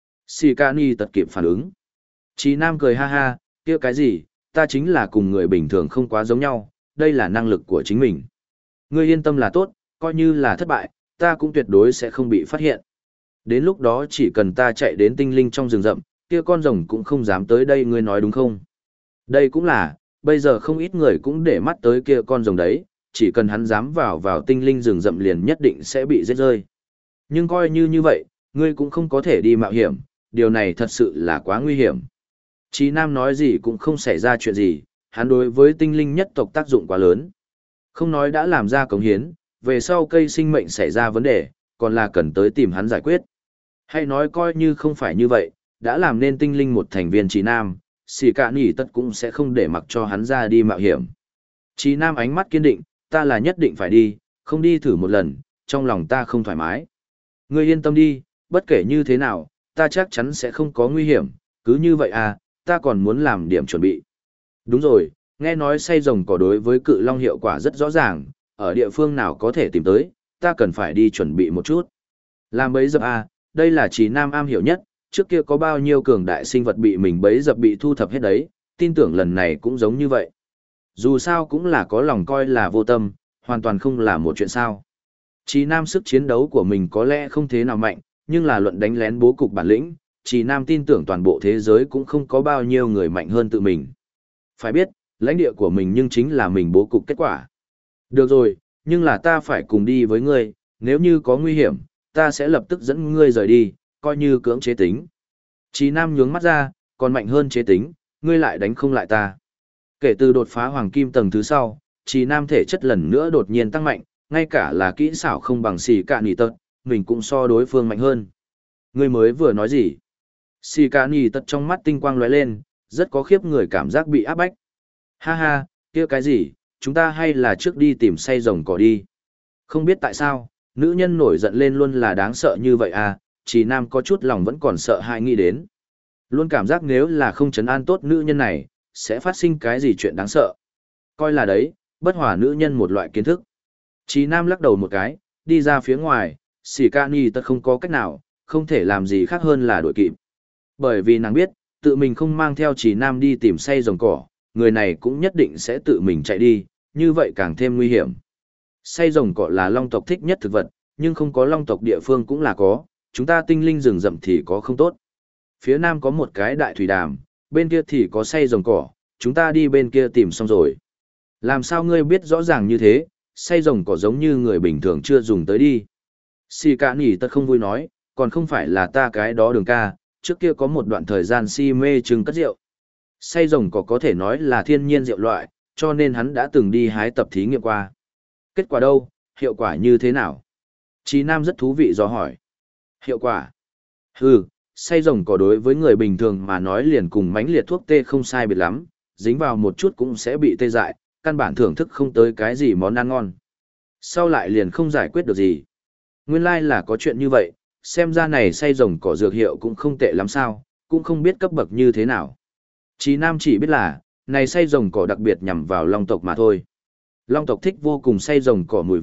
Xì cả nỉ tật kịp phản ứng. Trì Nam cười ha ha, kia cái gì, ta chính là cùng người bình thường không quá giống nhau, đây là năng lực của chính mình. Ngươi yên tâm là tốt, coi như là thất bại, ta cũng tuyệt đối sẽ không bị phát hiện. Đến lúc đó chỉ cần ta chạy đến tinh linh trong rừng rậm, kia con rồng cũng không dám tới đây, ngươi nói đúng không? Đây cũng là, bây giờ không ít người cũng để mắt tới kia con rồng đấy, chỉ cần hắn dám vào tinh linh rừng rậm liền nhất định sẽ bị giết rơi. Nhưng coi như vậy, ngươi cũng không có thể đi mạo hiểm, điều này thật sự là quá nguy hiểm. Chí Nam nói gì cũng không xảy ra chuyện gì, hắn đối với tinh linh nhất tộc tác dụng quá lớn. Không nói đã làm ra cống hiến, về sau cây sinh mệnh xảy ra vấn đề, còn là cần tới tìm hắn giải quyết. Hay nói coi như không phải như vậy, đã làm nên tinh linh một thành viên Chí Nam, xì cả nỉ tất cũng sẽ không để mặc cho hắn ra đi mạo hiểm. Chí Nam ánh mắt kiên định, ta là nhất định phải đi, không đi thử một lần, trong lòng ta không thoải mái. Ngươi yên tâm đi, bất kể như thế nào, ta chắc chắn sẽ không có nguy hiểm, cứ như vậy à, ta còn muốn làm điểm chuẩn bị. Đúng rồi, nghe nói xay rồng cỏ đối với cự long hiệu quả rất rõ ràng, ở địa phương nào có thể tìm tới, ta cần phải đi chuẩn bị một chút. Làm bấy dập à, đây là Chí Nam am hiểu nhất, trước kia có bao nhiêu cường đại sinh vật bị mình bấy dập bị thu thập hết đấy, tin tưởng lần này cũng giống như vậy. Dù sao cũng là có lòng coi là vô tâm, hoàn toàn không là một chuyện sao. Chí Nam sức chiến đấu của mình có lẽ không thế nào mạnh, nhưng là luận đánh lén bố cục bản lĩnh, Chí Nam tin tưởng toàn bộ thế giới cũng không có bao nhiêu người mạnh hơn tự mình. Phải biết, lãnh địa của mình nhưng chính là mình bố cục kết quả. Được rồi, nhưng là ta phải cùng đi với ngươi, nếu như có nguy hiểm, ta sẽ lập tức dẫn ngươi rời đi, coi như cưỡng chế tính. Chí Nam nhướng mắt ra, còn mạnh hơn chế tính, ngươi lại đánh không lại ta. Kể từ đột phá hoàng kim tầng thứ sau, Chí Nam thể chất lần nữa đột nhiên tăng mạnh, ngay cả là kỹ xảo không bằng xì cả nỉ tật, mình cũng so đối phương mạnh hơn. Ngươi mới vừa nói gì? Xì cả nỉ tật trong mắt tinh quang lóe lên, rất có khiếp người cảm giác bị áp bách. Ha ha, kia cái gì, chúng ta hay là trước đi tìm say rồng cỏ đi. Không biết tại sao, nữ nhân nổi giận lên luôn là đáng sợ như vậy à, Chí Nam có chút lòng vẫn còn sợ hãi nghĩ đến. Luôn cảm giác nếu là không trấn an tốt nữ nhân này, sẽ phát sinh cái gì chuyện đáng sợ. Coi là đấy, bất hòa nữ nhân một loại kiến thức. Chí Nam lắc đầu một cái, đi ra phía ngoài, xỉ ca ni tất không có cách nào, không thể làm gì khác hơn là đuổi kịp. Bởi vì nàng biết, tự mình không mang theo Chí Nam đi tìm say rồng cỏ, người này cũng nhất định sẽ tự mình chạy đi, như vậy càng thêm nguy hiểm. Say rồng cỏ là long tộc thích nhất thực vật, nhưng không có long tộc địa phương cũng là có, chúng ta tinh linh rừng rậm thì có không tốt. Phía nam có một cái đại thủy đàm, bên kia thì có say rồng cỏ, chúng ta đi bên kia tìm xong rồi. Làm sao ngươi biết rõ ràng như thế, say rồng cỏ giống như người bình thường chưa dùng tới đi. Si cả nỉ tất không vui nói, còn không phải là ta cái đó đường ca, trước kia có một đoạn thời gian si mê trưng cất rượu. Say rồng có thể nói là thiên nhiên rượu loại, cho nên hắn đã từng đi hái tập thí nghiệm qua. Kết quả đâu, hiệu quả như thế nào? Chí Nam rất thú vị do hỏi. Hiệu quả? Say rồng cỏ đối với người bình thường mà nói liền cùng mánh liệt thuốc tê không sai biệt lắm, dính vào một chút cũng sẽ bị tê dại, căn bản thưởng thức không tới cái gì món ăn ngon. Sau lại liền không giải quyết được gì. Nguyên lai là có chuyện như vậy, xem ra này say rồng cỏ dược hiệu cũng không tệ lắm sao, cũng không biết cấp bậc như thế nào. Chí Nam chỉ biết là, này say rồng cỏ đặc biệt nhằm vào long tộc mà thôi. Long tộc thích vô cùng say rồng cỏ mùi vị,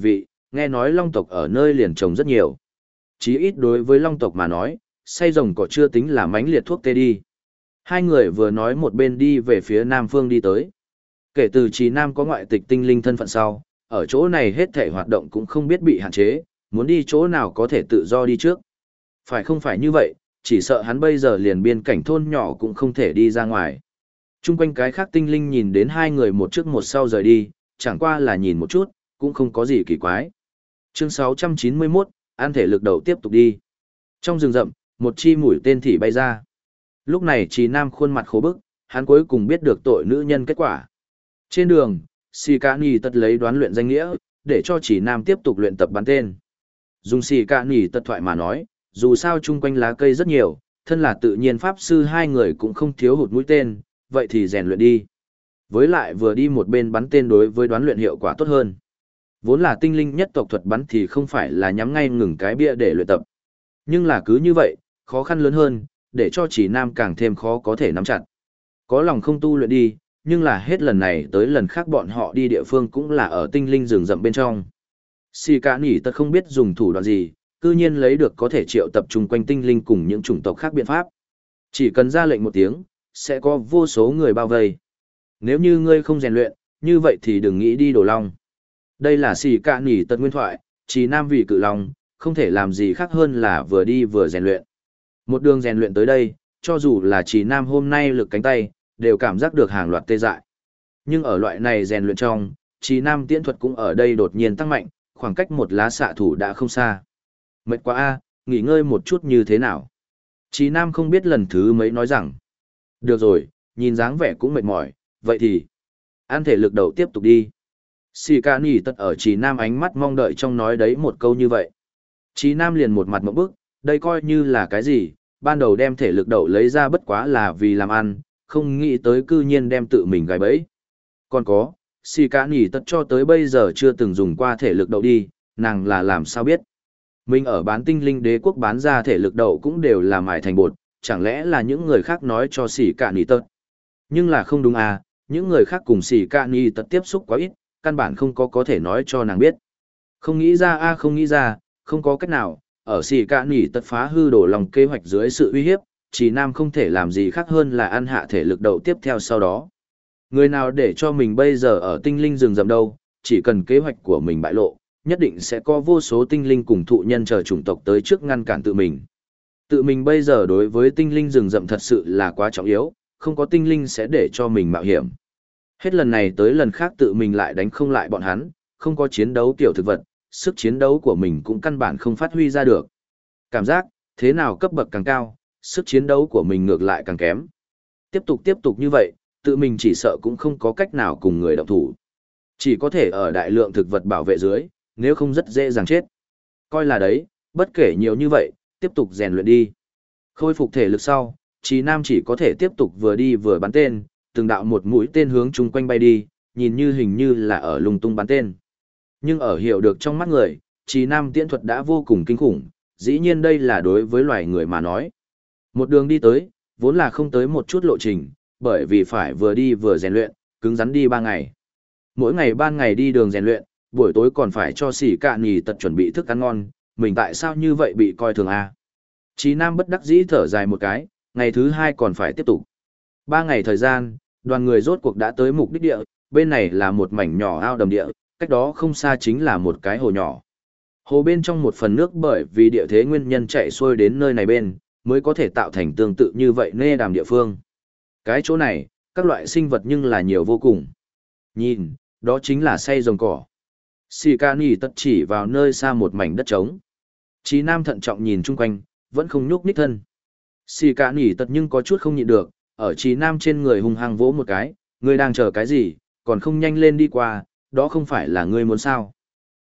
Nghe nói long tộc ở nơi liền trồng rất nhiều. Chí ít đối với long tộc mà nói, say rồng cỏ chưa tính là mánh liệt thuốc tê đi. Hai người vừa nói một bên đi về phía nam phương đi tới. Kể từ Trì Nam có ngoại tịch tinh linh thân phận sau, ở chỗ này hết thể hoạt động cũng không biết bị hạn chế, muốn đi chỗ nào có thể tự do đi trước. Phải không phải như vậy, chỉ sợ hắn bây giờ liền biên cảnh thôn nhỏ cũng không thể đi ra ngoài. Trung quanh cái khác tinh linh nhìn đến hai người một trước một sau rời đi, chẳng qua là nhìn một chút, cũng không có gì kỳ quái. Chương 691, an thể lực đầu tiếp tục đi. Trong rừng rậm, một chi mũi tên thỉ bay ra. Lúc này Trì Nam khuôn mặt khổ bức, hắn cuối cùng biết được tội nữ nhân kết quả. Trên đường, Sì Cả Nỉ tật lấy đoán luyện danh nghĩa, để cho Trì Nam tiếp tục luyện tập bắn tên. Dùng Sì Cả Nỉ tật thoại mà nói, dù sao chung quanh lá cây rất nhiều, thân là tự nhiên pháp sư hai người cũng không thiếu hụt mũi tên, vậy thì rèn luyện đi. Với lại vừa đi một bên bắn tên đối với đoán luyện hiệu quả tốt hơn. Vốn là tinh linh nhất tộc thuật bắn thì không phải là nhắm ngay ngừng cái bia để luyện tập. Nhưng là cứ như vậy, khó khăn lớn hơn, để cho Trì Nam càng thêm khó có thể nắm chặt. Có lòng không tu luyện đi, nhưng là hết lần này tới lần khác bọn họ đi địa phương cũng là ở tinh linh rừng rậm bên trong. Sì Cả Nỉ tật không biết dùng thủ đoạn gì, cư nhiên lấy được có thể triệu tập chung quanh tinh linh cùng những chủng tộc khác biện pháp. Chỉ cần ra lệnh một tiếng, sẽ có vô số người bao vây. Nếu như ngươi không rèn luyện, như vậy thì đừng nghĩ đi đổ long. Đây là Sì Cả Nỉ tật nguyên thoại, Trì Nam vì cự long, không thể làm gì khác hơn là vừa đi vừa rèn luyện. Một đường rèn luyện tới đây, cho dù là Trì Nam hôm nay lực cánh tay, đều cảm giác được hàng loạt tê dại. Nhưng ở loại này rèn luyện trong, Trì Nam tiễn thuật cũng ở đây đột nhiên tăng mạnh, khoảng cách một lá xạ thủ đã không xa. Mệt quá a, nghỉ ngơi một chút như thế nào? Trì Nam không biết lần thứ mấy nói rằng. Được rồi, nhìn dáng vẻ cũng mệt mỏi, vậy thì ăn thể lực đầu tiếp tục đi. Sì Cả Nỉ tật ở Trì Nam ánh mắt mong đợi trong nói đấy một câu như vậy. Trì Nam liền một mặt mộng bức, đây coi như là cái gì, ban đầu đem thể lực đậu lấy ra bất quá là vì làm ăn, không nghĩ tới cư nhiên đem tự mình gài bẫy. Còn có, Sì Cả Nỉ tật cho tới bây giờ chưa từng dùng qua thể lực đậu đi, nàng là làm sao biết. Mình ở bán tinh linh đế quốc bán ra thể lực đậu cũng đều là mài thành bột, chẳng lẽ là những người khác nói cho Sì Cả Nỉ tật. Nhưng là không đúng à, những người khác cùng Sì Cả Nỉ tật tiếp xúc quá ít, căn bản không có thể nói cho nàng biết. Không nghĩ ra a, không nghĩ ra, không có cách nào, ở Sì Cả Nỉ tật phá hư đổ lòng kế hoạch dưới sự uy hiếp, Trì Nam không thể làm gì khác hơn là ăn hạ thể lực đậu tiếp theo sau đó. Người nào để cho mình bây giờ ở tinh linh rừng rậm đâu, chỉ cần kế hoạch của mình bại lộ, nhất định sẽ có vô số tinh linh cùng thụ nhân chờ chủng tộc tới trước ngăn cản tự mình. Tự mình bây giờ đối với tinh linh rừng rậm thật sự là quá trọng yếu, không có tinh linh sẽ để cho mình mạo hiểm. Hết lần này tới lần khác tự mình lại đánh không lại bọn hắn, không có chiến đấu kiểu thực vật, sức chiến đấu của mình cũng căn bản không phát huy ra được. Cảm giác, thế nào cấp bậc càng cao, sức chiến đấu của mình ngược lại càng kém. Tiếp tục như vậy, tự mình chỉ sợ cũng không có cách nào cùng người động thủ. Chỉ có thể ở đại lượng thực vật bảo vệ dưới, nếu không rất dễ dàng chết. Coi là đấy, bất kể nhiều như vậy, tiếp tục rèn luyện đi. Khôi phục thể lực sau, Trì Nam chỉ có thể tiếp tục vừa đi vừa bắn tên, từng đạo một mũi tên hướng chung quanh bay đi, nhìn như hình như là ở lung tung bắn tên. Nhưng ở hiểu được trong mắt người, Trì Nam tiễn thuật đã vô cùng kinh khủng, dĩ nhiên đây là đối với loài người mà nói. Một đường đi tới, vốn là không tới một chút lộ trình, bởi vì phải vừa đi vừa rèn luyện, cứng rắn đi 3 ngày. Mỗi ngày ban ngày đi đường rèn luyện, buổi tối còn phải cho Sì Cả Nỉ tật chuẩn bị thức ăn ngon, mình tại sao như vậy bị coi thường a? Trì Nam bất đắc dĩ thở dài một cái, ngày thứ 2 còn phải tiếp tục. 3 ngày thời gian, đoàn người rốt cuộc đã tới mục đích địa, bên này là một mảnh nhỏ ao đầm địa, cách đó không xa chính là một cái hồ nhỏ. Hồ bên trong một phần nước bởi vì địa thế nguyên nhân chạy xuôi đến nơi này bên, mới có thể tạo thành tương tự như vậy nê đàm địa phương. Cái chỗ này, các loại sinh vật nhưng là nhiều vô cùng. Nhìn, đó chính là say rồng cỏ. Sì Cả Nỉ tật chỉ vào nơi xa một mảnh đất trống. Trì Nam thận trọng nhìn chung quanh, vẫn không nhúc nhích thân. Sì Cả Nỉ tật nhưng có chút không nhịn được, ở Trì Nam trên người hung hăng vỗ một cái, ngươi đang chờ cái gì, còn không nhanh lên đi qua, đó không phải là ngươi muốn sao.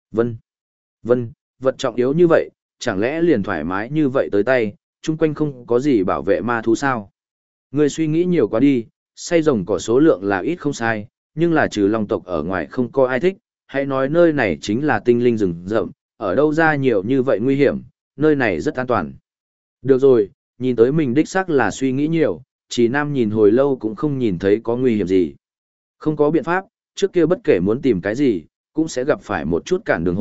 Vân, vật trọng yếu như vậy, chẳng lẽ liền thoải mái như vậy tới tay, chung quanh không có gì bảo vệ ma thú sao. Ngươi suy nghĩ nhiều quá đi, say rồng cỏ số lượng là ít không sai, nhưng là trừ long tộc ở ngoài không có ai thích, hãy nói nơi này chính là tinh linh rừng rậm, ở đâu ra nhiều như vậy nguy hiểm, nơi này rất an toàn. Được rồi, nhìn tới mình đích xác là suy nghĩ nhiều, Trì Nam nhìn hồi lâu cũng không nhìn thấy có nguy hiểm gì. Không có biện pháp, trước kia bất kể muốn tìm cái gì, cũng sẽ gặp phải một chút cản đường hổ,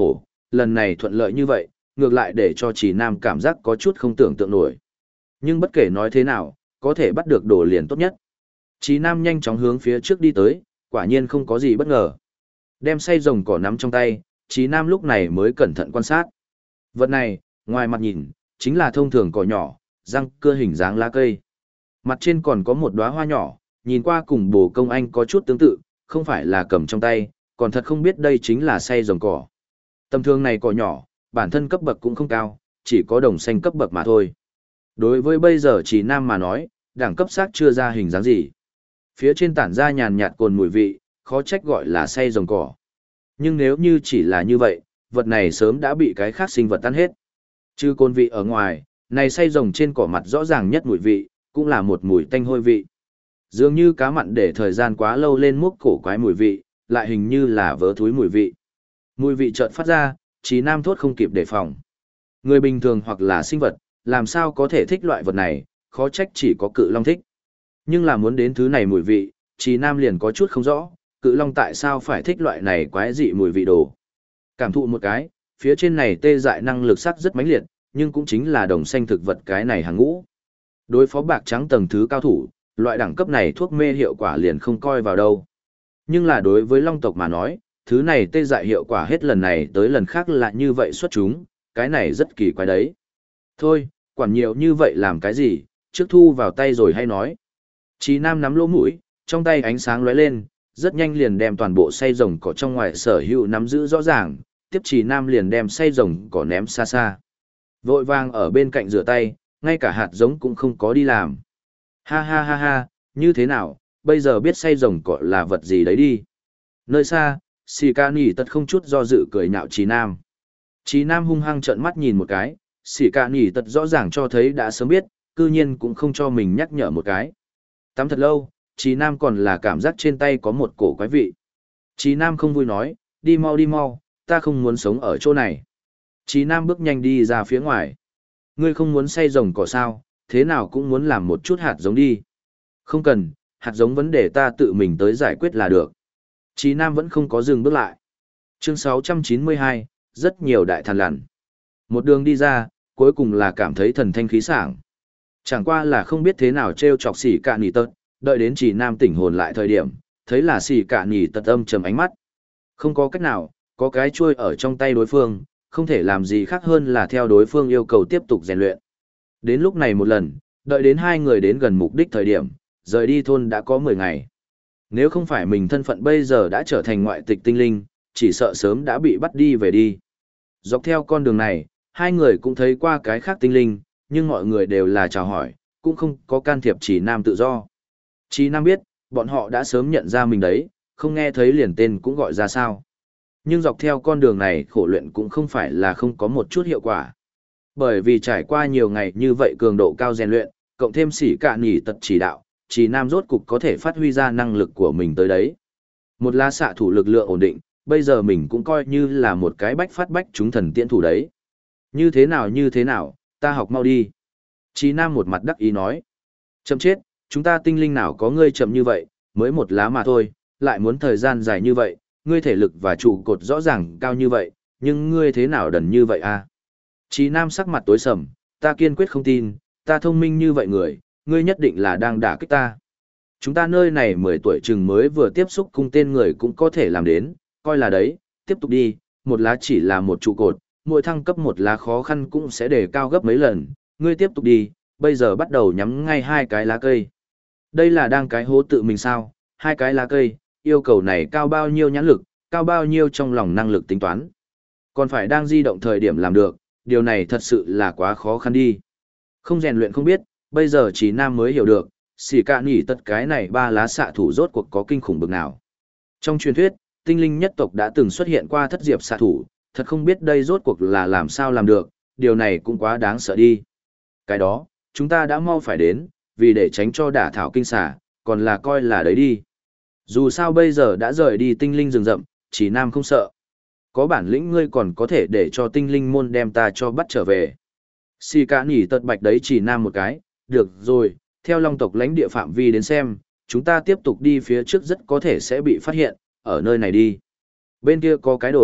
lần này thuận lợi như vậy, ngược lại để cho Trì Nam cảm giác có chút không tưởng tượng nổi. Nhưng bất kể nói thế nào, có thể bắt được đồ liền tốt nhất. Trì Nam nhanh chóng hướng phía trước đi tới, quả nhiên không có gì bất ngờ. Đem xay rồng cỏ nắm trong tay, Trì Nam lúc này mới cẩn thận quan sát. Vật này, ngoài mặt nhìn, chính là thông thường cỏ nhỏ, răng cưa hình dáng lá cây. Mặt trên còn có một đóa hoa nhỏ, nhìn qua cùng bồ công anh có chút tương tự, không phải là cầm trong tay, còn thật không biết đây chính là xay rồng cỏ. Tầm thường này cỏ nhỏ, bản thân cấp bậc cũng không cao, chỉ có đồng xanh cấp bậc mà thôi. Đối với bây giờ Trì Nam mà nói, đẳng cấp xác chưa ra hình dáng gì. Phía trên tản ra nhàn nhạt cồn mùi vị, khó trách gọi là xay rồng cỏ. Nhưng nếu như chỉ là như vậy, vật này sớm đã bị cái khác sinh vật tan hết. Chứ cồn vị ở ngoài, này xay rồng trên cỏ mặt rõ ràng nhất mùi vị, cũng là một mùi tanh hôi vị. Dường như cá mặn để thời gian quá lâu lên múc cổ quái mùi vị, lại hình như là vớ thúi mùi vị. Mùi vị chợt phát ra, Trì Nam thốt không kịp đề phòng. Người bình thường hoặc là sinh vật, làm sao có thể thích loại vật này, khó trách chỉ có cự long thích. Nhưng là muốn đến thứ này mùi vị, Trì Nam liền có chút không rõ, cự long tại sao phải thích loại này quái dị mùi vị đồ. Cảm thụ một cái, phía trên này tê dại năng lực sắc rất mãnh liệt, nhưng cũng chính là đồng xanh thực vật cái này hàng ngũ. Đối phó bạc trắng tầng thứ cao thủ, loại đẳng cấp này thuốc mê hiệu quả liền không coi vào đâu. Nhưng là đối với long tộc mà nói, thứ này tê dại hiệu quả hết lần này tới lần khác là như vậy xuất chúng, cái này rất kỳ quái đấy. Thôi, quản nhiều như vậy làm cái gì, trước thu vào tay rồi hay nói. Trì Nam nắm lỗ mũi, trong tay ánh sáng lóe lên, rất nhanh liền đem toàn bộ xay rồng cỏ trong ngoài sở hữu nắm giữ rõ ràng, tiếp Trì Nam liền đem xay rồng cỏ ném xa xa. Vội vàng ở bên cạnh rửa tay, ngay cả hạt giống cũng không có đi làm. Ha ha ha ha, như thế nào, bây giờ biết xay rồng cỏ là vật gì đấy đi. Nơi xa, Sì Ca Nỉ Tật không chút do dự cười nhạo Trì Nam. Trì Nam hung hăng trợn mắt nhìn một cái, Sì Ca Nỉ Tật rõ ràng cho thấy đã sớm biết, cư nhiên cũng không cho mình nhắc nhở một cái. Tắm thật lâu, Trì Nam còn là cảm giác trên tay có một cổ quái vị. Trì Nam không vui nói, đi mau, ta không muốn sống ở chỗ này. Trì Nam bước nhanh đi ra phía ngoài. Ngươi không muốn xay rồng cỏ sao, thế nào cũng muốn làm một chút hạt giống đi. Không cần, hạt giống vấn đề ta tự mình tới giải quyết là được. Trì Nam vẫn không có dừng bước lại. Chương 692, rất nhiều đại thần lằn. Một đường đi ra, cuối cùng là cảm thấy thần thanh khí sảng. Chẳng qua là không biết thế nào treo chọc Sì Ca Nỉ Tật, đợi đến Trì Nam tỉnh hồn lại thời điểm, thấy là Sì Ca Nỉ Tật âm trầm ánh mắt. Không có cách nào, có cái chuôi ở trong tay đối phương, không thể làm gì khác hơn là theo đối phương yêu cầu tiếp tục rèn luyện. Đến lúc này một lần, đợi đến hai người đến gần mục đích thời điểm, rời đi thôn đã có 10 ngày. Nếu không phải mình thân phận bây giờ đã trở thành ngoại tịch tinh linh, chỉ sợ sớm đã bị bắt đi về đi. Dọc theo con đường này, hai người cũng thấy qua cái khác tinh linh, nhưng mọi người đều là chào hỏi, cũng không có can thiệp Trì Nam tự do. Trì Nam biết, bọn họ đã sớm nhận ra mình đấy, không nghe thấy liền tên cũng gọi ra sao. Nhưng dọc theo con đường này khổ luyện cũng không phải là không có một chút hiệu quả. Bởi vì trải qua nhiều ngày như vậy cường độ cao rèn luyện, cộng thêm Sì Ca Nỉ Tật chỉ đạo, Trì Nam rốt cục có thể phát huy ra năng lực của mình tới đấy. Một lá xạ thủ lực lượng ổn định, bây giờ mình cũng coi như là một cái bách phát bách chúng thần tiễn thủ đấy. Như thế nào, ta học mau đi. Trì Nam một mặt đắc ý nói. Chậm chết, chúng ta tinh linh nào có ngươi chậm như vậy, mới một lá mà thôi, lại muốn thời gian dài như vậy, ngươi thể lực và trụ cột rõ ràng cao như vậy, nhưng ngươi thế nào đần như vậy à? Trì Nam sắc mặt tối sầm, ta kiên quyết không tin, ta thông minh như vậy người, ngươi nhất định là đang đả kích ta. Chúng ta nơi này 10 tuổi chừng mới vừa tiếp xúc cùng tên người cũng có thể làm đến, coi là đấy, tiếp tục đi, một lá chỉ là một trụ cột, mỗi thăng cấp một lá khó khăn cũng sẽ đề cao gấp mấy lần, ngươi tiếp tục đi, bây giờ bắt đầu nhắm ngay hai cái lá cây. Đây là đang cái hố tự mình sao, hai cái lá cây, yêu cầu này cao bao nhiêu nhãn lực, cao bao nhiêu trong lòng năng lực tính toán. Còn phải đang di động thời điểm làm được, điều này thật sự là quá khó khăn đi. Không rèn luyện không biết, bây giờ Trì Nam mới hiểu được, Sì Ca Nỉ Tật cái này ba lá xạ thủ rốt cuộc có kinh khủng bực nào. Trong truyền thuyết, tinh linh nhất tộc đã từng xuất hiện qua thất diệp xạ thủ, thật không biết đây rốt cuộc là làm sao làm được, điều này cũng quá đáng sợ đi. Cái đó, chúng ta đã mau phải đến, vì để tránh cho đả thảo kinh xà, còn là coi là đấy đi. Dù sao bây giờ đã rời đi tinh linh rừng rậm, Trì Nam không sợ. Có bản lĩnh ngươi còn có thể để cho tinh linh môn đem ta cho bắt trở về. Sì Ca Nỉ Tật bạch đấy Trì Nam một cái, được rồi, theo long tộc lãnh địa phạm vi đến xem, chúng ta tiếp tục đi phía trước rất có thể sẽ bị phát hiện, ở nơi này đi. Bên kia có cái đổi,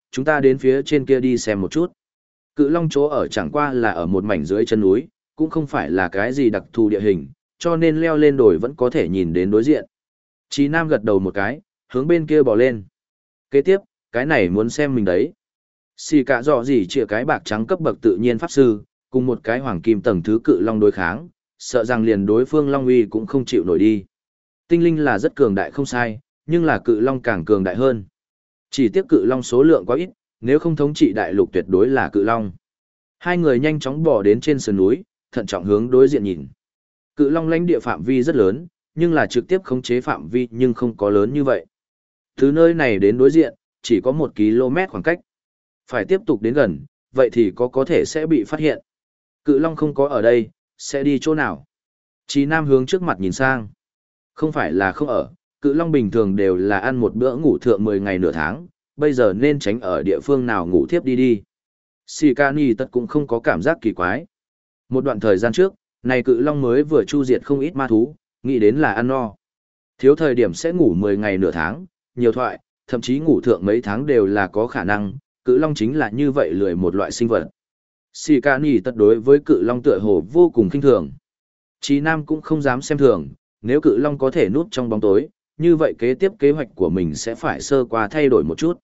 chúng ta đến phía trên kia đi xem một chút. Cự long chỗ ở chẳng qua là ở một mảnh dưới chân núi, cũng không phải là cái gì đặc thù địa hình, cho nên leo lên đồi vẫn có thể nhìn đến đối diện. Chí Nam gật đầu một cái, hướng bên kia bò lên. Kế tiếp, cái này muốn xem mình đấy. Xì cả dọ gì chĩa cái bạc trắng cấp bậc tự nhiên pháp sư, cùng một cái hoàng kim tầng thứ cự long đối kháng, sợ rằng liền đối phương long uy cũng không chịu nổi đi. Tinh linh là rất cường đại không sai, nhưng là cự long càng cường đại hơn. Chỉ tiếc cự long số lượng quá ít, nếu không thống trị đại lục tuyệt đối là cự long. Hai người nhanh chóng bò đến trên sườn núi, thận trọng hướng đối diện nhìn. Cự long lãnh địa phạm vi rất lớn, nhưng là trực tiếp khống chế phạm vi nhưng không có lớn như vậy. Từ nơi này đến đối diện, chỉ có 1 km khoảng cách. Phải tiếp tục đến gần, vậy thì có thể sẽ bị phát hiện. Cự long không có ở đây, sẽ đi chỗ nào? Chí Nam hướng trước mặt nhìn sang. Không phải là không ở, cự long bình thường đều là ăn một bữa ngủ thượng 10 ngày nửa tháng, bây giờ nên tránh ở địa phương nào ngủ thiếp đi đi. Sikani tất cũng không có cảm giác kỳ quái. Một đoạn thời gian trước, này cự long mới vừa chu diệt không ít ma thú, nghĩ đến là ăn no. Thiếu thời điểm sẽ ngủ 10 ngày nửa tháng, nhiều thoại, thậm chí ngủ thượng mấy tháng đều là có khả năng, cự long chính là như vậy lười một loại sinh vật. Sikani tất đối với cự long tựa hồ vô cùng khinh thường. Chí Nam cũng không dám xem thường, nếu cự long có thể núp trong bóng tối, như vậy kế tiếp kế hoạch của mình sẽ phải sơ qua thay đổi một chút.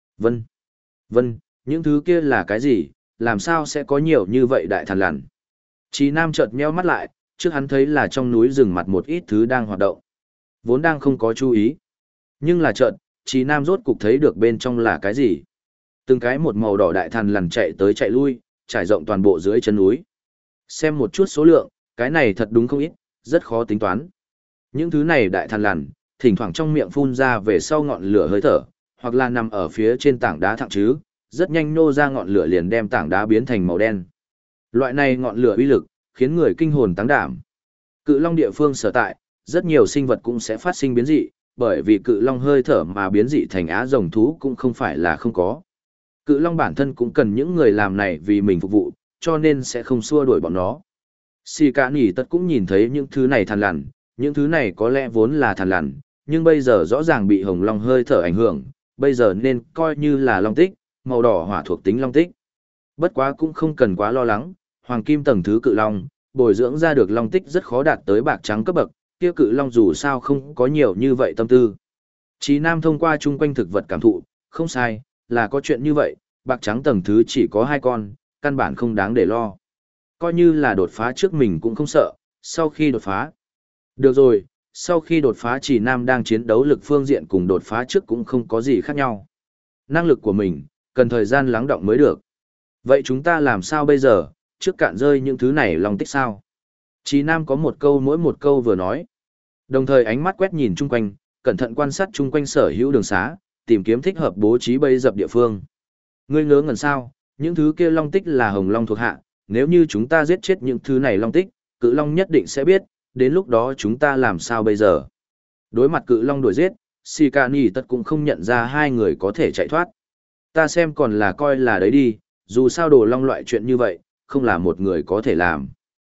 Vân, những thứ kia là cái gì, làm sao sẽ có nhiều như vậy đại thằn lằn? Chí Nam chợt nheo mắt lại, trước hắn thấy là trong núi rừng mặt một ít thứ đang hoạt động. Vốn đang không có chú ý. Nhưng là chợt, Chí Nam rốt cục thấy được bên trong là cái gì. Từng cái một màu đỏ đại thằn lằn chạy tới chạy lui, trải rộng toàn bộ dưới chân núi. Xem một chút số lượng, cái này thật đúng không ít, rất khó tính toán. Những thứ này đại thằn lằn, thỉnh thoảng trong miệng phun ra về sau ngọn lửa hơi thở, hoặc là nằm ở phía trên tảng đá thẳng chứ, rất nhanh nô ra ngọn lửa liền đem tảng đá biến thành màu đen. Loại này ngọn lửa uy lực, khiến người kinh hồn táng đảm. Cự long địa phương sở tại, rất nhiều sinh vật cũng sẽ phát sinh biến dị, bởi vì cự long hơi thở mà biến dị thành á rồng thú cũng không phải là không có. Cự long bản thân cũng cần những người làm này vì mình phục vụ, cho nên sẽ không xua đuổi bọn nó. Xì cả nỉ tật cũng nhìn thấy những thứ này thằn lằn, những thứ này có lẽ vốn là thằn lằn, nhưng bây giờ rõ ràng bị hồng long hơi thở ảnh hưởng, bây giờ nên coi như là long tích, màu đỏ hỏa thuộc tính long tích. Bất quá cũng không cần quá lo lắng, hoàng kim tầng thứ cự long, bồi dưỡng ra được long tích rất khó đạt tới bạc trắng cấp bậc, kia cự long dù sao không có nhiều như vậy tâm tư. Chí Nam thông qua chung quanh thực vật cảm thụ, không sai, là có chuyện như vậy, bạc trắng tầng thứ chỉ có 2 con, căn bản không đáng để lo. Coi như là đột phá trước mình cũng không sợ, sau khi đột phá. Được rồi, sau khi đột phá Chí Nam đang chiến đấu lực phương diện cùng đột phá trước cũng không có gì khác nhau. Năng lực của mình, cần thời gian lắng đọng mới được. Vậy chúng ta làm sao bây giờ, trước cạn rơi những thứ này long tích sao? Chí Nam có một câu mỗi một câu vừa nói. Đồng thời ánh mắt quét nhìn chung quanh, cẩn thận quan sát chung quanh sở hữu đường xá, tìm kiếm thích hợp bố trí bẫy dập địa phương. Ngươi ngớ ngẩn sao, những thứ kia long tích là hồng long thuộc hạ, nếu như chúng ta giết chết những thứ này long tích, cự long nhất định sẽ biết, đến lúc đó chúng ta làm sao bây giờ? Đối mặt cự long đuổi giết, Sikani tất cũng không nhận ra hai người có thể chạy thoát. Ta xem còn là coi là đấy đi, dù sao đồ long loại chuyện như vậy, không là một người có thể làm.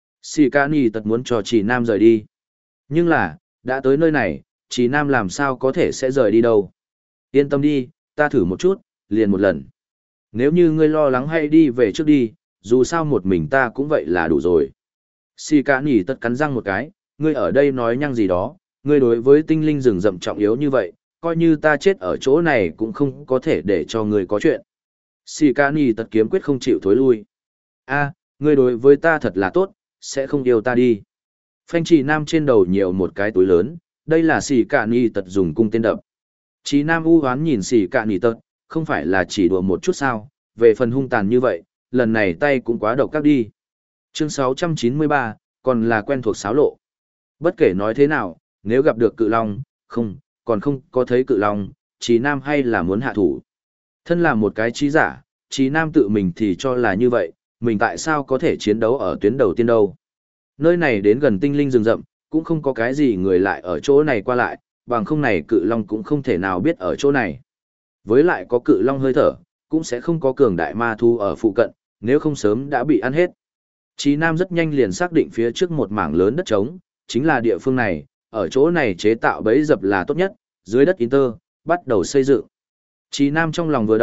Sikani tất muốn cho Chí Nam rời đi. Nhưng là, đã tới nơi này, Chí Nam làm sao có thể sẽ rời đi đâu. Yên tâm đi, ta thử một chút, liền một lần. Nếu như ngươi lo lắng hay đi về trước đi, dù sao một mình ta cũng vậy là đủ rồi. Sikani tất cắn răng một cái, ngươi ở đây nói nhăng gì đó, ngươi đối với tinh linh rừng rậm trọng yếu như vậy, coi như ta chết ở chỗ này cũng không có thể để cho ngươi có chuyện. Sikani tất kiếm quyết không chịu thối lui. A, ngươi đối với ta thật là tốt, sẽ không yêu ta đi. Phanh Chí Nam trên đầu nhiều một cái túi lớn, đây là Sikani tất dùng cung tên đập. Chí Nam u hoán nhìn Sikani tất, không phải là chỉ đùa một chút sao, về phần hung tàn như vậy, lần này tay cũng quá độc các đi. Chương 693, còn là quen thuộc xáo lộ. Bất kể nói thế nào, nếu gặp được cự long, còn không có thấy cự long, Chí Nam hay là muốn hạ thủ. Thân là một cái trí giả, Chí Nam tự mình thì cho là như vậy, mình tại sao có thể chiến đấu ở tuyến đầu tiên đâu. Nơi này đến gần tinh linh rừng rậm, cũng không có cái gì người lại ở chỗ này qua lại, bằng không này cự long cũng không thể nào biết ở chỗ này. Với lại có cự long hơi thở, cũng sẽ không có cường đại ma thu ở phụ cận, nếu không sớm đã bị ăn hết. Chí Nam rất nhanh liền xác định phía trước một mảng lớn đất trống, chính là địa phương này, ở chỗ này chế tạo bẫy dập là tốt nhất, dưới đất Inter, bắt đầu xây dựng. Chí Nam trong lòng vừa động,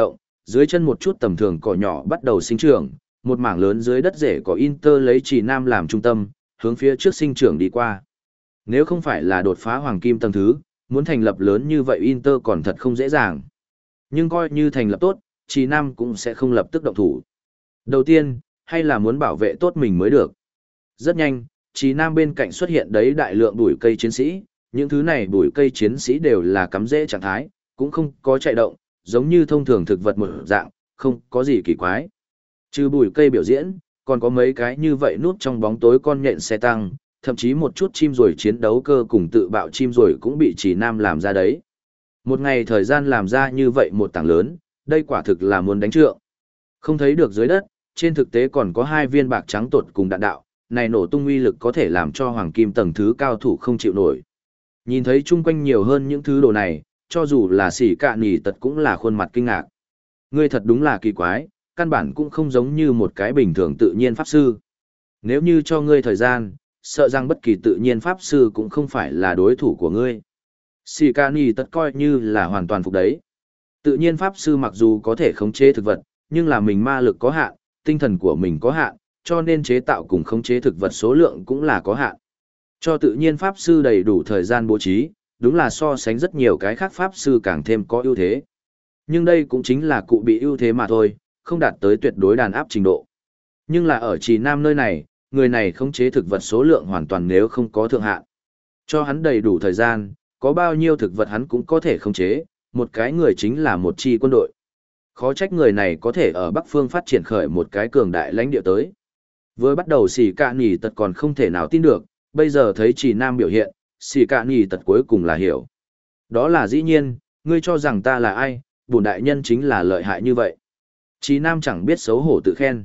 Dưới chân một chút tầm thường cỏ nhỏ bắt đầu sinh trưởng, một mảng lớn dưới đất rễ có Inter lấy Trì Nam làm trung tâm, hướng phía trước sinh trưởng đi qua. Nếu không phải là đột phá hoàng kim tầng thứ, muốn thành lập lớn như vậy Inter còn thật không dễ dàng. Nhưng coi như thành lập tốt, Trì Nam cũng sẽ không lập tức động thủ. Đầu tiên, hay là muốn bảo vệ tốt mình mới được. Rất nhanh, Trì Nam bên cạnh xuất hiện đấy đại lượng bụi cây chiến sĩ, những thứ này bụi cây chiến sĩ đều là cắm rễ trạng thái, cũng không có chạy động, giống như thông thường thực vật một dạng, không có gì kỳ quái. Trừ bụi cây biểu diễn, còn có mấy cái như vậy núp trong bóng tối con nhện xe tăng, thậm chí một chút chim ruồi chiến đấu cơ cùng tự bạo chim ruồi cũng bị Trì Nam làm ra đấy. Một ngày thời gian làm ra như vậy một tảng lớn, đây quả thực là muốn đánh trượng. Không thấy được dưới đất, trên thực tế còn có 2 viên bạc trắng tột cùng đạn đạo, này nổ tung uy lực có thể làm cho hoàng kim tầng thứ cao thủ không chịu nổi. Nhìn thấy chung quanh nhiều hơn những thứ đồ này, cho dù là Sĩ Cạ Nỉ Tật cũng là khuôn mặt kinh ngạc. Ngươi thật đúng là kỳ quái, căn bản cũng không giống như một cái bình thường tự nhiên pháp sư. Nếu như cho ngươi thời gian, sợ rằng bất kỳ tự nhiên pháp sư cũng không phải là đối thủ của ngươi. Sĩ Cạ Nỉ Tật coi như là hoàn toàn phục đấy. Tự nhiên pháp sư mặc dù có thể khống chế thực vật, nhưng là mình ma lực có hạn, tinh thần của mình có hạn, cho nên chế tạo cùng khống chế thực vật số lượng cũng là có hạn. Cho tự nhiên pháp sư đầy đủ thời gian bố trí, đúng là so sánh rất nhiều cái khác pháp sư càng thêm có ưu thế. Nhưng đây cũng chính là cụ bị ưu thế mà thôi, không đạt tới tuyệt đối đàn áp trình độ. Nhưng là ở Trì Nam nơi này, người này khống chế thực vật số lượng hoàn toàn nếu không có thượng hạn. Cho hắn đầy đủ thời gian, có bao nhiêu thực vật hắn cũng có thể khống chế, một cái người chính là một chi quân đội. Khó trách người này có thể ở Bắc Phương phát triển khởi một cái cường đại lãnh địa tới. Vừa bắt đầu Sĩ Cạ Nỉ Tật còn không thể nào tin được, bây giờ thấy Trì Nam biểu hiện, Sĩ Cạ Nỉ Tật cuối cùng là hiểu. Đó là dĩ nhiên, ngươi cho rằng ta là ai, bổn đại nhân chính là lợi hại như vậy. Trì Nam chẳng biết xấu hổ tự khen.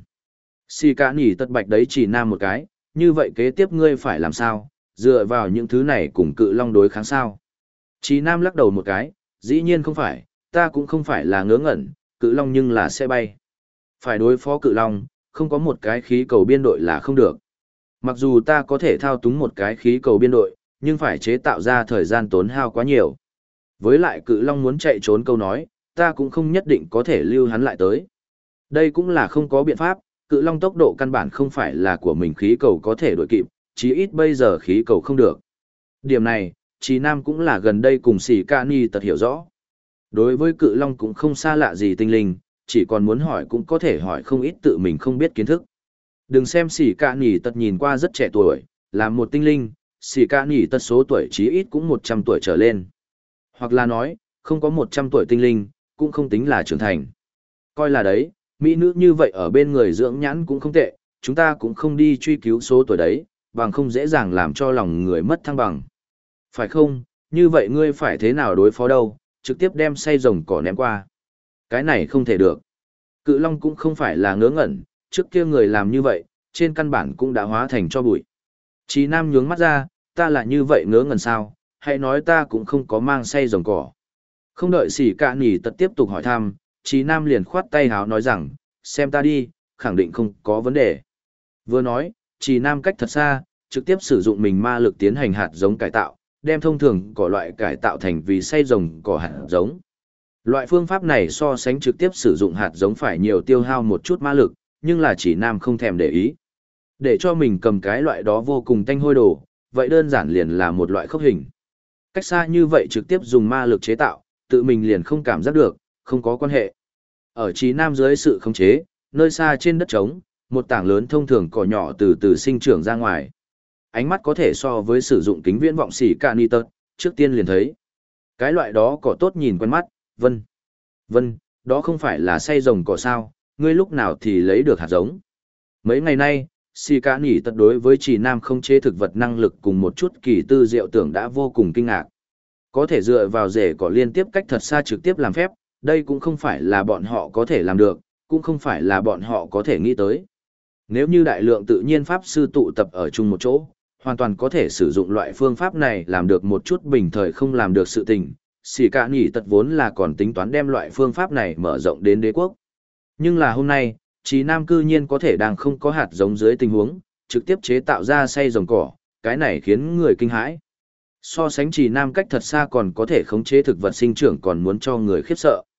Sĩ Cạ Nỉ Tật bạch đấy Trì Nam một cái, như vậy kế tiếp ngươi phải làm sao, dựa vào những thứ này cùng cự long đối kháng sao. Trì Nam lắc đầu một cái, dĩ nhiên không phải, ta cũng không phải là ngớ ngẩn, cự long nhưng là sẽ bay. Phải đối phó cự long, không có một cái khí cầu biên đội là không được. Mặc dù ta có thể thao túng một cái khí cầu biên đội, nhưng phải chế tạo ra thời gian tốn hao quá nhiều. Với lại cự long muốn chạy trốn câu nói, ta cũng không nhất định có thể lưu hắn lại tới. Đây cũng là không có biện pháp, cự long tốc độ căn bản không phải là của mình khí cầu có thể đuổi kịp, chí ít bây giờ khí cầu không được. Điểm này, Trì Nam cũng là gần đây cùng Sĩ Cạ Nỉ Tật hiểu rõ. Đối với cự long cũng không xa lạ gì tinh linh, chỉ còn muốn hỏi cũng có thể hỏi không ít tự mình không biết kiến thức. Đừng xem Sĩ Cạ Nỉ Tật nhìn qua rất trẻ tuổi, là một tinh linh, Sĩ Cạ Nỉ Tật số tuổi chí ít cũng 100 tuổi trở lên. Hoặc là nói, không có 100 tuổi tinh linh, cũng không tính là trưởng thành. Coi là đấy, mỹ nữ như vậy ở bên người dưỡng nhãn cũng không tệ, chúng ta cũng không đi truy cứu số tuổi đấy, bằng không dễ dàng làm cho lòng người mất thăng bằng. Phải không, như vậy ngươi phải thế nào đối phó đâu, trực tiếp đem xay rồng cỏ ném qua. Cái này không thể được. Cự long cũng không phải là ngớ ngẩn, trước kia người làm như vậy, trên căn bản cũng đã hóa thành cho bụi. Chí Nam nhướng mắt ra, ta là như vậy ngớ ngẩn sao, hãy nói ta cũng không có mang xay rồng cỏ. Không đợi Sĩ Cạ Nỉ Tật tiếp tục hỏi thăm, Chí Nam liền khoát tay háo nói rằng, xem ta đi, khẳng định không có vấn đề. Vừa nói, Chí Nam cách thật xa, trực tiếp sử dụng mình ma lực tiến hành hạt giống cải tạo, đem thông thường cỏ loại cải tạo thành vì xay rồng cỏ hạt giống. Loại phương pháp này so sánh trực tiếp sử dụng hạt giống phải nhiều tiêu hao một chút ma lực, nhưng là Chỉ Nam không thèm để ý. Để cho mình cầm cái loại đó vô cùng tanh hôi đồ, vậy đơn giản liền là một loại khốc hình. Cách xa như vậy trực tiếp dùng ma lực chế tạo, tự mình liền không cảm giác được, không có quan hệ. Ở Chí Nam dưới sự khống chế, nơi xa trên đất trống, một tảng lớn thông thường cỏ nhỏ từ từ sinh trưởng ra ngoài. Ánh mắt có thể so với sử dụng kính viễn vọng Sĩ Cạ Nỉ Tật, trước tiên liền thấy. Cái loại đó cỏ tốt nhìn quen mắt, Vân, đó không phải là xay rồng cỏ sao, ngươi lúc nào thì lấy được hạt giống. Mấy ngày nay, Sĩ Cạ Nỉ Tật đối với Chỉ Nam không chế thực vật năng lực cùng một chút kỳ tư diệu tưởng đã vô cùng kinh ngạc. Có thể dựa vào rễ cỏ liên tiếp cách thật xa trực tiếp làm phép, đây cũng không phải là bọn họ có thể làm được, cũng không phải là bọn họ có thể nghĩ tới. Nếu như đại lượng tự nhiên pháp sư tụ tập ở chung một chỗ, hoàn toàn có thể sử dụng loại phương pháp này làm được một chút bình thời không làm được sự tình. Sĩ Cạ Nỉ Tật vốn là còn tính toán đem loại phương pháp này mở rộng đến đế quốc. Nhưng là hôm nay, Chí Nam cư nhiên có thể đang không có hạt giống dưới tình huống, trực tiếp chế tạo ra xay rồng cỏ, cái này khiến người kinh hãi. So sánh Chí Nam cách thật xa còn có thể khống chế thực vật sinh trưởng còn muốn cho người khiếp sợ.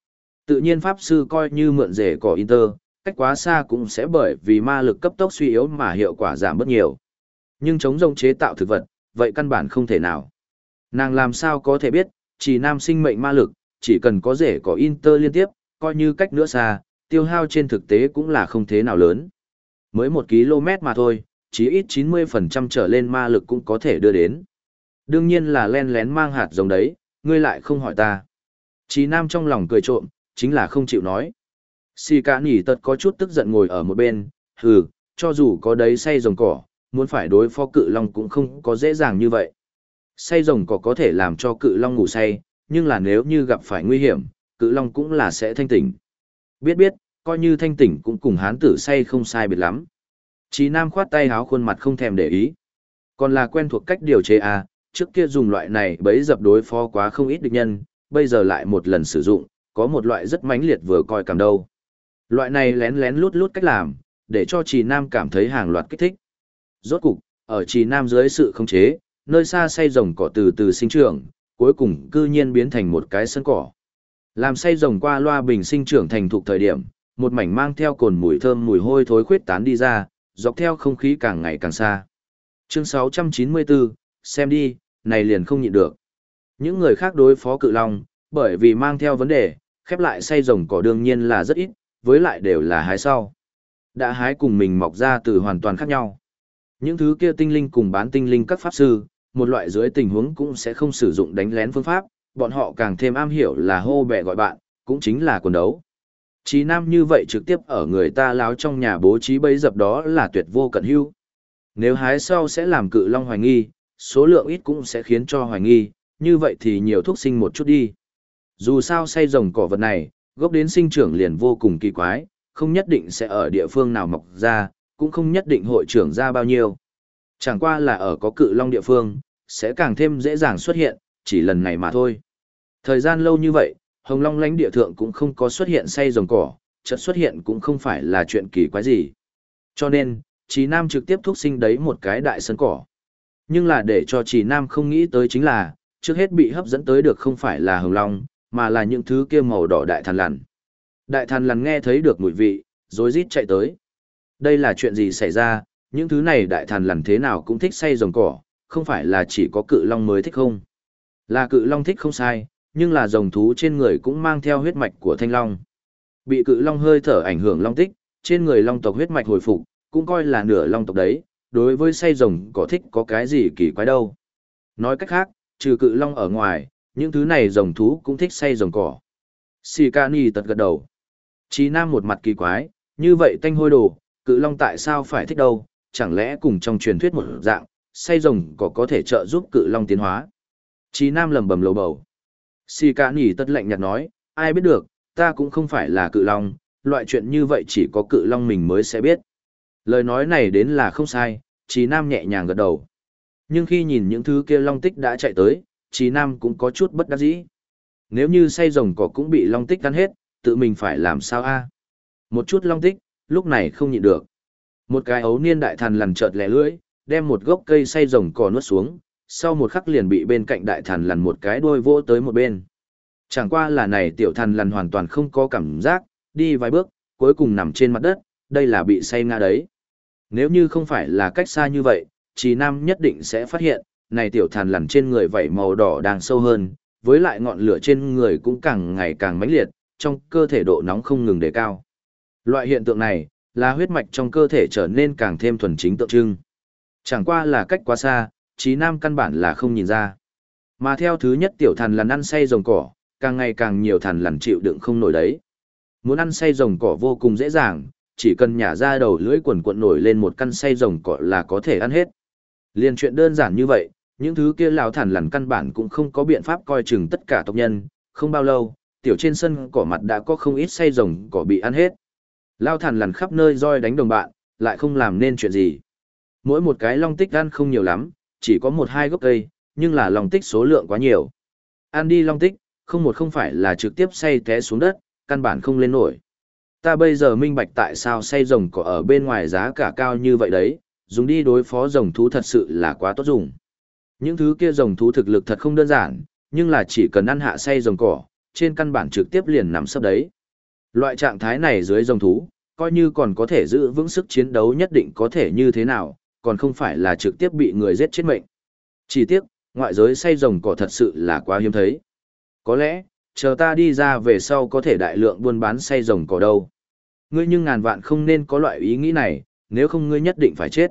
Tự nhiên pháp sư coi như mượn rể cỏ Inter, cách quá xa cũng sẽ bởi vì ma lực cấp tốc suy yếu mà hiệu quả giảm bớt nhiều. Nhưng chống rông chế tạo thực vật, vậy căn bản không thể nào. Nàng làm sao có thể biết, chỉ nam sinh mệnh ma lực, chỉ cần có rể cỏ Inter liên tiếp, coi như cách nữa xa, tiêu hao trên thực tế cũng là không thế nào lớn. Mới 1 km mà thôi, chỉ ít 90% trở lên ma lực cũng có thể đưa đến. Đương nhiên là len lén mang hạt giống đấy, ngươi lại không hỏi ta. Chí Nam trong lòng cười trộm, chính là không chịu nói. Xì cả nỉ tật có chút tức giận ngồi ở một bên, hừ, cho dù có đấy say rồng cỏ, muốn phải đối phó cự long cũng không có dễ dàng như vậy. Say rồng cỏ có thể làm cho cự long ngủ say, nhưng là nếu như gặp phải nguy hiểm, cự long cũng là sẽ thanh tỉnh. Biết biết, coi như thanh tỉnh cũng cùng hán tử say không sai biệt lắm. Chí Nam khoát tay háo khuôn mặt không thèm để ý. Còn là quen thuộc cách điều chế à, trước kia dùng loại này bấy dập đối phó quá không ít địch nhân, bây giờ lại một lần sử dụng, có một loại rất mãnh liệt vừa coi cảm đâu. Loại này lén lén lút lút cách làm, để cho Trì Nam cảm thấy hàng loạt kích thích. Rốt cục, ở Trì Nam dưới sự khống chế, nơi xa xây rồng cỏ từ từ sinh trưởng, cuối cùng cư nhiên biến thành một cái sân cỏ. Làm xây rồng qua loa bình sinh trưởng thành thục thời điểm, một mảnh mang theo cồn mùi thơm mùi hôi thối khuyết tán đi ra, dọc theo không khí càng ngày càng xa. Chương 694, xem đi, này liền không nhịn được. Những người khác đối phó cự long, bởi vì mang theo vấn đề, khép lại xây rồng cỏ đương nhiên là rất ít, với lại đều là hái sau. Đã hái cùng mình mọc ra từ hoàn toàn khác nhau. Những thứ kia tinh linh cùng bán tinh linh các pháp sư, một loại dưới tình huống cũng sẽ không sử dụng đánh lén phương pháp, bọn họ càng thêm am hiểu là hô bè gọi bạn, cũng chính là quần đấu. Chí Nam như vậy trực tiếp ở người ta láo trong nhà bố trí bẫy dập đó là tuyệt vô cận hữu. Nếu hái sau sẽ làm cự long hoài nghi, số lượng ít cũng sẽ khiến cho hoài nghi, như vậy thì nhiều thuốc sinh một chút đi. Dù sao xây rồng cỏ vật này, gốc đến sinh trưởng liền vô cùng kỳ quái, không nhất định sẽ ở địa phương nào mọc ra, cũng không nhất định hội trưởng ra bao nhiêu. Chẳng qua là ở có cự long địa phương, sẽ càng thêm dễ dàng xuất hiện, chỉ lần này mà thôi. Thời gian lâu như vậy, Hồng Long lãnh địa thượng cũng không có xuất hiện xây rồng cỏ, chợt xuất hiện cũng không phải là chuyện kỳ quái gì. Cho nên, Chí Nam trực tiếp thúc sinh đấy một cái đại sân cỏ. Nhưng là để cho Chí Nam không nghĩ tới chính là, trước hết bị hấp dẫn tới được không phải là Hồng Long, mà là những thứ kia màu đỏ đại thằn lằn. Đại thằn lằn nghe thấy được mùi vị, rối rít chạy tới. Đây là chuyện gì xảy ra, những thứ này đại thằn lằn thế nào cũng thích xây rồng cỏ, không phải là chỉ có cự long mới thích không? Là cự long thích không sai, nhưng là rồng thú trên người cũng mang theo huyết mạch của thanh long. Bị cự long hơi thở ảnh hưởng long tích, trên người long tộc huyết mạch hồi phục, cũng coi là nửa long tộc đấy, đối với xây rồng cỏ thích có cái gì kỳ quái đâu. Nói cách khác, trừ cự long ở ngoài, những thứ này rồng thú cũng thích xây rồng cỏ. Sikani tật gật đầu. Chí Nam một mặt kỳ quái, như vậy tanh hôi đồ, cự long tại sao phải thích đâu, chẳng lẽ cùng trong truyền thuyết một dạng, xây rồng cỏ có thể trợ giúp cự long tiến hóa. Chí Nam lẩm bẩm lầu bầu. Sikani tật lạnh nhạt nói, ai biết được, ta cũng không phải là cự long, loại chuyện như vậy chỉ có cự long mình mới sẽ biết. Lời nói này đến là không sai, Chí Nam nhẹ nhàng gật đầu. Nhưng khi nhìn những thứ kia long tích đã chạy tới, Chí Nam cũng có chút bất đắc dĩ. Nếu như xây rồng cỏ cũng bị long tích ăn hết, tự mình phải làm sao a? Một chút long tích, lúc này không nhịn được. Một cái ấu niên đại thằn lằn chợt lẻ lưỡi, đem một gốc cây xây rồng cỏ nuốt xuống, sau một khắc liền bị bên cạnh đại thằn lằn một cái đuôi vỗ tới một bên. Chẳng qua là này tiểu thằn lằn hoàn toàn không có cảm giác, đi vài bước, cuối cùng nằm trên mặt đất, đây là bị say ngã đấy. Nếu như không phải là cách xa như vậy, Chí Nam nhất định sẽ phát hiện, này tiểu thằn lằn trên người vảy màu đỏ đang sâu hơn, với lại ngọn lửa trên người cũng càng ngày càng mãnh liệt, trong cơ thể độ nóng không ngừng đề cao. Loại hiện tượng này, là huyết mạch trong cơ thể trở nên càng thêm thuần chính tượng trưng. Chẳng qua là cách quá xa, Chí Nam căn bản là không nhìn ra. Mà theo thứ nhất tiểu thằn lằn ăn say rồng cỏ, càng ngày càng nhiều thằn lằn chịu đựng không nổi đấy. Muốn ăn say rồng cỏ vô cùng dễ dàng, chỉ cần nhả ra đầu lưỡi quần quận nổi lên một căn say rồng cỏ là có thể ăn hết. Liên chuyện đơn giản như vậy, những thứ kia lão thằn lằn căn bản cũng không có biện pháp coi chừng tất cả tộc nhân, không bao lâu, tiểu trên sân cỏ mặt đã có không ít say rồng cỏ bị ăn hết. Lão thằn lằn khắp nơi roi đánh đồng bạn, lại không làm nên chuyện gì. Mỗi một cái long tích ăn không nhiều lắm, chỉ có 1-2 gốc cây, nhưng là long tích số lượng quá nhiều. Ăn đi long tích, không phải là trực tiếp say té xuống đất, căn bản không lên nổi. Ta bây giờ minh bạch tại sao say rồng cỏ ở bên ngoài giá cả cao như vậy đấy, dùng đi đối phó rồng thú thật sự là quá tốt dùng. Những thứ kia rồng thú thực lực thật không đơn giản, nhưng là chỉ cần ăn hạ say rồng cỏ, trên căn bản trực tiếp liền nằm sấp đấy. Loại trạng thái này dưới rồng thú, coi như còn có thể giữ vững sức chiến đấu nhất định có thể như thế nào, còn không phải là trực tiếp bị người giết chết mệnh. Chỉ tiếc, ngoại giới xay rồng cỏ thật sự là quá hiếm thấy. Có lẽ, chờ ta đi ra về sau có thể đại lượng buôn bán xay rồng cỏ đâu. Ngươi nhưng ngàn vạn không nên có loại ý nghĩ này, nếu không ngươi nhất định phải chết.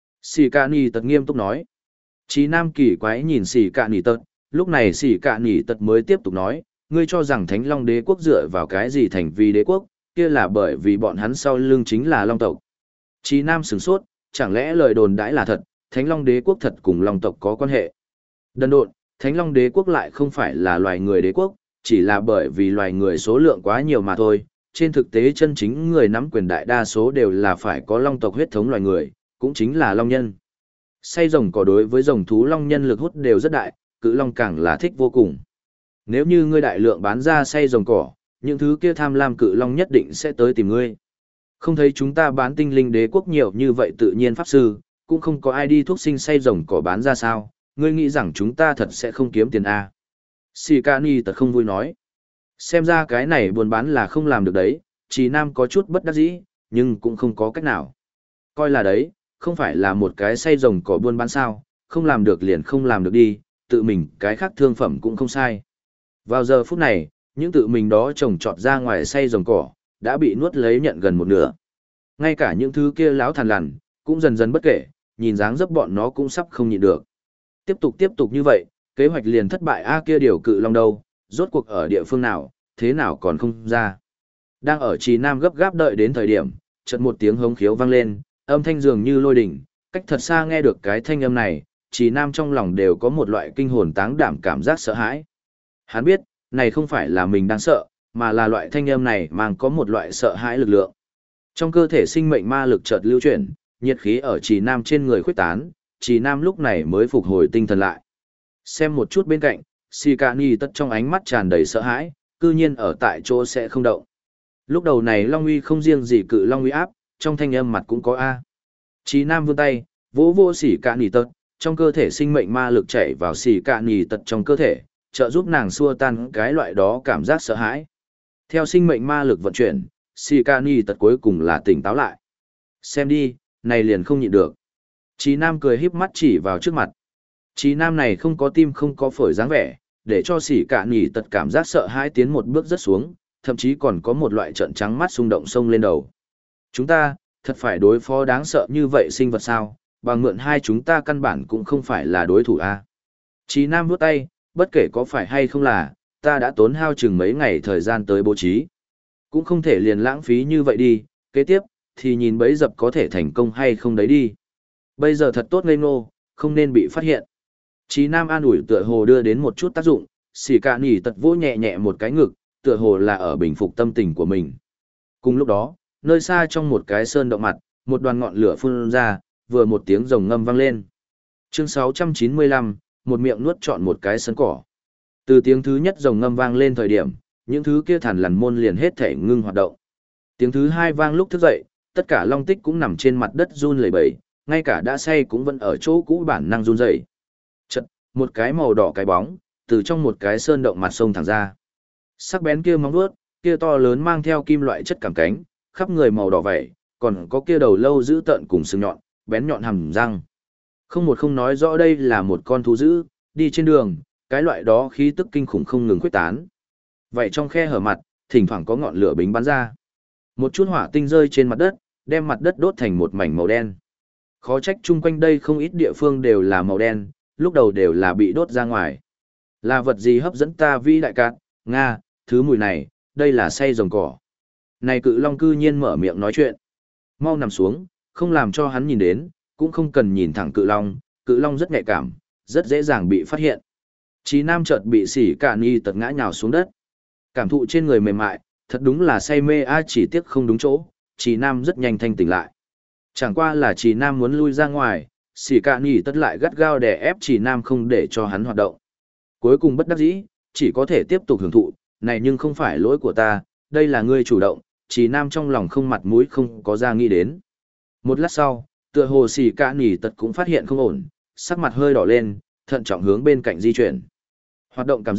Sĩ Cạ Nỉ Tật nghiêm túc nói. Chí Nam kỳ quái nhìn Sĩ Cạ Nỉ Tật, lúc này Sĩ Cạ Nỉ Tật mới tiếp tục nói, ngươi cho rằng Thánh Long Đế quốc dựa vào cái gì thành vì đế quốc, kia là bởi vì bọn hắn sau lưng chính là Long tộc. Chí Nam sửng sốt, chẳng lẽ lời đồn đãi là thật, Thánh Long Đế quốc thật cùng Long tộc có quan hệ. Đần độn, Thánh Long Đế quốc lại không phải là loài người đế quốc, chỉ là bởi vì loài người số lượng quá nhiều mà thôi. Trên thực tế chân chính người nắm quyền đại đa số đều là phải có Long tộc huyết thống loài người, cũng chính là Long nhân. Xay rồng cỏ đối với rồng thú Long nhân lực hút đều rất đại, cự Long càng là thích vô cùng. Nếu như ngươi đại lượng bán ra xay rồng cỏ, những thứ kia tham lam cự Long nhất định sẽ tới tìm ngươi. Không thấy chúng ta bán tinh linh đế quốc nhiều như vậy tự nhiên pháp sư, cũng không có ai đi thuốc sinh xay rồng cỏ bán ra sao, ngươi nghĩ rằng chúng ta thật sẽ không kiếm tiền à. Sĩ Cạ Nỉ Tật không vui nói. Xem ra cái này buôn bán là không làm được đấy, Chí Nam có chút bất đắc dĩ, nhưng cũng không có cách nào. Coi là đấy, không phải là một cái xay rồng cỏ buôn bán sao, không làm được liền không làm được đi, tự mình cái khác thương phẩm cũng không sai. Vào giờ phút này, những tự mình đó trồng trọt ra ngoài xay rồng cỏ, đã bị nuốt lấy nhận gần một nửa. Ngay cả những thứ kia láo thằn lằn, cũng dần dần bất kể, nhìn dáng dấp bọn nó cũng sắp không nhịn được. Tiếp tục như vậy, kế hoạch liền thất bại kia điều cự Long đâu, rốt cuộc ở địa phương nào, thế nào còn không ra. Đang ở Chí Nam gấp gáp đợi đến thời điểm, chợt một tiếng hống khiếu vang lên, âm thanh dường như lôi đỉnh, cách thật xa nghe được cái thanh âm này, Chí Nam trong lòng đều có một loại kinh hồn táng đảm cảm giác sợ hãi. Hắn biết, này không phải là mình đang sợ, mà là loại thanh âm này mang có một loại sợ hãi lực lượng. Trong cơ thể sinh mệnh ma lực chợt lưu chuyển, nhiệt khí ở Chí Nam trên người khuếch tán, Chí Nam lúc này mới phục hồi tinh thần lại. Xem một chút bên cạnh, Sĩ Cạ Nỉ Tật trong ánh mắt tràn đầy sợ hãi, cư nhiên ở tại chỗ sẽ không động. Lúc đầu này Long uy không riêng gì cự Long uy áp, trong thanh âm mặt cũng có A. Chí Nam vươn tay, vỗ vô Sĩ Cạ Nỉ Tật, trong cơ thể sinh mệnh ma lực chảy vào Sĩ Cạ Nỉ Tật trong cơ thể, trợ giúp nàng xua tan cái loại đó cảm giác sợ hãi. Theo sinh mệnh ma lực vận chuyển, Sĩ Cạ Nỉ Tật cuối cùng là tỉnh táo lại. Xem đi, này liền không nhịn được. Chí Nam cười híp mắt chỉ vào trước mặt. Chí Nam này không có tim không có phổi dáng vẻ, để cho Sĩ Cạ Nỉ Tật cảm giác sợ hãi tiến một bước rất xuống, thậm chí còn có một loại trợn trắng mắt xung động sông lên đầu. Chúng ta, thật phải đối phó đáng sợ như vậy sinh vật sao, bằng mượn hai chúng ta căn bản cũng không phải là đối thủ a. Chí Nam vuốt tay, bất kể có phải hay không là, ta đã tốn hao chừng mấy ngày thời gian tới bố trí. Cũng không thể liền lãng phí như vậy đi, kế tiếp, thì nhìn bấy dập có thể thành công hay không đấy đi. Bây giờ thật tốt ngây ngô, không nên bị phát hiện. Chí Nam an ủi tựa hồ đưa đến một chút tác dụng, Sĩ Cạ Nỉ Tật vỗ nhẹ nhẹ một cái ngực, tựa hồ là ở bình phục tâm tình của mình. Cùng lúc đó, nơi xa trong một cái sơn động mặt, một đoàn ngọn lửa phun ra, vừa một tiếng rồng ngâm vang lên. Chương 695, một miệng nuốt trọn một cái sân cỏ. Từ tiếng thứ nhất rồng ngâm vang lên thời điểm, những thứ kia thằn lằn môn liền hết thể ngưng hoạt động. Tiếng thứ hai vang lúc thức dậy, tất cả long tích cũng nằm trên mặt đất run lẩy bẩy, ngay cả đã say cũng vẫn ở chỗ cũ bản năng run rẩy. Chợt, một cái màu đỏ cái bóng từ trong một cái sơn động mặt sông thẳng ra. Sắc bén kia móng vuốt, kia to lớn mang theo kim loại chất cảm cánh, khắp người màu đỏ vảy, còn có kia đầu lâu dữ tợn cùng sừng nhọn, bén nhọn hàm răng. Không nói rõ đây là một con thú dữ, đi trên đường, cái loại đó khí tức kinh khủng không ngừng khuếch tán. Vậy trong khe hở mặt, thỉnh thoảng có ngọn lửa bính bắn ra. Một chút hỏa tinh rơi trên mặt đất, đem mặt đất đốt thành một mảnh màu đen. Khó trách chung quanh đây không ít địa phương đều là màu đen, lúc đầu đều là bị đốt ra ngoài. Là vật gì hấp dẫn ta vĩ đại cát, Nga, thứ mùi này, đây là xay rồng cỏ. Này cự long cư nhiên mở miệng nói chuyện. Mau nằm xuống, không làm cho hắn nhìn đến, cũng không cần nhìn thẳng cự long rất nhạy cảm, rất dễ dàng bị phát hiện. Chí Nam chợt bị Sĩ Cạ Nỉ Tật ngã nhào xuống đất. Cảm thụ trên người mềm mại, thật đúng là say mê chỉ tiếc không đúng chỗ, Chí Nam rất nhanh thanh tỉnh lại. Chẳng qua là Chí Nam muốn lui ra ngoài, Sĩ Cạ Nỉ Tật lại gắt gao đè ép Chí Nam không để cho hắn hoạt động. Cuối cùng bất đắc dĩ, chỉ có thể tiếp tục hưởng thụ, này nhưng không phải lỗi của ta, đây là ngươi chủ động, Chí Nam trong lòng không mặt mũi không có ra nghĩ đến. Một lát sau, tựa hồ Sĩ Cạ Nỉ Tật cũng phát hiện không ổn, sắc mặt hơi đỏ lên, thận trọng hướng bên cạnh di chuyển. Hoạt động cảm giác,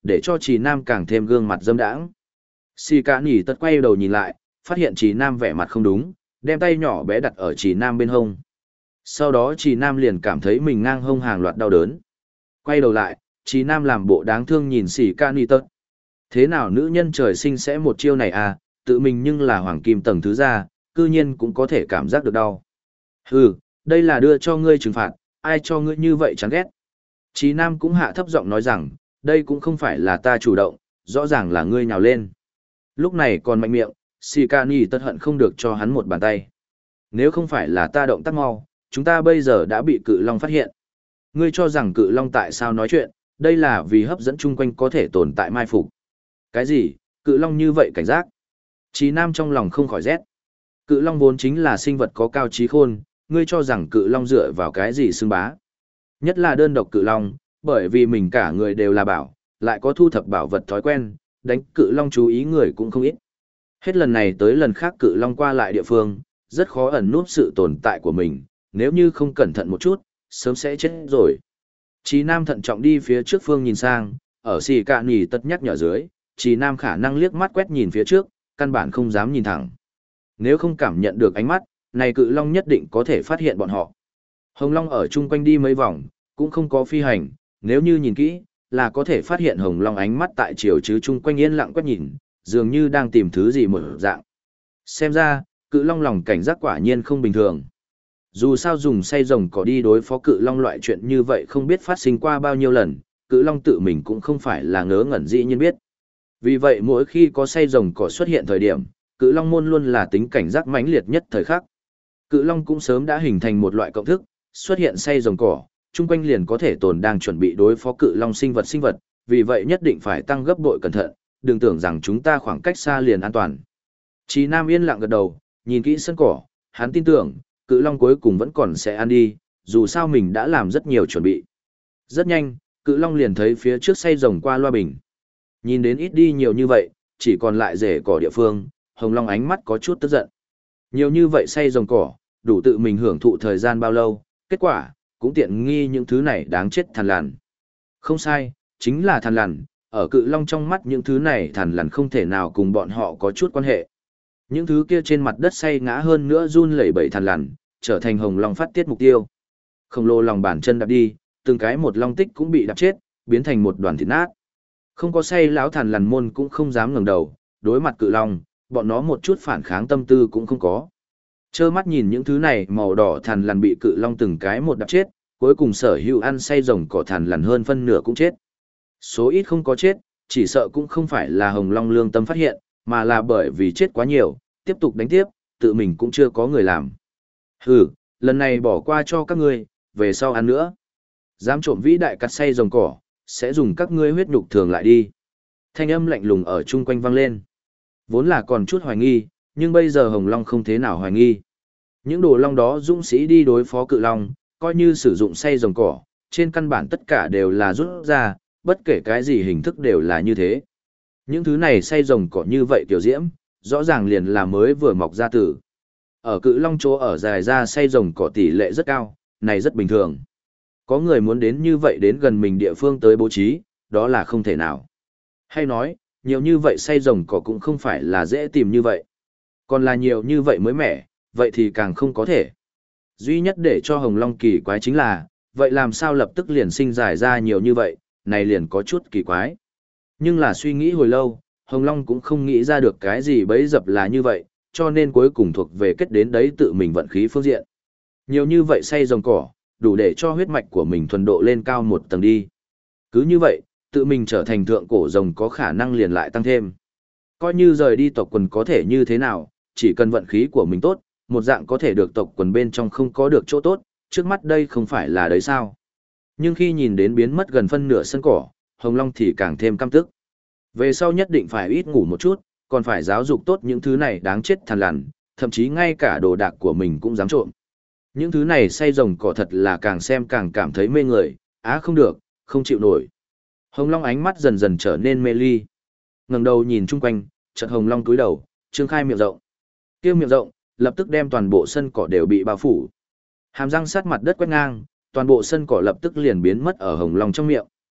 để cho Trì Nam càng thêm gương mặt dâm đãng. Xì Cả Nhỉ Tật quay đầu nhìn lại, phát hiện Trì Nam vẻ mặt không đúng, đem tay nhỏ bé đặt ở Trì Nam bên hông. Sau đó Trì Nam liền cảm thấy mình ngang hông hàng loạt đau đớn. Quay đầu lại, Trì Nam làm bộ đáng thương nhìn Xì Cả Nhỉ Tật. Thế nào nữ nhân trời sinh sẽ một chiêu này à, tự mình nhưng là hoàng kim tầng thứ gia, cư nhiên cũng có thể cảm giác được đau. Hừ, đây là đưa cho ngươi trừng phạt, ai cho ngươi như vậy chán ghét. Chí Nam cũng hạ thấp giọng nói rằng, đây cũng không phải là ta chủ động, rõ ràng là ngươi nhào lên. Lúc này còn mạnh miệng, Shikani tất hận không được cho hắn một bàn tay. Nếu không phải là ta động tác mau, chúng ta bây giờ đã bị cự long phát hiện. Ngươi cho rằng cự long tại sao nói chuyện, đây là vì hấp dẫn chung quanh có thể tồn tại mai phục. Cái gì, cự long như vậy cảnh giác. Chí Nam trong lòng không khỏi rét. Cự long vốn chính là sinh vật có cao trí khôn, ngươi cho rằng cự long dựa vào cái gì xưng bá. Nhất là đơn độc cự long, bởi vì mình cả người đều là bảo, lại có thu thập bảo vật thói quen, đánh cự long chú ý người cũng không ít. Hết lần này tới lần khác cự long qua lại địa phương, rất khó ẩn núp sự tồn tại của mình, nếu như không cẩn thận một chút, sớm sẽ chết rồi. Chí Nam thận trọng đi phía trước phương nhìn sang, ở Xì Cả Nhỉ Tật nhắc nhở dưới, Chí Nam khả năng liếc mắt quét nhìn phía trước, căn bản không dám nhìn thẳng. Nếu không cảm nhận được ánh mắt, này cự long nhất định có thể phát hiện bọn họ. Hồng Long ở chung quanh đi mấy vòng, cũng không có phi hành, nếu như nhìn kỹ, là có thể phát hiện Hồng Long ánh mắt tại chiều chứ chung quanh yên lặng quét nhìn, dường như đang tìm thứ gì một dạng. Xem ra, cự long lòng cảnh giác quả nhiên không bình thường. Dù sao dùng say rồng cỏ đi đối phó cự long loại chuyện như vậy không biết phát sinh qua bao nhiêu lần, cự long tự mình cũng không phải là ngớ ngẩn dĩ nhiên biết. Vì vậy mỗi khi có say rồng cỏ xuất hiện thời điểm, cự long môn luôn là tính cảnh giác mãnh liệt nhất thời khắc. Cự long cũng sớm đã hình thành một loại cộng thức, xuất hiện say rồng cỏ, chung quanh liền có thể tồn đang chuẩn bị đối phó cự long sinh vật, vì vậy nhất định phải tăng gấp bội cẩn thận, đừng tưởng rằng chúng ta khoảng cách xa liền an toàn. Chí Nam yên lặng gật đầu, nhìn kỹ sân cỏ, hắn tin tưởng, cự long cuối cùng vẫn còn sẽ ăn đi, dù sao mình đã làm rất nhiều chuẩn bị. Rất nhanh, cự long liền thấy phía trước say rồng qua loa bình. Nhìn đến ít đi nhiều như vậy, chỉ còn lại rễ cỏ địa phương, Hồng Long ánh mắt có chút tức giận. Nhiều như vậy say rồng cỏ, đủ tự mình hưởng thụ thời gian bao lâu, kết quả, cũng tiện nghi những thứ này đáng chết thằn lằn. Không sai, chính là thằn lằn, ở cự long trong mắt những thứ này thằn lằn không thể nào cùng bọn họ có chút quan hệ. Những thứ kia trên mặt đất say ngã hơn nữa run lẩy bẩy thằn lằn, trở thành Hồng Long phát tiết mục tiêu. Khổng lồ lòng bàn chân đạp đi, từng cái một long tích cũng bị đạp chết, biến thành một đoàn thịt nát. Không có say lão thằn lằn môn cũng không dám ngẩng đầu, đối mặt cự long, bọn nó một chút phản kháng tâm tư cũng không có. Trơ mắt nhìn những thứ này màu đỏ thằn lằn bị cự long từng cái một đập chết, cuối cùng sở hữu ăn say rồng cỏ thằn lằn hơn phân nửa cũng chết. Số ít không có chết, chỉ sợ cũng không phải là Hồng Long lương tâm phát hiện, mà là bởi vì chết quá nhiều, tiếp tục đánh tiếp, tự mình cũng chưa có người làm. Hừ, lần này bỏ qua cho các ngươi, về sau ăn nữa. Dám trộm vĩ đại cắt say rồng cỏ, sẽ dùng các ngươi huyết nhục thường lại đi. Thanh âm lạnh lùng ở chung quanh vang lên. Vốn là còn chút hoài nghi, nhưng bây giờ Hồng Long không thế nào hoài nghi. Những đồ long đó dũng sĩ đi đối phó cự long, coi như sử dụng say rồng cỏ, trên căn bản tất cả đều là rút ra, bất kể cái gì hình thức đều là như thế. Những thứ này say rồng cỏ như vậy tiểu diễm, rõ ràng liền là mới vừa mọc ra tử. Ở cự long chỗ ở dài ra say rồng cỏ tỷ lệ rất cao, này rất bình thường. Có người muốn đến như vậy đến gần mình địa phương tới bố trí, đó là không thể nào. Hay nói, nhiều như vậy say rồng cỏ cũng không phải là dễ tìm như vậy. Còn là nhiều như vậy mới mẻ, vậy thì càng không có thể. Duy nhất để cho Hồng Long kỳ quái chính là, vậy làm sao lập tức liền sinh dài ra nhiều như vậy, này liền có chút kỳ quái. Nhưng là suy nghĩ hồi lâu, Hồng Long cũng không nghĩ ra được cái gì bấy dập là như vậy, cho nên cuối cùng thuộc về kết đến đấy tự mình vận khí phương diện. Nhiều như vậy say rồng cỏ, đủ để cho huyết mạch của mình thuần độ lên cao một tầng đi. Cứ như vậy, tự mình trở thành thượng cổ rồng có khả năng liền lại tăng thêm. Coi như rời đi tộc quần có thể như thế nào, chỉ cần vận khí của mình tốt, một dạng có thể được tộc quần bên trong không có được chỗ tốt, trước mắt đây không phải là đấy sao. Nhưng khi nhìn đến biến mất gần phân nửa sân cỏ, Hồng Long thì càng thêm căm tức. Về sau nhất định phải ít ngủ một chút, còn phải giáo dục tốt những thứ này đáng chết thằn lằn, thậm chí ngay cả đồ đạc của mình cũng dám trộm. Những thứ này say rồng cỏ thật là càng xem càng cảm thấy mê người, không được, không chịu nổi. Hồng Long ánh mắt dần dần trở nên mê ly. Ngẩng đầu nhìn chung quanh, chợt Hồng Long cúi đầu, trương khai miệng rộng. Kia miệng rộng, lập tức đem toàn bộ sân cỏ đều bị bao phủ. Hàm răng sát mặt đất quét ngang, toàn bộ sân cỏ lập tức liền biến mất ở Hồng Long trong miệng.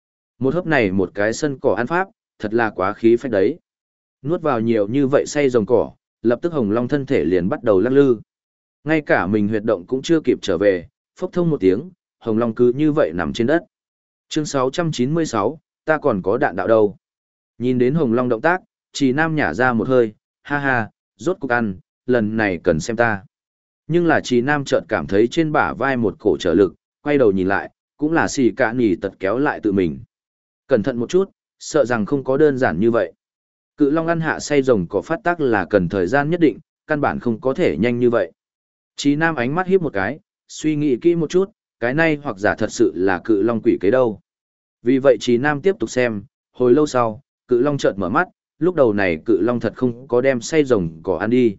Một hớp này một cái sân cỏ ăn pháp, thật là quá khí phách đấy. Nuốt vào nhiều như vậy say rồng cỏ, lập tức Hồng Long thân thể liền bắt đầu lắc lư. Ngay cả mình huyệt động cũng chưa kịp trở về, phốc thông một tiếng, Hồng Long cứ như vậy nằm trên đất. Chương 696, ta còn có đạn đạo đâu. Nhìn đến Hồng Long động tác, Trì Nam nhả ra một hơi, ha ha, rốt cục ăn, lần này cần xem ta. Nhưng là Trì Nam chợt cảm thấy trên bả vai một cổ trở lực, quay đầu nhìn lại, cũng là xì cả nỉ tật kéo lại tự mình. Cẩn thận một chút, sợ rằng không có đơn giản như vậy. Cự Long ăn hạ say rồng có phát tác là cần thời gian nhất định, căn bản không có thể nhanh như vậy. Trì Nam ánh mắt híp một cái, suy nghĩ kỹ một chút, cái này hoặc giả thật sự là Cự Long quỷ kế đâu. Vì vậy Trì Nam tiếp tục xem, hồi lâu sau, Cự Long chợt mở mắt, lúc đầu này Cự Long thật không có đem say rồng cỏ ăn đi.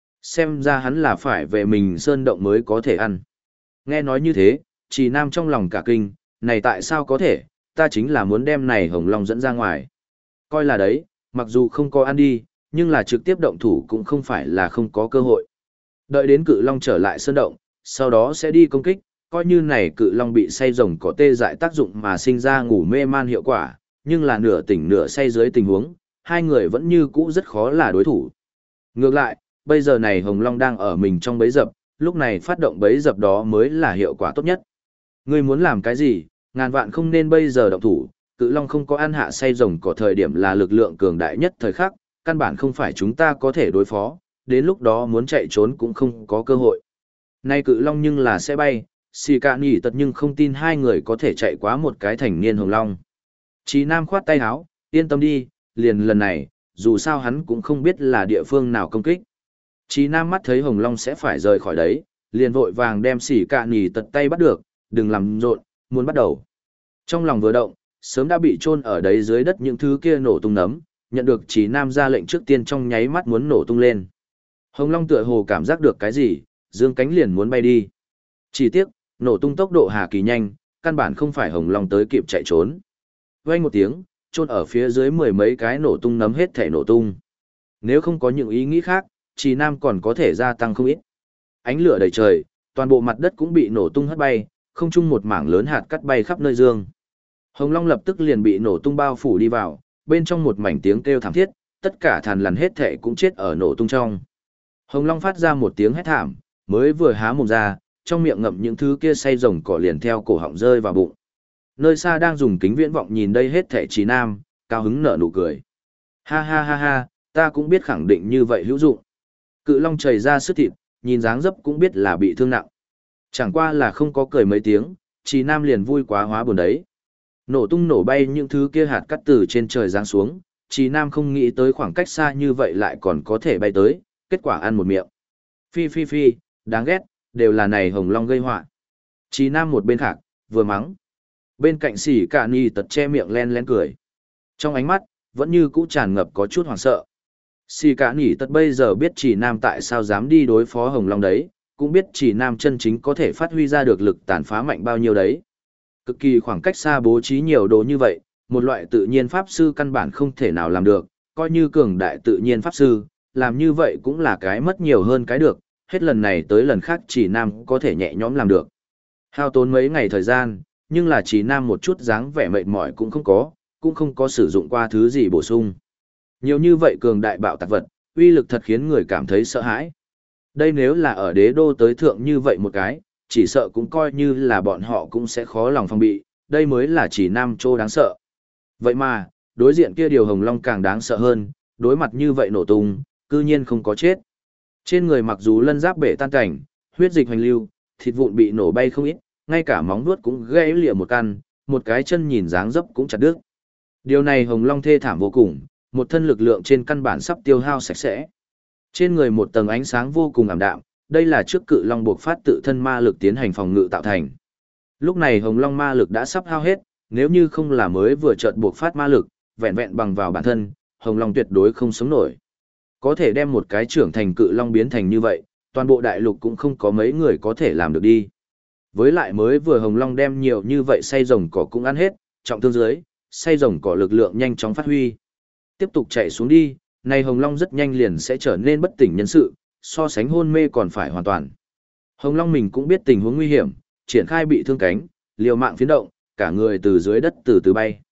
Xem ra hắn là phải về mình sơn động mới có thể ăn. Nghe nói như thế, Trì Nam trong lòng cả kinh, này tại sao có thể, ta chính là muốn đem này Hồng Long dẫn ra ngoài. Coi là đấy, mặc dù không có ăn đi, nhưng là trực tiếp động thủ cũng không phải là không có cơ hội. Đợi đến Cự Long trở lại sơn động, sau đó sẽ đi công kích, coi như này Cự Long bị say rồng có tê dại tác dụng mà sinh ra ngủ mê man hiệu quả, nhưng là nửa tỉnh nửa say dưới tình huống, hai người vẫn như cũ rất khó là đối thủ. Ngược lại, bây giờ này Hồng Long đang ở mình trong bẫy dập, lúc này phát động bẫy dập đó mới là hiệu quả tốt nhất. Ngươi muốn làm cái gì, ngàn vạn không nên bây giờ động thủ, Cự Long không có ăn hạ say rồng có thời điểm là lực lượng cường đại nhất thời khắc, căn bản không phải chúng ta có thể đối phó, đến lúc đó muốn chạy trốn cũng không có cơ hội. Nay Cự Long nhưng là sẽ bay, xì cả nhỉ tật nhưng không tin hai người có thể chạy quá một cái thành niên Hồng Long. Chí Nam khoát tay áo, yên tâm đi, liền lần này, dù sao hắn cũng không biết là địa phương nào công kích. Chí Nam mắt thấy Hồng Long sẽ phải rời khỏi đấy, liền vội vàng đem xì cả nhỉ tật tay bắt được, đừng làm rộn, muốn bắt đầu. Trong lòng vừa động, sớm đã bị chôn ở đấy dưới đất những thứ kia nổ tung nấm, nhận được Chí Nam ra lệnh trước tiên trong nháy mắt muốn nổ tung lên. Hồng Long tựa hồ cảm giác được cái gì, dương cánh liền muốn bay đi. Chỉ tiếc, nổ tung tốc độ hà kỳ nhanh, căn bản không phải Hồng Long tới kịp chạy trốn. Vang một tiếng, chôn ở phía dưới mười mấy cái nổ tung nấm hết thể nổ tung. Nếu không có những ý nghĩ khác, Chí Nam còn có thể gia tăng không ít. Ánh lửa đầy trời, toàn bộ mặt đất cũng bị nổ tung hất bay, không chung một mảng lớn hạt cắt bay khắp nơi dương. Hồng Long lập tức liền bị nổ tung bao phủ đi vào, bên trong một mảnh tiếng kêu thảm thiết, tất cả thằn lằn hết thể cũng chết ở nổ tung trong. Hồng Long phát ra một tiếng hét thảm, mới vừa há mồm ra, trong miệng ngậm những thứ kia say rồng cỏ liền theo cổ họng rơi vào bụng. Nơi xa đang dùng kính viễn vọng nhìn đây hết thể Chí Nam, cao hứng nở nụ cười. Ha ha ha ha, ta cũng biết khẳng định như vậy hữu dụng. Cự Long chảy ra sức thịt, nhìn dáng dấp cũng biết là bị thương nặng. Chẳng qua là không có cười mấy tiếng, Chí Nam liền vui quá hóa buồn đấy. Nổ tung nổ bay những thứ kia hạt cắt từ trên trời giáng xuống, Chí Nam không nghĩ tới khoảng cách xa như vậy lại còn có thể bay tới, kết quả ăn một miệng. Phi phi phi, đáng ghét, đều là này Hồng Long gây họa. Chí Nam một bên khác, vừa mắng. Bên cạnh xỉ cả ni tật che miệng len len cười. Trong ánh mắt, vẫn như cũ tràn ngập có chút hoảng sợ. Xỉ cả ni tật bây giờ biết Chí Nam tại sao dám đi đối phó Hồng Long đấy, cũng biết Chí Nam chân chính có thể phát huy ra được lực tàn phá mạnh bao nhiêu đấy. Cực kỳ khoảng cách xa bố trí nhiều đồ như vậy, một loại tự nhiên pháp sư căn bản không thể nào làm được, coi như cường đại tự nhiên pháp sư, làm như vậy cũng là cái mất nhiều hơn cái được, hết lần này tới lần khác Chỉ Nam có thể nhẹ nhõm làm được. Hao tốn mấy ngày thời gian, nhưng là Chỉ Nam một chút dáng vẻ mệt mỏi cũng không có sử dụng qua thứ gì bổ sung. Nhiều như vậy cường đại bạo tạc vật, uy lực thật khiến người cảm thấy sợ hãi. Đây nếu là ở đế đô tới thượng như vậy một cái, chỉ sợ cũng coi như là bọn họ cũng sẽ khó lòng phòng bị, đây mới là Chỉ Nam Châu đáng sợ. Vậy mà, đối diện kia điều Hồng Long càng đáng sợ hơn, đối mặt như vậy nổ tung, cư nhiên không có chết. Trên người mặc dù lân giáp bể tan cảnh, huyết dịch hoành lưu, thịt vụn bị nổ bay không ít, ngay cả móng vuốt cũng gãy lìa một căn, một cái chân nhìn dáng dấp cũng chặt đứt. Điều này Hồng Long thê thảm vô cùng, một thân lực lượng trên căn bản sắp tiêu hao sạch sẽ. Trên người một tầng ánh sáng vô cùng ảm đạm, đây là trước Cự Long buộc phát tự thân ma lực tiến hành phòng ngự tạo thành. Lúc này Hồng Long ma lực đã sắp hao hết, nếu như không là mới vừa chợt buộc phát ma lực, vẹn vẹn bằng vào bản thân, Hồng Long tuyệt đối không sống nổi. Có thể đem một cái trưởng thành Cự Long biến thành như vậy, toàn bộ đại lục cũng không có mấy người có thể làm được đi. Với lại mới vừa Hồng Long đem nhiều như vậy say rồng cỏ cũng ăn hết, trọng thương dưới, say rồng cỏ lực lượng nhanh chóng phát huy. Tiếp tục chạy xuống đi, này Hồng Long rất nhanh liền sẽ trở nên bất tỉnh nhân sự, so sánh hôn mê còn phải hoàn toàn. Hồng Long mình cũng biết tình huống nguy hiểm, triển khai bị thương cánh, liều mạng phiến động, cả người từ dưới đất từ từ bay.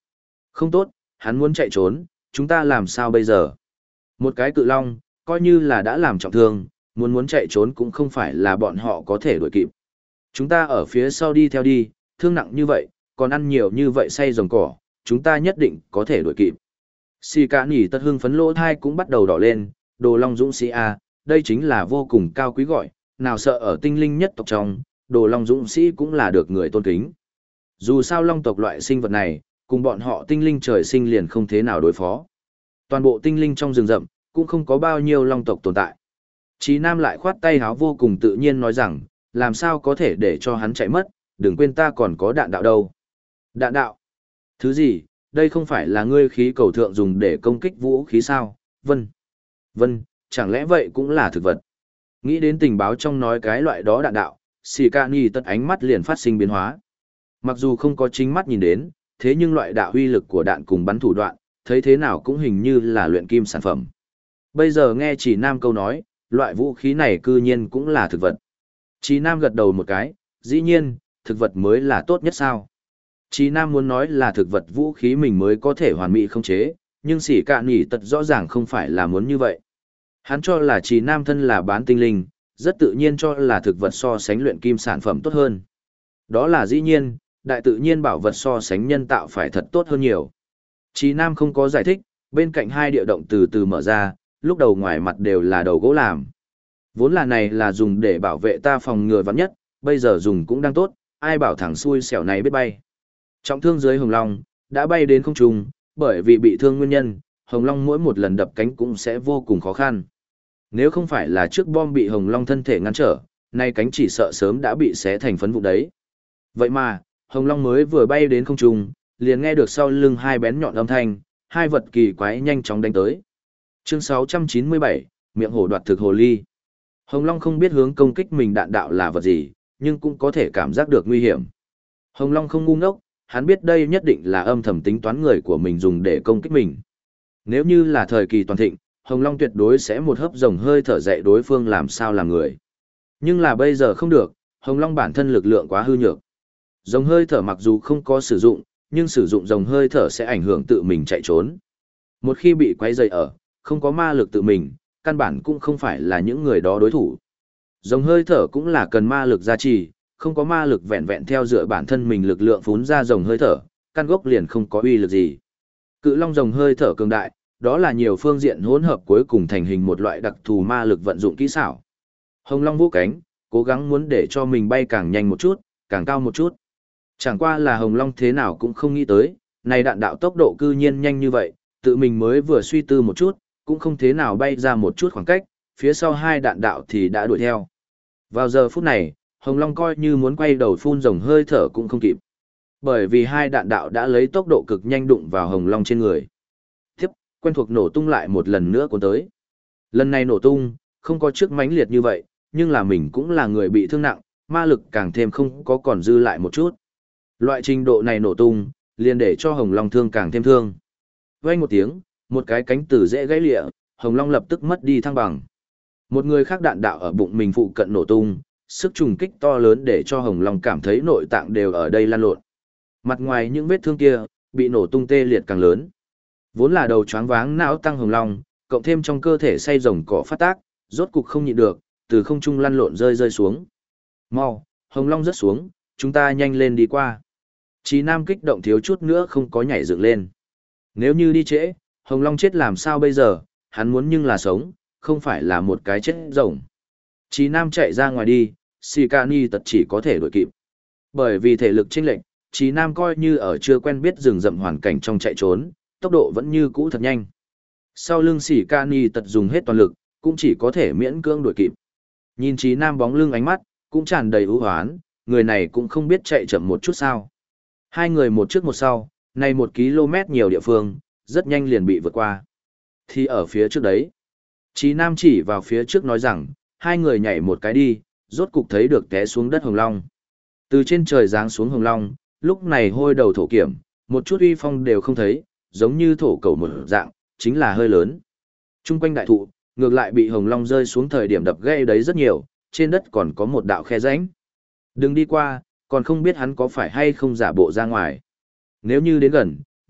Không tốt, hắn muốn chạy trốn, chúng ta làm sao bây giờ? Một cái cự long, coi như là đã làm trọng thương, muốn chạy trốn cũng không phải là bọn họ có thể đuổi kịp. Chúng ta ở phía sau đi theo đi, thương nặng như vậy, còn ăn nhiều như vậy say rồng cỏ, chúng ta nhất định có thể đuổi kịp. Xì cả nỉ tật hưng phấn lỗ thai cũng bắt đầu đỏ lên, đồ long dũng sĩ A, đây chính là vô cùng cao quý gọi, nào sợ ở tinh linh nhất tộc trong, đồ long dũng sĩ cũng là được người tôn kính. Dù sao long tộc loại sinh vật này, cùng bọn họ tinh linh trời sinh liền không thế nào đối phó. Toàn bộ tinh linh trong rừng rậm, cũng không có bao nhiêu long tộc tồn tại. Chí Nam lại khoát tay háo vô cùng tự nhiên nói rằng, làm sao có thể để cho hắn chạy mất, đừng quên ta còn có đạn đạo đâu. Đạn đạo? Thứ gì, đây không phải là ngươi khí cầu thượng dùng để công kích vũ khí sao? Vân. Vân, chẳng lẽ vậy cũng là thực vật? Nghĩ đến tình báo trong nói cái loại đó đạn đạo, xì ca ni tất ánh mắt liền phát sinh biến hóa. Mặc dù không có chính mắt nhìn đến, thế nhưng loại đạo uy lực của đạn cùng bắn thủ đoạn, thấy thế nào cũng hình như là luyện kim sản phẩm. Bây giờ nghe Chỉ Nam câu nói, loại vũ khí này cư nhiên cũng là thực vật. Chỉ Nam gật đầu một cái, dĩ nhiên, thực vật mới là tốt nhất sao. Chỉ Nam muốn nói là thực vật vũ khí mình mới có thể hoàn mỹ không chế, nhưng Sỉ Cạn Nhỉ Tật rõ ràng không phải là muốn như vậy. Hắn cho là Chỉ Nam thân là bán tinh linh, rất tự nhiên cho là thực vật so sánh luyện kim sản phẩm tốt hơn. Đó là dĩ nhiên, đại tự nhiên bảo vật so sánh nhân tạo phải thật tốt hơn nhiều. Chỉ Nam không có giải thích, bên cạnh hai địa động từ từ mở ra, lúc đầu ngoài mặt đều là đầu gỗ làm. Vốn là này là dùng để bảo vệ ta phòng ngừa vắn nhất, bây giờ dùng cũng đang tốt, ai bảo thằng xui xẻo này biết bay. Trọng thương dưới Hồng Long, đã bay đến không trung, bởi vì bị thương nguyên nhân, Hồng Long mỗi một lần đập cánh cũng sẽ vô cùng khó khăn. Nếu không phải là trước bom bị Hồng Long thân thể ngăn trở, nay cánh chỉ sợ sớm đã bị xé thành phấn vụn đấy. Vậy mà, Hồng Long mới vừa bay đến không trung, liền nghe được sau lưng hai bén nhọn âm thanh, hai vật kỳ quái nhanh chóng đánh tới. Chương 697, miệng hổ đoạt thực hồ ly. Hồng Long không biết hướng công kích mình đạn đạo là vật gì, nhưng cũng có thể cảm giác được nguy hiểm. Hồng Long không ngu ngốc, hắn biết đây nhất định là âm thầm tính toán người của mình dùng để công kích mình. Nếu như là thời kỳ toàn thịnh, Hồng Long tuyệt đối sẽ một hớp rồng hơi thở dạy đối phương làm sao làm người. Nhưng là bây giờ không được, Hồng Long bản thân lực lượng quá hư nhược. Rồng hơi thở mặc dù không có sử dụng, nhưng sử dụng rồng hơi thở sẽ ảnh hưởng tự mình chạy trốn. Một khi bị quấy rầy ở, không có ma lực tự mình, căn bản cũng không phải là những người đó đối thủ. Rồng hơi thở cũng là cần ma lực gia trì, không có ma lực vẹn vẹn theo dựa bản thân mình lực lượng phún ra rồng hơi thở, căn gốc liền không có uy lực gì. Cự long rồng hơi thở cường đại, đó là nhiều phương diện hỗn hợp cuối cùng thành hình một loại đặc thù ma lực vận dụng kỹ xảo. Hồng Long vũ cánh, cố gắng muốn để cho mình bay càng nhanh một chút, càng cao một chút. Chẳng qua là Hồng Long thế nào cũng không nghĩ tới, này đạn đạo tốc độ cư nhiên nhanh như vậy, tự mình mới vừa suy tư một chút, cũng không thế nào bay ra một chút khoảng cách, phía sau hai đạn đạo thì đã đuổi theo. Vào giờ phút này, Hồng Long coi như muốn quay đầu phun rồng hơi thở cũng không kịp. Bởi vì hai đạn đạo đã lấy tốc độ cực nhanh đụng vào Hồng Long trên người. Tiếp, quen thuộc nổ tung lại một lần nữa cuốn tới. Lần này nổ tung, không có trước mãnh liệt như vậy, nhưng là mình cũng là người bị thương nặng, ma lực càng thêm không có còn dư lại một chút. Loại trình độ này nổ tung, liền để cho Hồng Long thương càng thêm thương. Vang một tiếng, một cái cánh tử dễ gãy lịa, Hồng Long lập tức mất đi thăng bằng. Một người khác đạn đạo ở bụng mình phụ cận nổ tung, sức trùng kích to lớn để cho Hồng Long cảm thấy nội tạng đều ở đây lan lộn. Mặt ngoài những vết thương kia, bị nổ tung tê liệt càng lớn. Vốn là đầu choáng váng não tăng Hồng Long, cộng thêm trong cơ thể say rồng cỏ phát tác, rốt cục không nhịn được, từ không trung lăn lộn rơi xuống. Mau, Hồng Long rớt xuống, chúng ta nhanh lên đi qua. Chí Nam kích động thiếu chút nữa không có nhảy dựng lên. Nếu như đi trễ, Hồng Long chết làm sao bây giờ, hắn muốn nhưng là sống, không phải là một cái chết rồng. Chí Nam chạy ra ngoài đi, Sikani tật chỉ có thể đuổi kịp. Bởi vì thể lực chênh lệch, Chí Nam coi như ở chưa quen biết rừng rậm hoàn cảnh trong chạy trốn, tốc độ vẫn như cũ thật nhanh. Sau lưng Sikani tật dùng hết toàn lực, cũng chỉ có thể miễn cưỡng đuổi kịp. Nhìn Chí Nam bóng lưng ánh mắt, cũng tràn đầy ưu hoán, người này cũng không biết chạy chậm một chút sao. Hai người một trước một sau, này 1 km nhiều địa phương, rất nhanh liền bị vượt qua. Thì ở phía trước đấy, Chí Nam chỉ vào phía trước nói rằng, hai người nhảy một cái đi, rốt cục thấy được té xuống đất Hồng Long. Từ trên trời giáng xuống Hồng Long, lúc này hôi đầu thổ kiểm, một chút uy phong đều không thấy, giống như thổ cầu một dạng, chính là hơi lớn. Trung quanh đại thụ, ngược lại bị Hồng Long rơi xuống thời điểm đập gây đấy rất nhiều, trên đất còn có một đạo khe rãnh. Đừng đi qua, còn không biết hắn có phải hay không giả bộ ra ngoài. Nếu như đến gần,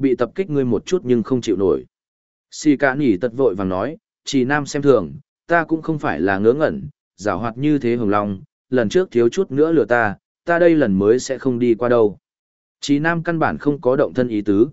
bị tập kích ngươi một chút nhưng không chịu nổi. Xì cả nỉ tật vội vàng nói, chỉ nam xem thường, ta cũng không phải là ngớ ngẩn, giảo hoạt như thế hồng long, lần trước thiếu chút nữa lừa ta đây lần mới sẽ không đi qua đâu. Chí nam căn bản không có động thân ý tứ.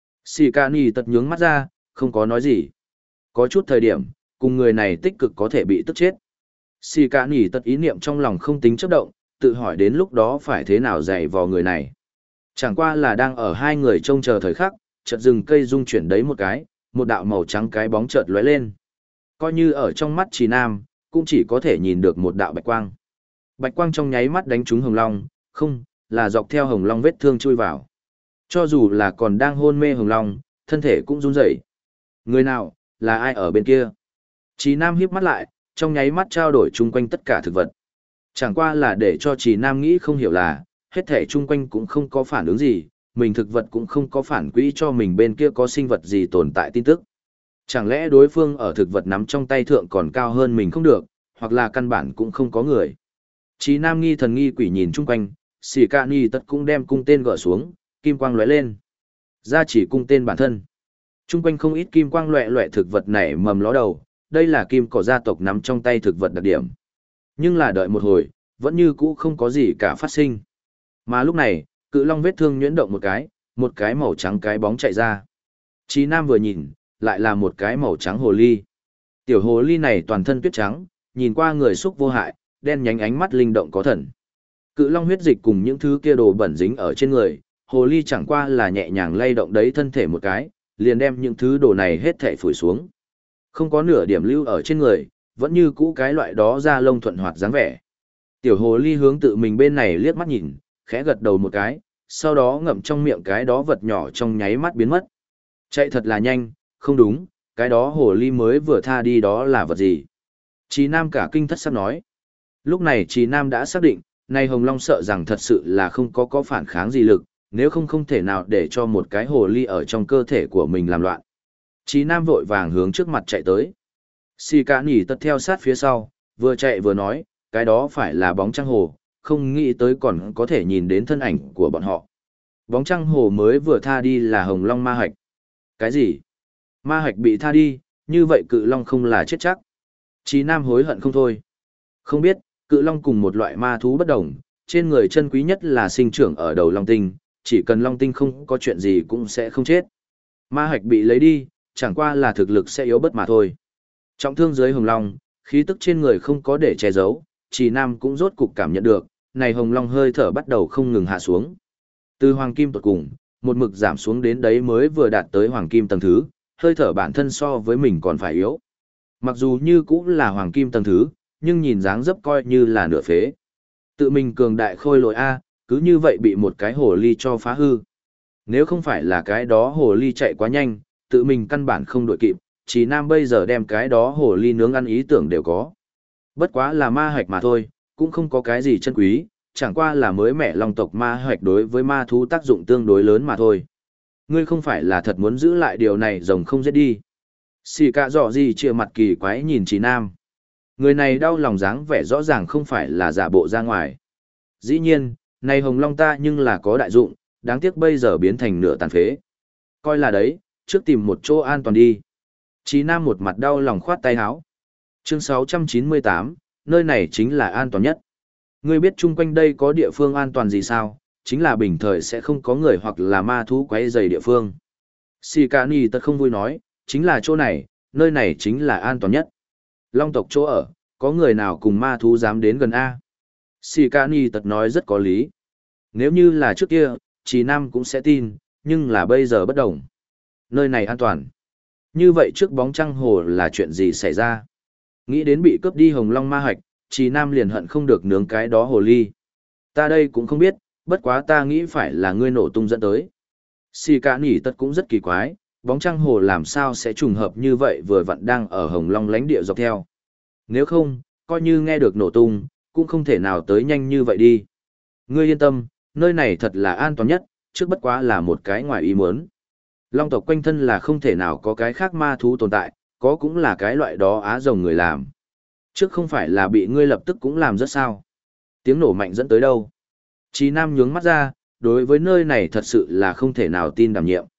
Xì cả nỉ tật nhướng mắt ra, không có nói gì. Có chút thời điểm, cùng người này tích cực có thể bị tức chết. Xì cả nỉ tật ý niệm trong lòng không tính chấp động, tự hỏi đến lúc đó phải thế nào dạy vò người này. Chẳng qua là đang ở hai người trông chờ thời khắc, chợt rừng cây rung chuyển đấy một cái, một đạo màu trắng cái bóng chợt lóe lên. Coi như ở trong mắt Trì Nam, cũng chỉ có thể nhìn được một đạo bạch quang. Bạch quang trong nháy mắt đánh trúng Hồng Long, không, là dọc theo Hồng Long vết thương chui vào. Cho dù là còn đang hôn mê Hồng Long, thân thể cũng run rẩy. Người nào, là ai ở bên kia? Trì Nam híp mắt lại, trong nháy mắt trao đổi chung quanh tất cả thực vật. Chẳng qua là để cho Trì Nam nghĩ không hiểu là, hết thể chung quanh cũng không có phản ứng gì, mình thực vật cũng không có phản quỹ cho mình bên kia có sinh vật gì tồn tại tin tức. Chẳng lẽ đối phương ở thực vật nắm trong tay thượng còn cao hơn mình không được, hoặc là căn bản cũng không có người. Chí Nam nghi thần nghi quỷ nhìn chung quanh, Xỉ Ca Ni tất cũng đem cung tên gỡ xuống, kim quang lóe lên. Ra chỉ cung tên bản thân. Chung quanh không ít kim quang loẹ loẹ thực vật nảy mầm ló đầu, đây là kim cỏ gia tộc nắm trong tay thực vật đặc điểm. Nhưng là đợi một hồi, vẫn như cũ không có gì cả phát sinh. Mà lúc này, cự long vết thương nhuyễn động một cái màu trắng cái bóng chạy ra. Chí Nam vừa nhìn, lại là một cái màu trắng hồ ly. Tiểu hồ ly này toàn thân tuyết trắng, nhìn qua người xúc vô hại, đen nhánh ánh mắt linh động có thần. Cự long huyết dịch cùng những thứ kia đồ bẩn dính ở trên người, hồ ly chẳng qua là nhẹ nhàng lay động đấy thân thể một cái, liền đem những thứ đồ này hết thảy phủi xuống. Không có nửa điểm lưu ở trên người, vẫn như cũ cái loại đó da lông thuận hoạt dáng vẻ. Tiểu hồ ly hướng tự mình bên này liếc mắt nhìn, khẽ gật đầu một cái, sau đó ngậm trong miệng cái đó vật nhỏ trong nháy mắt biến mất. Chạy thật là nhanh, không đúng, cái đó hồ ly mới vừa tha đi đó là vật gì? Chí Nam cả kinh thất sắc nói. Lúc này Chí Nam đã xác định, này Hồng Long sợ rằng thật sự là không có phản kháng gì lực, nếu không không thể nào để cho một cái hồ ly ở trong cơ thể của mình làm loạn. Chí Nam vội vàng hướng trước mặt chạy tới. Xì Cả Nỉ tất theo sát phía sau, vừa chạy vừa nói, cái đó phải là bóng trăng hồ, không nghĩ tới còn có thể nhìn đến thân ảnh của bọn họ. Bóng trăng hồ mới vừa tha đi là Hồng Long ma hạch. Cái gì? Ma hạch bị tha đi, như vậy cự long không là chết chắc. Chí Nam hối hận không thôi. Không biết, cự long cùng một loại ma thú bất đồng, trên người chân quý nhất là sinh trưởng ở đầu long tinh, chỉ cần long tinh không có chuyện gì cũng sẽ không chết. Ma hạch bị lấy đi, chẳng qua là thực lực sẽ yếu bớt mà thôi. Trọng thương dưới Hồng Long, khí tức trên người không có để che giấu, Chí Nam cũng rốt cục cảm nhận được, này Hồng Long hơi thở bắt đầu không ngừng hạ xuống. Từ hoàng kim tột cùng, một mực giảm xuống đến đấy mới vừa đạt tới hoàng kim tầng thứ, hơi thở bản thân so với mình còn phải yếu. Mặc dù như cũng là hoàng kim tầng thứ, nhưng nhìn dáng dấp coi như là nửa phế. Tự mình cường đại khôi lỗi A, cứ như vậy bị một cái hồ ly cho phá hư. Nếu không phải là cái đó hồ ly chạy quá nhanh, tự mình căn bản không đội kịp, Chí Nam bây giờ đem cái đó hồ ly nướng ăn ý tưởng đều có. Bất quá là ma hạch mà thôi, cũng không có cái gì chân quý, chẳng qua là mới mẻ long tộc ma hạch đối với ma thú tác dụng tương đối lớn mà thôi. Ngươi không phải là thật muốn giữ lại điều này rồng không giết đi. Xì cả dọ gì chia mặt kỳ quái nhìn Chí Nam. Người này đau lòng dáng vẻ rõ ràng không phải là giả bộ ra ngoài. Dĩ nhiên, này Hồng Long ta nhưng là có đại dụng, đáng tiếc bây giờ biến thành nửa tàn phế. Coi là đấy, trước tìm một chỗ an toàn đi. Chí Nam một mặt đau lòng khoát tay áo. Chương 698, nơi này chính là an toàn nhất. Ngươi biết chung quanh đây có địa phương an toàn gì sao? Chính là bình thời sẽ không có người hoặc là ma thú quấy rầy địa phương. Xì Cả Nỉ tất không vui nói, chính là chỗ này, nơi này chính là an toàn nhất. Long tộc chỗ ở, có người nào cùng ma thú dám đến gần A? Xì Cả Nỉ tất nói rất có lý. Nếu như là trước kia, Chí Nam cũng sẽ tin, nhưng là bây giờ bất đồng. Nơi này an toàn. Như vậy trước bóng trăng hồ là chuyện gì xảy ra? Nghĩ đến bị cướp đi Hồng Long ma hạch, Chí Nam liền hận không được nướng cái đó hồ ly. Ta đây cũng không biết, bất quá ta nghĩ phải là ngươi nổ tung dẫn tới. Xì Cả Nỉ tất cũng rất kỳ quái, bóng trăng hồ làm sao sẽ trùng hợp như vậy vừa vặn đang ở Hồng Long lãnh địa dọc theo. Nếu không, coi như nghe được nổ tung, cũng không thể nào tới nhanh như vậy đi. Ngươi yên tâm, nơi này thật là an toàn nhất, trước bất quá là một cái ngoài ý muốn. Long tộc quanh thân là không thể nào có cái khác ma thú tồn tại, có cũng là cái loại đó á rồng người làm. Trước không phải là bị ngươi lập tức cũng làm rất sao. Tiếng nổ mạnh dẫn tới đâu. Chí Nam nhướng mắt ra, đối với nơi này thật sự là không thể nào tin đảm nhiệm.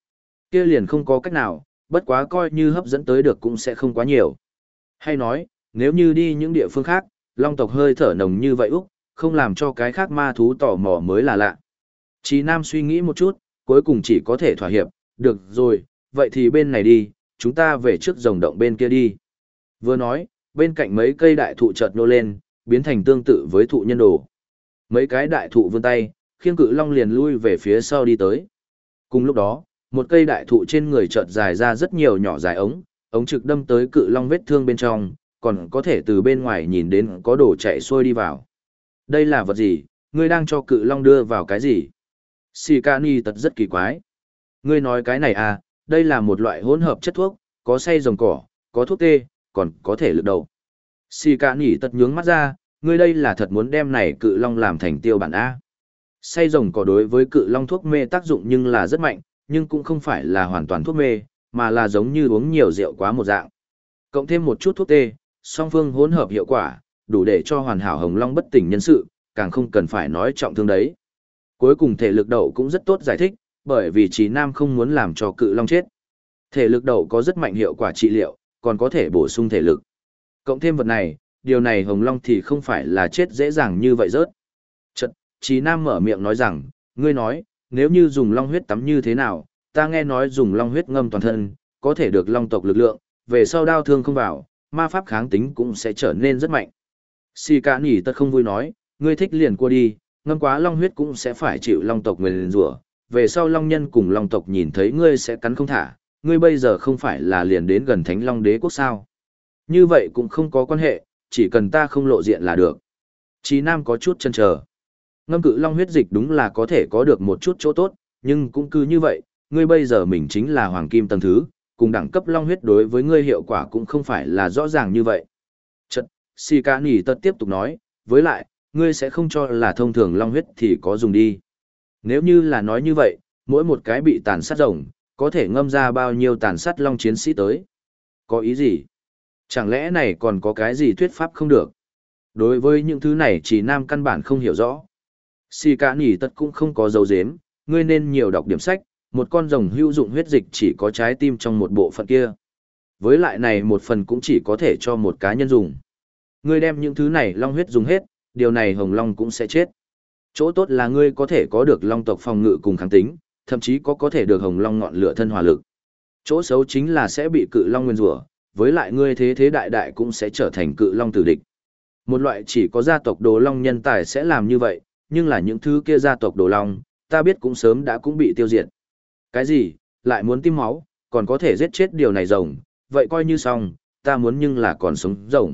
Kia liền không có cách nào, bất quá coi như hấp dẫn tới được cũng sẽ không quá nhiều. Hay nói, nếu như đi những địa phương khác, long tộc hơi thở nồng như vậy Úc, không làm cho cái khác ma thú tò mò mới là lạ. Chí Nam suy nghĩ một chút, cuối cùng chỉ có thể thỏa hiệp, được rồi, vậy thì bên này đi, chúng ta về trước rồng động bên kia đi. Vừa nói, bên cạnh mấy cây đại thụ chợt nô lên, biến thành tương tự với thụ nhân đồ. Mấy cái đại thụ vươn tay, khiêng cự long liền lui về phía sau đi tới. Cùng lúc đó, một cây đại thụ trên người chợt dài ra rất nhiều nhỏ dài ống trực đâm tới cự long vết thương bên trong, còn có thể từ bên ngoài nhìn đến có đồ chạy xuôi đi vào. Đây là vật gì, ngươi đang cho cự long đưa vào cái gì? Sikani tật rất kỳ quái. Ngươi nói cái này à, đây là một loại hỗn hợp chất thuốc, có xay rồng cỏ, có thuốc tê, còn có thể lực đầu. Sikani tật nhướng mắt ra, ngươi đây là thật muốn đem này cự long làm thành tiêu bản A. Xay rồng cỏ đối với cự long thuốc mê tác dụng nhưng là rất mạnh, nhưng cũng không phải là hoàn toàn thuốc mê, mà là giống như uống nhiều rượu quá một dạng. Cộng thêm một chút thuốc tê, song phương hỗn hợp hiệu quả, đủ để cho hoàn hảo hồng long bất tỉnh nhân sự, càng không cần phải nói trọng thương đấy. Cuối cùng thể lực đậu cũng rất tốt giải thích, bởi vì Chí Nam không muốn làm cho cự long chết. Thể lực đậu có rất mạnh hiệu quả trị liệu, còn có thể bổ sung thể lực. Cộng thêm vật này, điều này hồng long thì không phải là chết dễ dàng như vậy rớt. Chật, Chí Nam mở miệng nói rằng, ngươi nói, nếu như dùng long huyết tắm như thế nào, ta nghe nói dùng long huyết ngâm toàn thân, có thể được long tộc lực lượng, về sau đao thương không vào, ma pháp kháng tính cũng sẽ trở nên rất mạnh. Si Cả Nỉ Tật không vui nói, ngươi thích liền qua đi, ngâm quá long huyết cũng sẽ phải chịu long tộc nguyền rủa, về sau long nhân cùng long tộc nhìn thấy ngươi sẽ cắn không thả, ngươi bây giờ không phải là liền đến gần Thánh Long Đế quốc sao? Như vậy cũng không có quan hệ, chỉ cần ta không lộ diện là được. Chí Nam có chút chần chờ. Ngâm cự long huyết dịch đúng là có thể có được một chút chỗ tốt, nhưng cũng cứ như vậy, ngươi bây giờ mình chính là hoàng kim tầng thứ, cùng đẳng cấp long huyết đối với ngươi hiệu quả cũng không phải là rõ ràng như vậy. Chật, Si Cả Nỉ Tật tiếp tục nói, với lại, ngươi sẽ không cho là thông thường long huyết thì có dùng đi. Nếu như là nói như vậy, mỗi một cái bị tàn sát rồng, có thể ngâm ra bao nhiêu tàn sát long chiến sĩ tới. Có ý gì? Chẳng lẽ này còn có cái gì thuyết pháp không được? Đối với những thứ này chỉ Nam căn bản không hiểu rõ. Si Cả Nỉ Tật cũng không có dấu dếm, ngươi nên nhiều đọc điểm sách, một con rồng hữu dụng huyết dịch chỉ có trái tim trong một bộ phận kia. Với lại này một phần cũng chỉ có thể cho một cá nhân dùng. Ngươi đem những thứ này long huyết dùng hết, điều này hồng long cũng sẽ chết. Chỗ tốt là ngươi có thể có được long tộc phòng ngự cùng kháng tính, thậm chí có thể được hồng long ngọn lửa thân hỏa lực. Chỗ xấu chính là sẽ bị cự long nguyên rủa, với lại ngươi thế thế đại đại cũng sẽ trở thành cự long tử địch. Một loại chỉ có gia tộc đồ long nhân tài sẽ làm như vậy, nhưng là những thứ kia gia tộc đồ long, ta biết cũng sớm đã cũng bị tiêu diệt. Cái gì, lại muốn tim máu, còn có thể giết chết điều này rồng, vậy coi như xong, ta muốn nhưng là còn sống rồng.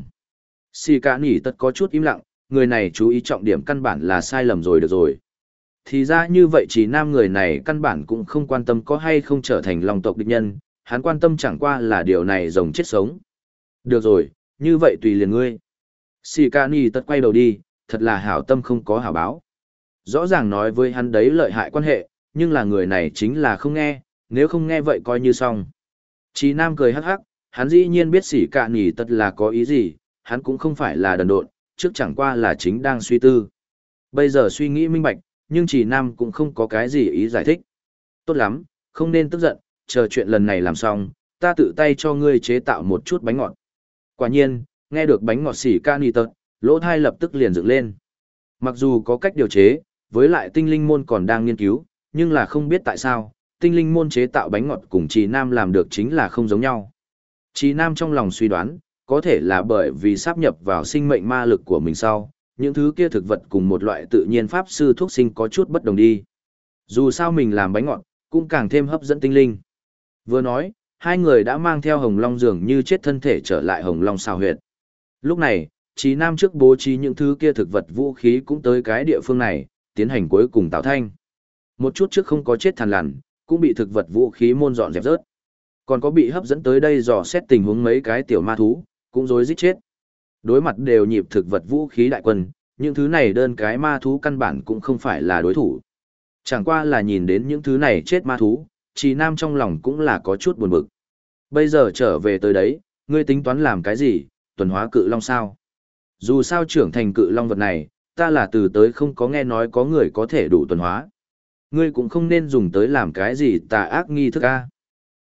Si Cả Nỉ Tật có chút im lặng, người này chú ý trọng điểm căn bản là sai lầm rồi được rồi. Thì ra như vậy chỉ Nam người này căn bản cũng không quan tâm có hay không trở thành long tộc địch nhân, hắn quan tâm chẳng qua là điều này rồng chết sống. Được rồi, như vậy tùy liền ngươi. Si Cả Nỉ Tật quay đầu đi, thật là hảo tâm không có hảo báo. Rõ ràng nói với hắn đấy lợi hại quan hệ, nhưng là người này chính là không nghe, nếu không nghe vậy coi như xong. Chí Nam cười hắc hắc, hắn dĩ nhiên biết Si Cả Nỉ Tật là có ý gì, hắn cũng không phải là đần độn, trước chẳng qua là chính đang suy tư. Bây giờ suy nghĩ minh bạch, nhưng Chí Nam cũng không có cái gì ý giải thích. Tốt lắm, không nên tức giận, chờ chuyện lần này làm xong, ta tự tay cho ngươi chế tạo một chút bánh ngọt. Quả nhiên, nghe được bánh ngọt Si Cả Nỉ Tật, lỗ thai lập tức liền dựng lên. Mặc dù có cách điều chế, với lại tinh linh môn còn đang nghiên cứu, nhưng là không biết tại sao, tinh linh môn chế tạo bánh ngọt cùng Chí Nam làm được chính là không giống nhau. Chí Nam trong lòng suy đoán, có thể là bởi vì sáp nhập vào sinh mệnh ma lực của mình sau, những thứ kia thực vật cùng một loại tự nhiên pháp sư thuốc sinh có chút bất đồng đi. Dù sao mình làm bánh ngọt, cũng càng thêm hấp dẫn tinh linh. Vừa nói, hai người đã mang theo hồng long dường như chết thân thể trở lại hồng long xào huyệt. Lúc này, Chí Nam trước bố trí những thứ kia thực vật vũ khí cũng tới cái địa phương này, tiến hành cuối cùng tạo thanh. Một chút trước không có chết thằn lằn, cũng bị thực vật vũ khí môn dọn dẹp rớt. Còn có bị hấp dẫn tới đây dò xét tình huống mấy cái tiểu ma thú, cũng rối rít chết. Đối mặt đều nhịp thực vật vũ khí đại quân, những thứ này đơn cái ma thú căn bản cũng không phải là đối thủ. Chẳng qua là nhìn đến những thứ này chết ma thú, Chí Nam trong lòng cũng là có chút buồn bực. Bây giờ trở về tới đấy, ngươi tính toán làm cái gì, tuần hóa cự long sao? Dù sao trưởng thành cự long vật này, ta là từ tới không có nghe nói có người có thể đủ tuần hóa. Ngươi cũng không nên dùng tới làm cái gì tà ác nghi thức a.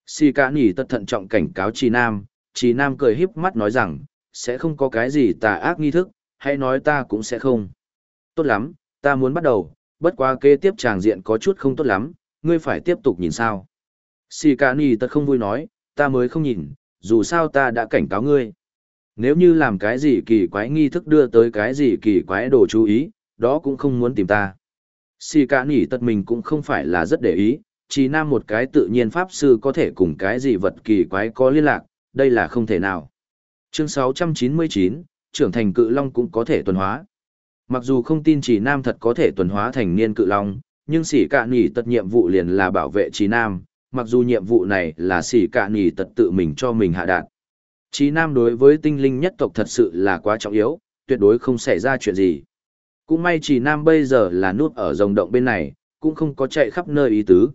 Xì cả nỉ tật thận trọng cảnh cáo Trì Nam cười híp mắt nói rằng, sẽ không có cái gì tà ác nghi thức, hãy nói ta cũng sẽ không. Tốt lắm, ta muốn bắt đầu, bất quá kế tiếp tràng diện có chút không tốt lắm, ngươi phải tiếp tục nhìn sao. Xì cả nỉ tật không vui nói, ta mới không nhìn, dù sao ta đã cảnh cáo ngươi. Nếu như làm cái gì kỳ quái nghi thức đưa tới cái gì kỳ quái đồ chú ý, đó cũng không muốn tìm ta. Xì cả nỉ tật mình cũng không phải là rất để ý, chỉ nam một cái tự nhiên pháp sư có thể cùng cái gì vật kỳ quái có liên lạc, đây là không thể nào. Chương 699, trưởng thành cự long cũng có thể tuần hóa. Mặc dù không tin chỉ nam thật có thể tuần hóa thành niên cự long, nhưng xỉ cả nỉ tật nhiệm vụ liền là bảo vệ chỉ nam, mặc dù nhiệm vụ này là xỉ cả nỉ tật tự mình cho mình hạ đạt. Chí Nam đối với tinh linh nhất tộc thật sự là quá trọng yếu, tuyệt đối không xảy ra chuyện gì. Cũng may Chí Nam bây giờ là núp ở rồng động bên này, cũng không có chạy khắp nơi ý tứ.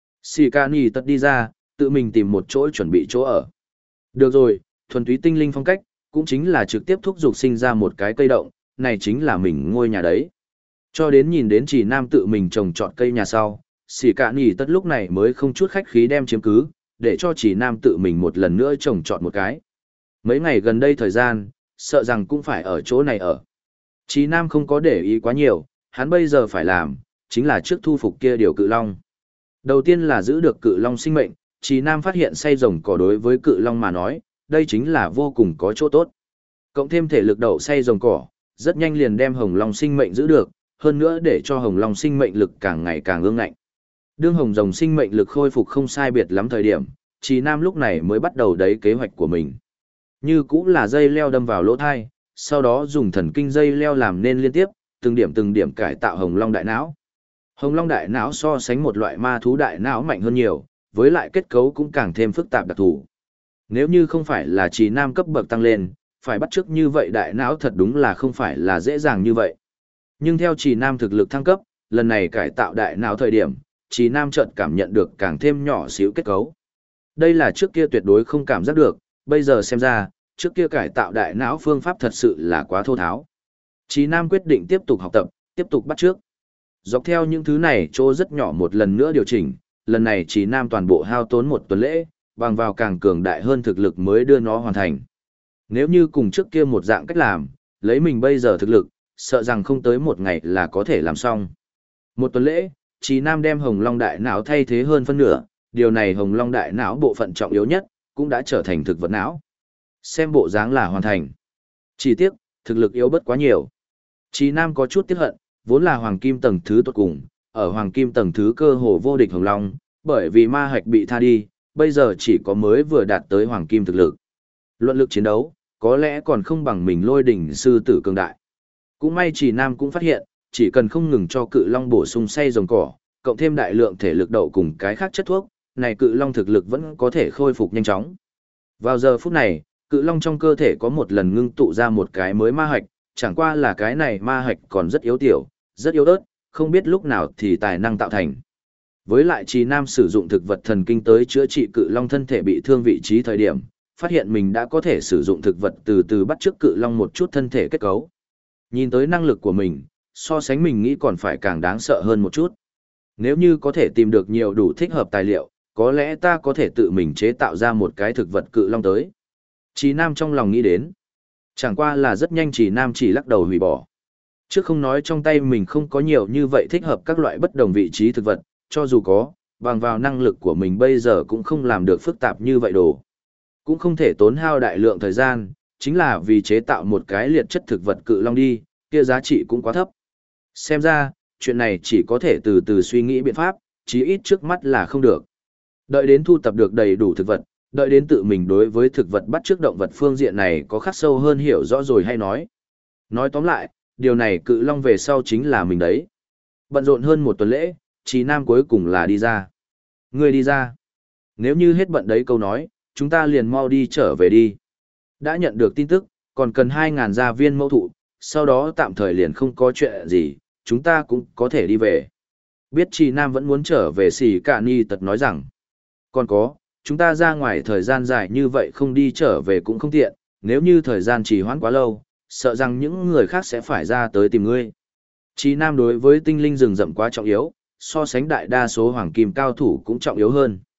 Sikani tật đi ra, tự mình tìm một chỗ chuẩn bị chỗ ở. Được rồi, thuần túy tinh linh phong cách, cũng chính là trực tiếp thúc giục sinh ra một cái cây động, này chính là mình ngôi nhà đấy. Cho đến nhìn đến Chí Nam tự mình trồng trọt cây nhà sau, Sikani tật lúc này mới không chút khách khí đem chiếm cứ, để cho Chí Nam tự mình một lần nữa trồng trọt một cái. Mấy ngày gần đây thời gian, sợ rằng cũng phải ở chỗ này ở. Chí Nam không có để ý quá nhiều, hắn bây giờ phải làm, chính là trước thu phục kia điều cự long. Đầu tiên là giữ được cự long sinh mệnh, Chí Nam phát hiện xay rồng cỏ đối với cự long mà nói, đây chính là vô cùng có chỗ tốt. Cộng thêm thể lực đậu xay rồng cỏ, rất nhanh liền đem hồng long sinh mệnh giữ được, hơn nữa để cho hồng long sinh mệnh lực càng ngày càng ương ngạnh. Đương hồng rồng sinh mệnh lực khôi phục không sai biệt lắm thời điểm, Chí Nam lúc này mới bắt đầu đấy kế hoạch của mình. Như cũng là dây leo đâm vào lỗ thai, sau đó dùng thần kinh dây leo làm nên liên tiếp, từng điểm cải tạo hồng long đại não. Hồng long đại não so sánh một loại ma thú đại não mạnh hơn nhiều, với lại kết cấu cũng càng thêm phức tạp đặc thù. Nếu như không phải là Chí Nam cấp bậc tăng lên, phải bắt chước như vậy đại não thật đúng là không phải là dễ dàng như vậy. Nhưng theo Chí Nam thực lực thăng cấp, lần này cải tạo đại não thời điểm, Chí Nam chợt cảm nhận được càng thêm nhỏ xíu kết cấu. Đây là trước kia tuyệt đối không cảm giác được, bây giờ xem ra, trước kia cải tạo đại não phương pháp thật sự là quá thô tháo. Chí Nam quyết định tiếp tục học tập, tiếp tục bắt chước. Dọc theo những thứ này chỗ rất nhỏ một lần nữa điều chỉnh, lần này Chí Nam toàn bộ hao tốn một tuần lễ, bằng vào càng cường đại hơn thực lực mới đưa nó hoàn thành. Nếu như cùng trước kia một dạng cách làm, lấy mình bây giờ thực lực, sợ rằng không tới một ngày là có thể làm xong. Một tuần lễ, Chí Nam đem hồng long đại não thay thế hơn phân nửa, điều này hồng long đại não bộ phận trọng yếu nhất, cũng đã trở thành thực vật não. Xem bộ dáng là hoàn thành. Chỉ tiếc, thực lực yếu bất quá nhiều. Chí Nam có chút tiếc hận, vốn là hoàng kim tầng thứ tốt cùng, ở hoàng kim tầng thứ cơ hồ vô địch hồng long, bởi vì ma hạch bị tha đi, bây giờ chỉ có mới vừa đạt tới hoàng kim thực lực. Luận lực chiến đấu, có lẽ còn không bằng mình lôi đỉnh sư tử cường đại. Cũng may Chí Nam cũng phát hiện, chỉ cần không ngừng cho cự long bổ sung xay rồng cỏ, cộng thêm đại lượng thể lực đậu cùng cái khác chất thuốc, này cự long thực lực vẫn có thể khôi phục nhanh chóng. Vào giờ phút này, cự long trong cơ thể có một lần ngưng tụ ra một cái mới ma hạch, chẳng qua là cái này ma hạch còn rất yếu tiểu, rất yếu ớt, không biết lúc nào thì tài năng tạo thành. Với lại Chí Nam sử dụng thực vật thần kinh tới chữa trị cự long thân thể bị thương vị trí thời điểm, phát hiện mình đã có thể sử dụng thực vật từ từ bắt chước cự long một chút thân thể kết cấu. Nhìn tới năng lực của mình, so sánh mình nghĩ còn phải càng đáng sợ hơn một chút. Nếu như có thể tìm được nhiều đủ thích hợp tài liệu, có lẽ ta có thể tự mình chế tạo ra một cái thực vật cự long tới. Chí Nam trong lòng nghĩ đến. Chẳng qua là rất nhanh Chí Nam chỉ lắc đầu hủy bỏ. Trước không nói trong tay mình không có nhiều như vậy thích hợp các loại bất đồng vị trí thực vật, cho dù có, bằng vào năng lực của mình bây giờ cũng không làm được phức tạp như vậy đồ. Cũng không thể tốn hao đại lượng thời gian, chính là vì chế tạo một cái liệt chất thực vật cự long đi, kia giá trị cũng quá thấp. Xem ra, chuyện này chỉ có thể từ từ suy nghĩ biện pháp, chí ít trước mắt là không được. Đợi đến thu tập được đầy đủ thực vật, đợi đến tự mình đối với thực vật bắt chước động vật phương diện này có khắc sâu hơn hiểu rõ rồi hay nói. Nói tóm lại, điều này cự long về sau chính là mình đấy. Bận rộn hơn một tuần lễ, Chí Nam cuối cùng là đi ra. Người đi ra. Nếu như hết bận đấy câu nói, chúng ta liền mau đi trở về đi. Đã nhận được tin tức, còn cần 2.000 gia viên mẫu thụ, sau đó tạm thời liền không có chuyện gì, chúng ta cũng có thể đi về. Biết Chí Nam vẫn muốn trở về xì cả ni tật nói rằng, còn có, chúng ta ra ngoài thời gian dài như vậy không đi trở về cũng không tiện, nếu như thời gian trì hoãn quá lâu, sợ rằng những người khác sẽ phải ra tới tìm ngươi. Chí Nam đối với tinh linh rừng rậm quá trọng yếu, so sánh đại đa số hoàng kim cao thủ cũng trọng yếu hơn.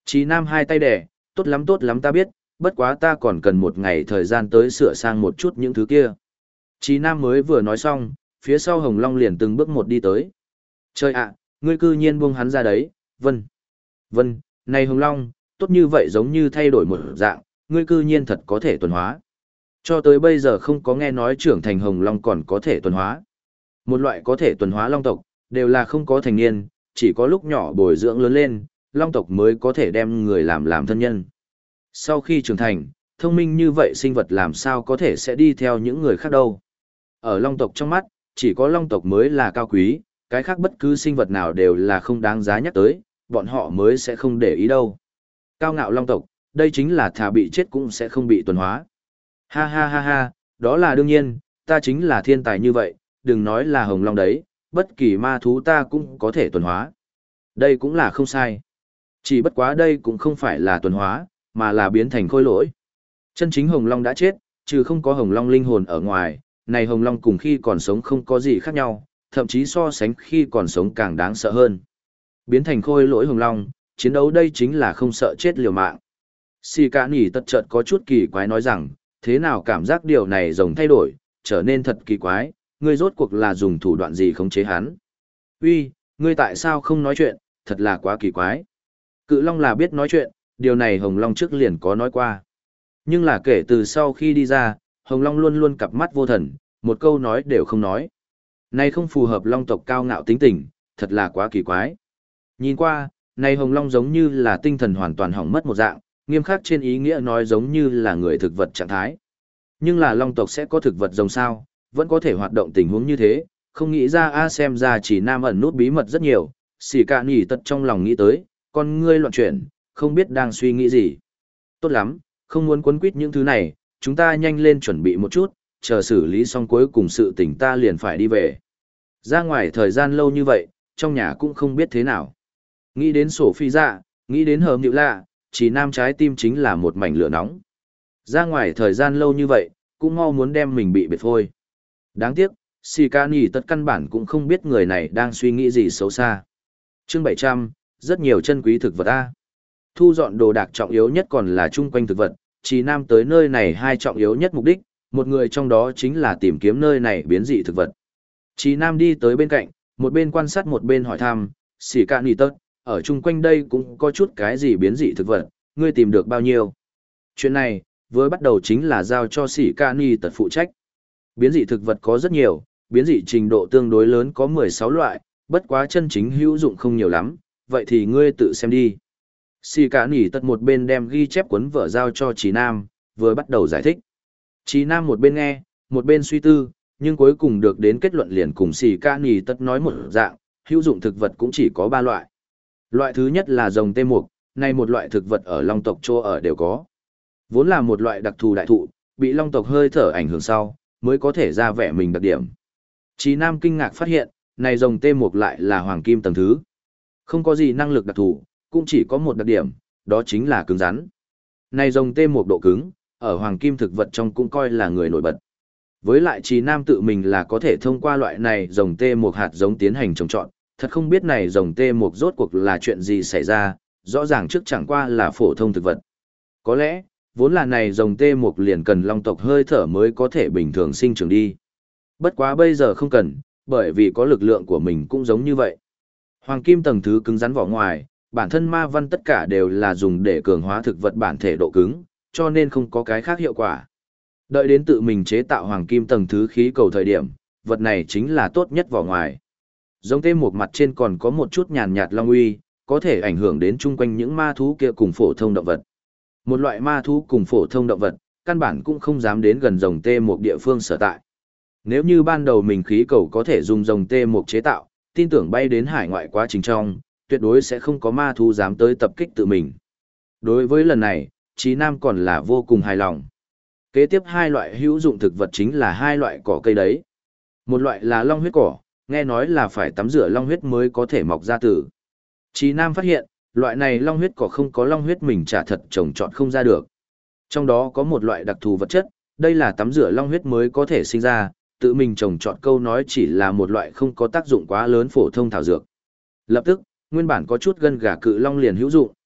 Chí Nam hai tay đẻ, tốt lắm ta biết, bất quá ta còn cần một ngày thời gian tới sửa sang một chút những thứ kia. Chí Nam mới vừa nói xong, phía sau Hồng Long liền từng bước một đi tới. Trời ạ, ngươi cư nhiên buông hắn ra đấy, Vân. Vân, này Hồng Long, tốt như vậy giống như thay đổi một dạng, ngươi cư nhiên thật có thể tuần hóa. Cho tới bây giờ không có nghe nói trưởng thành Hồng Long còn có thể tuần hóa. Một loại có thể tuần hóa Long tộc, đều là không có thành niên, chỉ có lúc nhỏ bồi dưỡng lớn lên, Long tộc mới có thể đem người làm thân nhân. Sau khi trưởng thành, thông minh như vậy sinh vật làm sao có thể sẽ đi theo những người khác đâu. Ở Long tộc trong mắt, chỉ có Long tộc mới là cao quý, cái khác bất cứ sinh vật nào đều là không đáng giá nhắc tới, bọn họ mới sẽ không để ý đâu. Cao ngạo Long tộc, đây chính là thà bị chết cũng sẽ không bị tuần hóa. Ha ha ha ha, đó là đương nhiên, ta chính là thiên tài như vậy, đừng nói là Hồng Long đấy, bất kỳ ma thú ta cũng có thể tuần hóa. Đây cũng là không sai. Chỉ bất quá đây cũng không phải là tuần hóa, mà là biến thành khôi lỗi. Chân chính Hồng Long đã chết, trừ không có Hồng Long linh hồn ở ngoài, này Hồng Long cùng khi còn sống không có gì khác nhau, thậm chí so sánh khi còn sống càng đáng sợ hơn. Biến thành khôi lỗi Hồng Long, chiến đấu đây chính là không sợ chết liều mạng. Xì Cả Nỉ Tật chợt có chút kỳ quái nói rằng, thế nào cảm giác điều này rồng thay đổi, trở nên thật kỳ quái, ngươi rốt cuộc là dùng thủ đoạn gì khống chế hắn. Uy, ngươi tại sao không nói chuyện, thật là quá kỳ quái. Cự Long là biết nói chuyện, điều này Hồng Long trước liền có nói qua. Nhưng là kể từ sau khi đi ra, Hồng Long luôn luôn cặp mắt vô thần, một câu nói đều không nói. Này không phù hợp Long tộc cao ngạo tính tình, thật là quá kỳ quái. Nhìn qua, này Hồng Long giống như là tinh thần hoàn toàn hỏng mất một dạng, nghiêm khắc trên ý nghĩa nói giống như là người thực vật trạng thái. Nhưng là Long tộc sẽ có thực vật rồng sao, vẫn có thể hoạt động tình huống như thế, không nghĩ ra xem ra chỉ Nam ẩn nút bí mật rất nhiều, Xỉ Cả Nỉ Tật trong lòng nghĩ tới, con ngươi loạn chuyển, không biết đang suy nghĩ gì. Tốt lắm, không muốn quấn quýt những thứ này, chúng ta nhanh lên chuẩn bị một chút, chờ xử lý xong cuối cùng sự tình ta liền phải đi về. Ra ngoài thời gian lâu như vậy, trong nhà cũng không biết thế nào. Nghĩ đến sổ phi dạ, nghĩ đến hờm nhịu lạ, chỉ Nam trái tim chính là một mảnh lửa nóng. Ra ngoài thời gian lâu như vậy, cũng mau muốn đem mình bị bệt phôi. Đáng tiếc, Xì Cả Nỉ Tật căn bản cũng không biết người này đang suy nghĩ gì xấu xa. Chương 700, rất nhiều chân quý thực vật A. Thu dọn đồ đạc trọng yếu nhất còn là chung quanh thực vật, chỉ Nam tới nơi này hai trọng yếu nhất mục đích, một người trong đó chính là tìm kiếm nơi này biến dị thực vật. Chỉ Nam đi tới bên cạnh, một bên quan sát một bên hỏi thăm, Xỉ Cả Nỉ Tật, ở chung quanh đây cũng có chút cái gì biến dị thực vật, ngươi tìm được bao nhiêu? Chuyện này, với bắt đầu chính là giao cho Xỉ Cả Nỉ Tật phụ trách. Biến dị thực vật có rất nhiều, biến dị trình độ tương đối lớn có 16 loại, bất quá chân chính hữu dụng không nhiều lắm, vậy thì ngươi tự xem đi. Xỉ Cả Nỉ Tật một bên đem ghi chép cuốn vở giao cho Chí Nam, vừa bắt đầu giải thích. Chí Nam một bên nghe, một bên suy tư, nhưng cuối cùng được đến kết luận liền cùng Xỉ Cả Nỉ Tật nói một dạng, hữu dụng thực vật cũng chỉ có 3 loại. Loại thứ nhất là rồng tê mục, này một loại thực vật ở Long tộc chỗ ở đều có. Vốn là một loại đặc thù đại thụ, bị Long tộc hơi thở ảnh hưởng sau, mới có thể ra vẻ mình đặc điểm. Chí Nam kinh ngạc phát hiện, này rồng tê mục lại là hoàng kim tầng thứ. Không có gì năng lực đặc thù, cũng chỉ có một đặc điểm, đó chính là cứng rắn. Này rồng tê mục độ cứng, ở hoàng kim thực vật trong cũng coi là người nổi bật. Với lại Chí Nam tự mình là có thể thông qua loại này rồng tê mục hạt giống tiến hành trồng trọt, thật không biết này rồng tê mục rốt cuộc là chuyện gì xảy ra, rõ ràng trước chẳng qua là phổ thông thực vật. Có lẽ, vốn là này rồng tê mục liền cần Long tộc hơi thở mới có thể bình thường sinh trưởng đi. Bất quá bây giờ không cần, bởi vì có lực lượng của mình cũng giống như vậy. Hoàng kim tầng thứ cứng rắn vỏ ngoài, bản thân ma văn tất cả đều là dùng để cường hóa thực vật bản thể độ cứng, cho nên không có cái khác hiệu quả. Đợi đến tự mình chế tạo hoàng kim tầng thứ khí cầu thời điểm, vật này chính là tốt nhất vỏ ngoài. Giống tê một mặt trên còn có một chút nhàn nhạt long uy, có thể ảnh hưởng đến chung quanh những ma thú kia cùng phổ thông động vật. Một loại ma thú cùng phổ thông động vật, căn bản cũng không dám đến gần rồng tê một địa phương sở tại. Nếu như ban đầu mình khí cầu có thể dùng rồng tê một chế tạo, tin tưởng bay đến hải ngoại quá trình trong, tuyệt đối sẽ không có ma thú dám tới tập kích tự mình. Đối với lần này, Chí Nam còn là vô cùng hài lòng. Kế tiếp hai loại hữu dụng thực vật chính là hai loại cỏ cây đấy. Một loại là long huyết cỏ, nghe nói là phải tắm rửa long huyết mới có thể mọc ra tử. Chí Nam phát hiện, loại này long huyết cỏ không có long huyết mình trả thật trồng trọt không ra được. Trong đó có một loại đặc thù vật chất, đây là tắm rửa long huyết mới có thể sinh ra, tự mình trồng trọt câu nói chỉ là một loại không có tác dụng quá lớn phổ thông thảo dược. Lập tức, nguyên bản có chút gân gà cự long liền hữu dụng.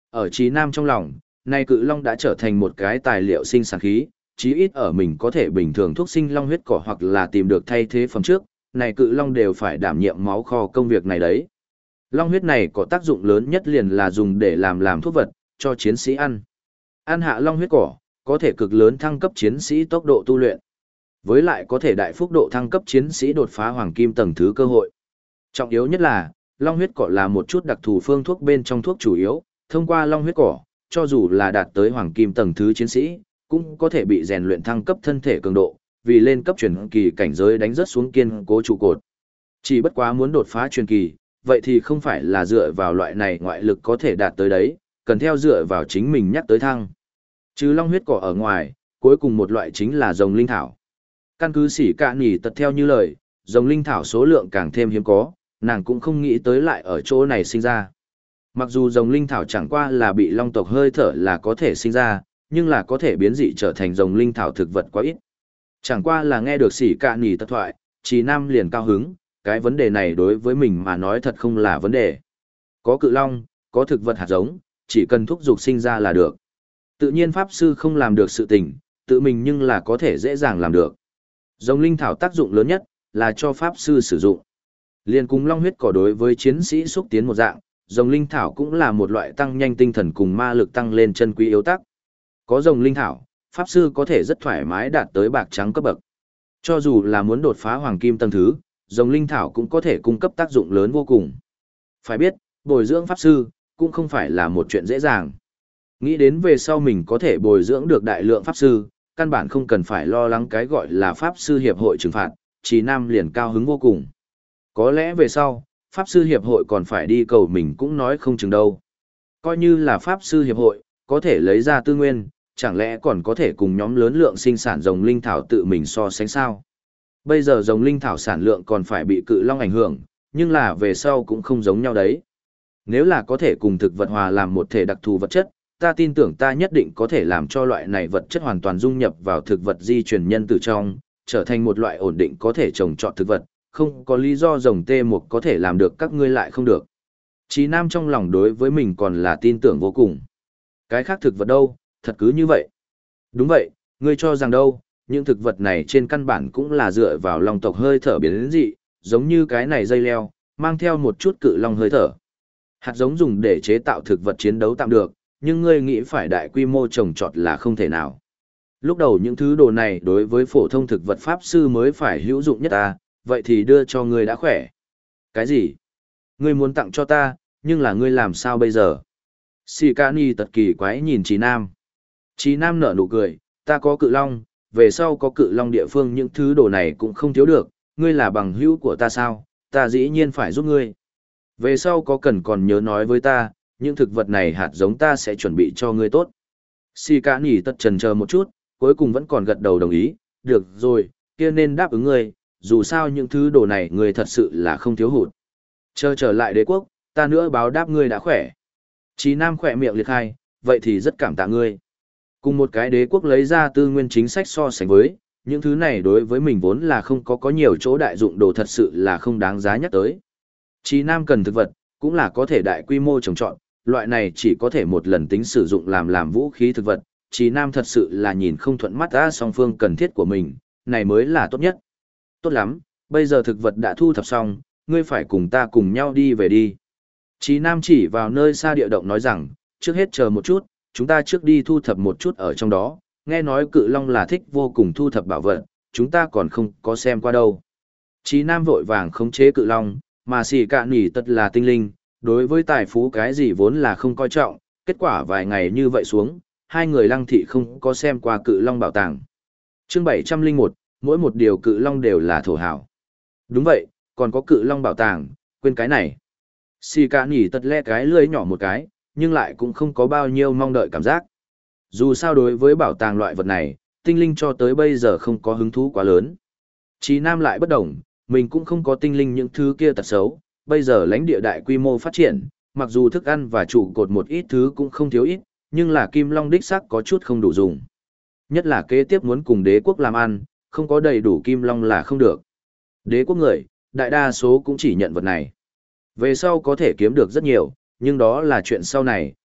Ở Trí Nam trong lòng, nay cự long đã trở thành một cái tài liệu sinh sản khí, chí ít ở mình có thể bình thường thuốc sinh long huyết cỏ hoặc là tìm được thay thế phẩm trước, này cự long đều phải đảm nhiệm máu kho công việc này đấy. Long huyết này có tác dụng lớn nhất liền là dùng để làm thuốc vật, cho chiến sĩ ăn. Ăn hạ long huyết cỏ, có thể cực lớn thăng cấp chiến sĩ tốc độ tu luyện. Với lại có thể đại phúc độ thăng cấp chiến sĩ đột phá hoàng kim tầng thứ cơ hội. Trọng yếu nhất là, long huyết cỏ là một chút đặc thù phương thuốc bên trong thuốc chủ yếu, thông qua long huyết cỏ, cho dù là đạt tới hoàng kim tầng thứ chiến sĩ, cũng có thể bị rèn luyện thăng cấp thân thể cường độ, vì lên cấp truyền kỳ cảnh giới đánh rất xuống kiên cố trụ cột. Chỉ bất quá muốn đột phá truyền kỳ, vậy thì không phải là dựa vào loại này ngoại lực có thể đạt tới đấy, cần theo dựa vào chính mình nhắc tới thăng. Trừ long huyết cỏ ở ngoài, cuối cùng một loại chính là rồng linh thảo. Căn cứ Sĩ Cạ Nhỉ tật theo như lời, rồng linh thảo số lượng càng thêm hiếm có, nàng cũng không nghĩ tới lại ở chỗ này sinh ra. Mặc dù rồng linh thảo chẳng qua là bị long tộc hơi thở là có thể sinh ra, nhưng là có thể biến dị trở thành rồng linh thảo thực vật quá ít. Chẳng qua là nghe được Sĩ Cạ Nhỉ tật thoại, Trí Nam liền cao hứng, cái vấn đề này đối với mình mà nói thật không là vấn đề. Có cự long, có thực vật hạt giống, chỉ cần thúc dục sinh ra là được. Tự nhiên pháp sư không làm được sự tình, tự mình nhưng là có thể dễ dàng làm được. Rồng linh thảo tác dụng lớn nhất là cho pháp sư sử dụng. Liên cùng long huyết cỏ đối với chiến sĩ xúc tiến một dạng, rồng linh thảo cũng là một loại tăng nhanh tinh thần cùng ma lực tăng lên chân quý yếu tắc. Có rồng linh thảo, pháp sư có thể rất thoải mái đạt tới bạc trắng cấp bậc. Cho dù là muốn đột phá hoàng kim tầng thứ, rồng linh thảo cũng có thể cung cấp tác dụng lớn vô cùng. Phải biết, bồi dưỡng pháp sư cũng không phải là một chuyện dễ dàng. Nghĩ đến về sau mình có thể bồi dưỡng được đại lượng pháp sư, căn bản không cần phải lo lắng cái gọi là pháp sư hiệp hội trừng phạt, Trí Nam liền cao hứng vô cùng. Có lẽ về sau, pháp sư hiệp hội còn phải đi cầu mình cũng nói không chừng đâu. Coi như là pháp sư hiệp hội, có thể lấy ra tư nguyên, chẳng lẽ còn có thể cùng nhóm lớn lượng sinh sản rồng linh thảo tự mình so sánh sao? Bây giờ rồng linh thảo sản lượng còn phải bị cự long ảnh hưởng, nhưng là về sau cũng không giống nhau đấy. Nếu là có thể cùng thực vật hòa làm một thể đặc thù vật chất, ta tin tưởng ta nhất định có thể làm cho loại này vật chất hoàn toàn dung nhập vào thực vật di truyền nhân từ trong, trở thành một loại ổn định có thể trồng trọt thực vật, không có lý do rồng tê mục có thể làm được các ngươi lại không được. Trí Nam trong lòng đối với mình còn là tin tưởng vô cùng. Cái khác thực vật đâu, thật cứ như vậy. Đúng vậy, ngươi cho rằng đâu, những thực vật này trên căn bản cũng là dựa vào long tộc hơi thở biến đến dị, giống như cái này dây leo, mang theo một chút cự long hơi thở. Hạt giống dùng để chế tạo thực vật chiến đấu tạm được, nhưng ngươi nghĩ phải đại quy mô trồng trọt là không thể nào. Lúc đầu những thứ đồ này đối với phổ thông thực vật pháp sư mới phải hữu dụng nhất ta, vậy thì đưa cho ngươi đã khỏe. Cái gì? Ngươi muốn tặng cho ta, nhưng là ngươi làm sao bây giờ? Sĩ Cạ Nhỉ tật kỳ quái nhìn Trí Nam. Trí Nam nở nụ cười, ta có cự long, về sau có cự long địa phương những thứ đồ này cũng không thiếu được, ngươi là bằng hữu của ta sao, ta dĩ nhiên phải giúp ngươi. Về sau có cần còn nhớ nói với ta, những thực vật này hạt giống ta sẽ chuẩn bị cho ngươi tốt. Sĩ Cạ Nhỉ tật chần chờ một chút, cuối cùng vẫn còn gật đầu đồng ý, được rồi, kia nên đáp ứng ngươi, dù sao những thứ đồ này ngươi thật sự là không thiếu hụt. Chờ trở lại đế quốc, ta nữa báo đáp ngươi đã khỏe. Trí Nam khỏe miệng liệt khai, vậy thì rất cảm tạ ngươi. Cùng một cái đế quốc lấy ra tư nguyên chính sách so sánh với, những thứ này đối với mình vốn là không có nhiều chỗ đại dụng đồ thật sự là không đáng giá nhắc tới. Trí Nam cần thực vật, cũng là có thể đại quy mô trồng trọt, loại này chỉ có thể một lần tính sử dụng làm vũ khí thực vật. Trí Nam thật sự là nhìn không thuận mắt ra song phương cần thiết của mình, này mới là tốt nhất. Tốt lắm, bây giờ thực vật đã thu thập xong, ngươi phải cùng ta cùng nhau đi về đi. Trí Nam chỉ vào nơi xa địa động nói rằng, trước hết chờ một chút, chúng ta trước đi thu thập một chút ở trong đó, nghe nói cự long là thích vô cùng thu thập bảo vật, chúng ta còn không có xem qua đâu. Trí Nam vội vàng khống chế cự long, mà Sĩ Cạ Nhỉ tật là tinh linh, đối với tài phú cái gì vốn là không coi trọng, kết quả vài ngày như vậy xuống, hai người Lăng Thị không có xem qua cự long bảo tàng. Chương 701, mỗi một điều cự long đều là thổ hảo. Đúng vậy, còn có cự long bảo tàng, quên cái này. Sĩ Cạ Nhỉ tật le cái lưỡi nhỏ một cái, nhưng lại cũng không có bao nhiêu mong đợi cảm giác. Dù sao đối với bảo tàng loại vật này, tinh linh cho tới bây giờ không có hứng thú quá lớn. Trí Nam lại bất đồng, mình cũng không có tinh linh những thứ kia tật xấu, bây giờ lãnh địa đại quy mô phát triển, mặc dù thức ăn và trụ cột một ít thứ cũng không thiếu ít, nhưng là kim long đích xác có chút không đủ dùng. Nhất là kế tiếp muốn cùng đế quốc làm ăn, không có đầy đủ kim long là không được. Đế quốc người, đại đa số cũng chỉ nhận vật này. Về sau có thể kiếm được rất nhiều, nhưng đó là chuyện sau này,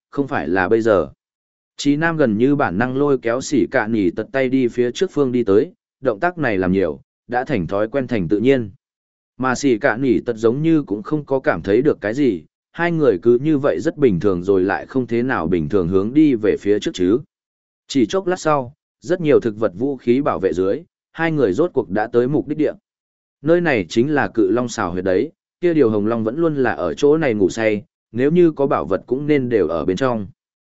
không phải là bây giờ. Chí Nam gần như bản năng lôi kéo Sĩ Cả Nỉ tật tay đi phía trước phương đi tới, động tác này làm nhiều, đã thành thói quen thành tự nhiên. Mà Sĩ Cả Nỉ tật giống như cũng không có cảm thấy được cái gì, hai người cứ như vậy rất bình thường rồi lại không thế nào bình thường hướng đi về phía trước chứ. Chỉ chốc lát sau, rất nhiều thực vật vũ khí bảo vệ dưới, hai người rốt cuộc đã tới mục đích địa. Nơi này chính là Cự Long xào huyệt đấy, kia điều Hồng Long vẫn luôn là ở chỗ này ngủ say, nếu như có bảo vật cũng nên đều ở bên trong.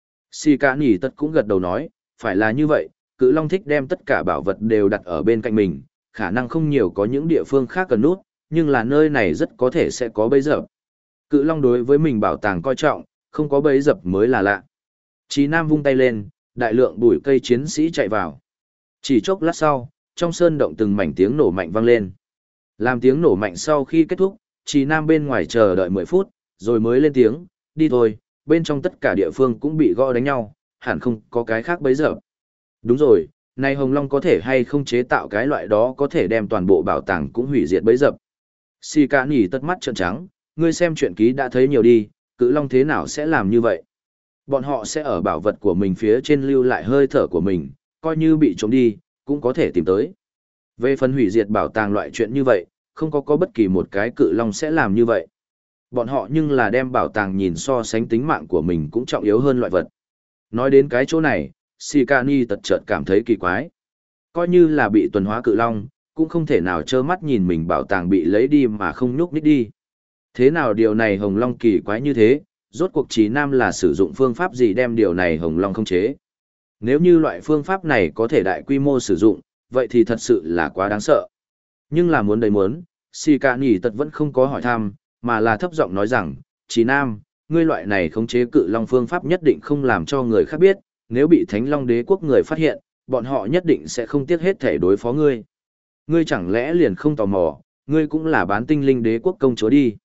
Sĩ Cả Nỉ tật cũng gật đầu nói, phải là như vậy, Cự Long thích đem tất cả bảo vật đều đặt ở bên cạnh mình, khả năng không nhiều có những địa phương khác cần nút, nhưng là nơi này rất có thể sẽ có bẫy dập. Cự Long đối với mình bảo tàng coi trọng, không có bẫy dập mới là lạ. Chí Nam vung tay lên, đại lượng bụi cây chiến sĩ chạy vào. Chỉ chốc lát sau, trong sơn động từng mảnh tiếng nổ mạnh vang lên. Làm tiếng nổ mạnh sau khi kết thúc, Chí Nam bên ngoài chờ đợi 10 phút, rồi mới lên tiếng, đi thôi, bên trong tất cả địa phương cũng bị gõ đánh nhau, hẳn không có cái khác bấy giờ. Đúng rồi, này Hồng Long có thể hay không chế tạo cái loại đó có thể đem toàn bộ bảo tàng cũng hủy diệt bấy dập. Sĩ Cả Nỉ tất mắt trợn trắng, ngươi xem truyện ký đã thấy nhiều đi, Cự Long thế nào sẽ làm như vậy? Bọn họ sẽ ở bảo vật của mình phía trên lưu lại hơi thở của mình, coi như bị trộm đi, cũng có thể tìm tới. Về phần hủy diệt bảo tàng loại chuyện như vậy, không có bất kỳ một cái Cự Long sẽ làm như vậy. Bọn họ nhưng là đem bảo tàng nhìn so sánh tính mạng của mình cũng trọng yếu hơn loại vật. Nói đến cái chỗ này, Sikani tật chợt cảm thấy kỳ quái. Coi như là bị tuần hóa Cự Long, cũng không thể nào trơ mắt nhìn mình bảo tàng bị lấy đi mà không nhúc nhích đi. Thế nào điều này Hồng Long kỳ quái như thế, rốt cuộc Chí Nam là sử dụng phương pháp gì đem điều này Hồng Long không chế? Nếu như loại phương pháp này có thể đại quy mô sử dụng, vậy thì thật sự là quá đáng sợ. Nhưng là muốn đầy muốn, Sikani tật vẫn không có hỏi thăm, mà là thấp giọng nói rằng, Chí Nam, ngươi loại này khống chế Cự Long phương pháp nhất định không làm cho người khác biết, nếu bị Thánh Long Đế quốc người phát hiện, bọn họ nhất định sẽ không tiếc hết thể đối phó ngươi. Ngươi chẳng lẽ liền không tò mò, ngươi cũng là bán tinh linh đế quốc công chúa đi.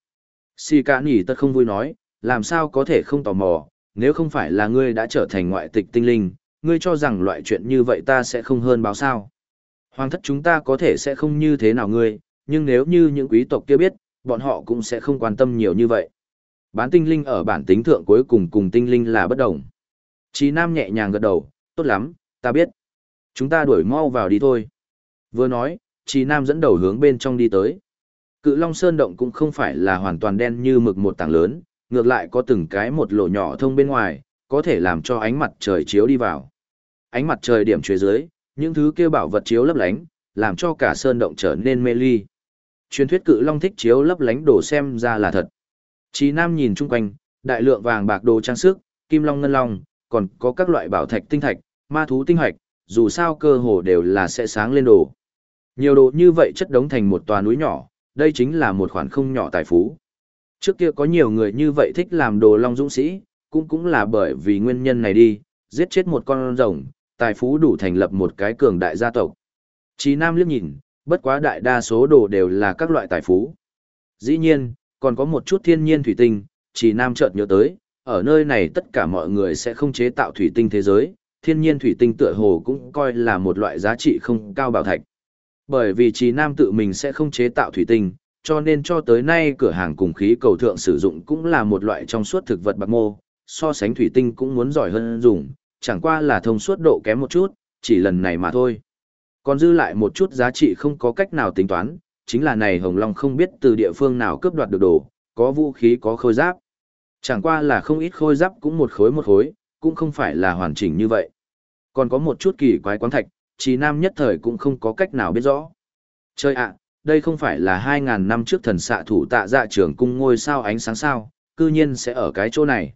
Sikani tật không vui nói, làm sao có thể không tò mò, nếu không phải là ngươi đã trở thành ngoại tịch tinh linh, ngươi cho rằng loại chuyện như vậy ta sẽ không hơn báo sao. Hoàng thất chúng ta có thể sẽ không như thế nào ngươi, nhưng nếu như những quý tộc kia biết, bọn họ cũng sẽ không quan tâm nhiều như vậy. Bán tinh linh ở bản tính thượng cuối cùng tinh linh là bất đồng. Chí Nam nhẹ nhàng gật đầu, tốt lắm, ta biết. Chúng ta đuổi mau vào đi thôi. Vừa nói, Chí Nam dẫn đầu hướng bên trong đi tới. Cự Long Sơn Động cũng không phải là hoàn toàn đen như mực một tảng lớn, ngược lại có từng cái một lỗ nhỏ thông bên ngoài, có thể làm cho ánh mặt trời chiếu đi vào. Ánh mặt trời điểm phía dưới, những thứ kia bảo vật chiếu lấp lánh, làm cho cả Sơn Động trở nên mê ly. Truyền thuyết Cự Long thích chiếu lấp lánh đồ xem ra là thật. Chí Nam nhìn chung quanh, đại lượng vàng bạc đồ trang sức, kim long ngân long, còn có các loại bảo thạch tinh thạch, ma thú tinh hạch, dù sao cơ hồ đều là sẽ sáng lên đồ. Nhiều đồ như vậy chất đống thành một tòa núi nhỏ, đây chính là một khoản không nhỏ tài phú. Trước kia có nhiều người như vậy thích làm đồ long dũng sĩ, cũng là bởi vì nguyên nhân này đi, giết chết một con rồng, tài phú đủ thành lập một cái cường đại gia tộc. Chí Nam liếc nhìn, bất quá đại đa số đồ đều là các loại tài phú. Dĩ nhiên, còn có một chút thiên nhiên thủy tinh, Chí Nam chợt nhớ tới, ở nơi này tất cả mọi người sẽ không chế tạo thủy tinh thế giới, thiên nhiên thủy tinh tựa hồ cũng coi là một loại giá trị không cao bảo thạch. Bởi vì Chí Nam tự mình sẽ không chế tạo thủy tinh, cho nên cho tới nay cửa hàng cùng khí cầu thượng sử dụng cũng là một loại trong suốt thực vật bạc mô, so sánh thủy tinh cũng muốn giỏi hơn dùng, chẳng qua là thông suốt độ kém một chút, chỉ lần này mà thôi. Còn dư lại một chút giá trị không có cách nào tính toán, chính là này Hồng Long không biết từ địa phương nào cướp đoạt được đồ, có vũ khí có khôi giáp. Chẳng qua là không ít khôi giáp cũng một khối, cũng không phải là hoàn chỉnh như vậy. Còn có một chút kỳ quái quáng thạch, Chí Nam nhất thời cũng không có cách nào biết rõ. Chơi ạ, đây không phải là 2.000 năm trước thần xạ thủ Tạ Dạ trưởng cung ngôi sao ánh sáng sao, cư nhiên sẽ ở cái chỗ này.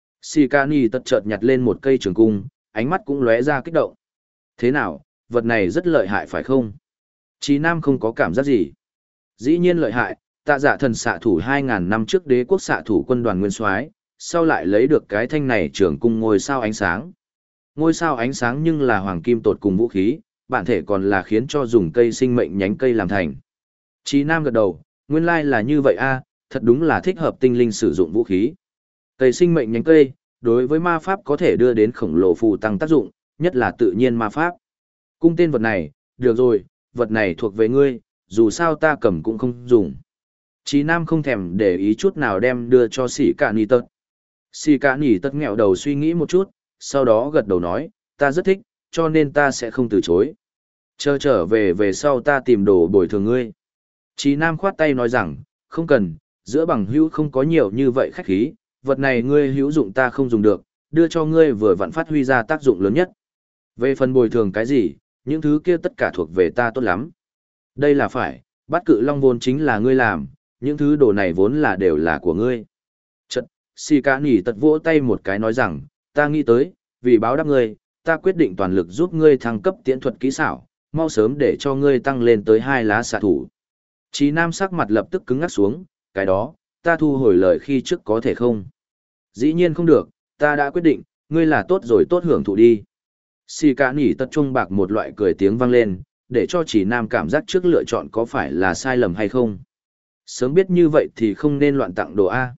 Sikani tật chợt nhặt lên một cây trường cung, ánh mắt cũng lóe ra kích động. Thế nào, vật này rất lợi hại phải không? Chí Nam không có cảm giác gì. Dĩ nhiên lợi hại, Tạ Dạ thần xạ thủ 2.000 năm trước đế quốc xạ thủ quân đoàn nguyên soái, sau lại lấy được cái thanh này trường cung ngôi sao ánh sáng. Ngôi sao ánh sáng nhưng là hoàng kim tột cùng vũ khí, bản thể còn là khiến cho dùng cây sinh mệnh nhánh cây làm thành. Chí Nam gật đầu, nguyên lai là như vậy a, thật đúng là thích hợp tinh linh sử dụng vũ khí. Cây sinh mệnh nhánh cây, đối với ma pháp có thể đưa đến khổng lồ phù tăng tác dụng, nhất là tự nhiên ma pháp. Cung tên vật này, được rồi, vật này thuộc về ngươi, dù sao ta cầm cũng không dùng. Chí Nam không thèm để ý chút nào đem đưa cho Sĩ Cả Nỉ Tật. Xì cả nỉ tất nghẹo đầu suy nghĩ một chút, sau đó gật đầu nói, ta rất thích, cho nên ta sẽ không từ chối. Chờ trở về sau ta tìm đồ bồi thường ngươi. Chí Nam khoát tay nói rằng, không cần, giữa bằng hữu không có nhiều như vậy khách khí, vật này ngươi hữu dụng ta không dùng được, đưa cho ngươi vừa vặn phát huy ra tác dụng lớn nhất. Về phần bồi thường cái gì, những thứ kia tất cả thuộc về ta tốt lắm. Đây là phải, Bát Cự Long vốn chính là ngươi làm, những thứ đồ này vốn là đều là của ngươi. Chật, Xì Cả Nỉ tật vỗ tay một cái nói rằng, ta nghĩ tới, vì báo đáp ngươi, ta quyết định toàn lực giúp ngươi thăng cấp tiễn thuật kỹ xảo, mau sớm để cho ngươi tăng lên tới 2 lá xạ thủ. Chí Nam sắc mặt lập tức cứng ngắc xuống, cái đó, ta thu hồi lời khi trước có thể không? Dĩ nhiên không được, ta đã quyết định, ngươi là tốt rồi tốt hưởng thụ đi. Xì Cả Nỉ tật trung bạc một loại cười tiếng vang lên, để cho Chí Nam cảm giác trước lựa chọn có phải là sai lầm hay không. Sớm biết như vậy thì không nên loạn tặng đồ A.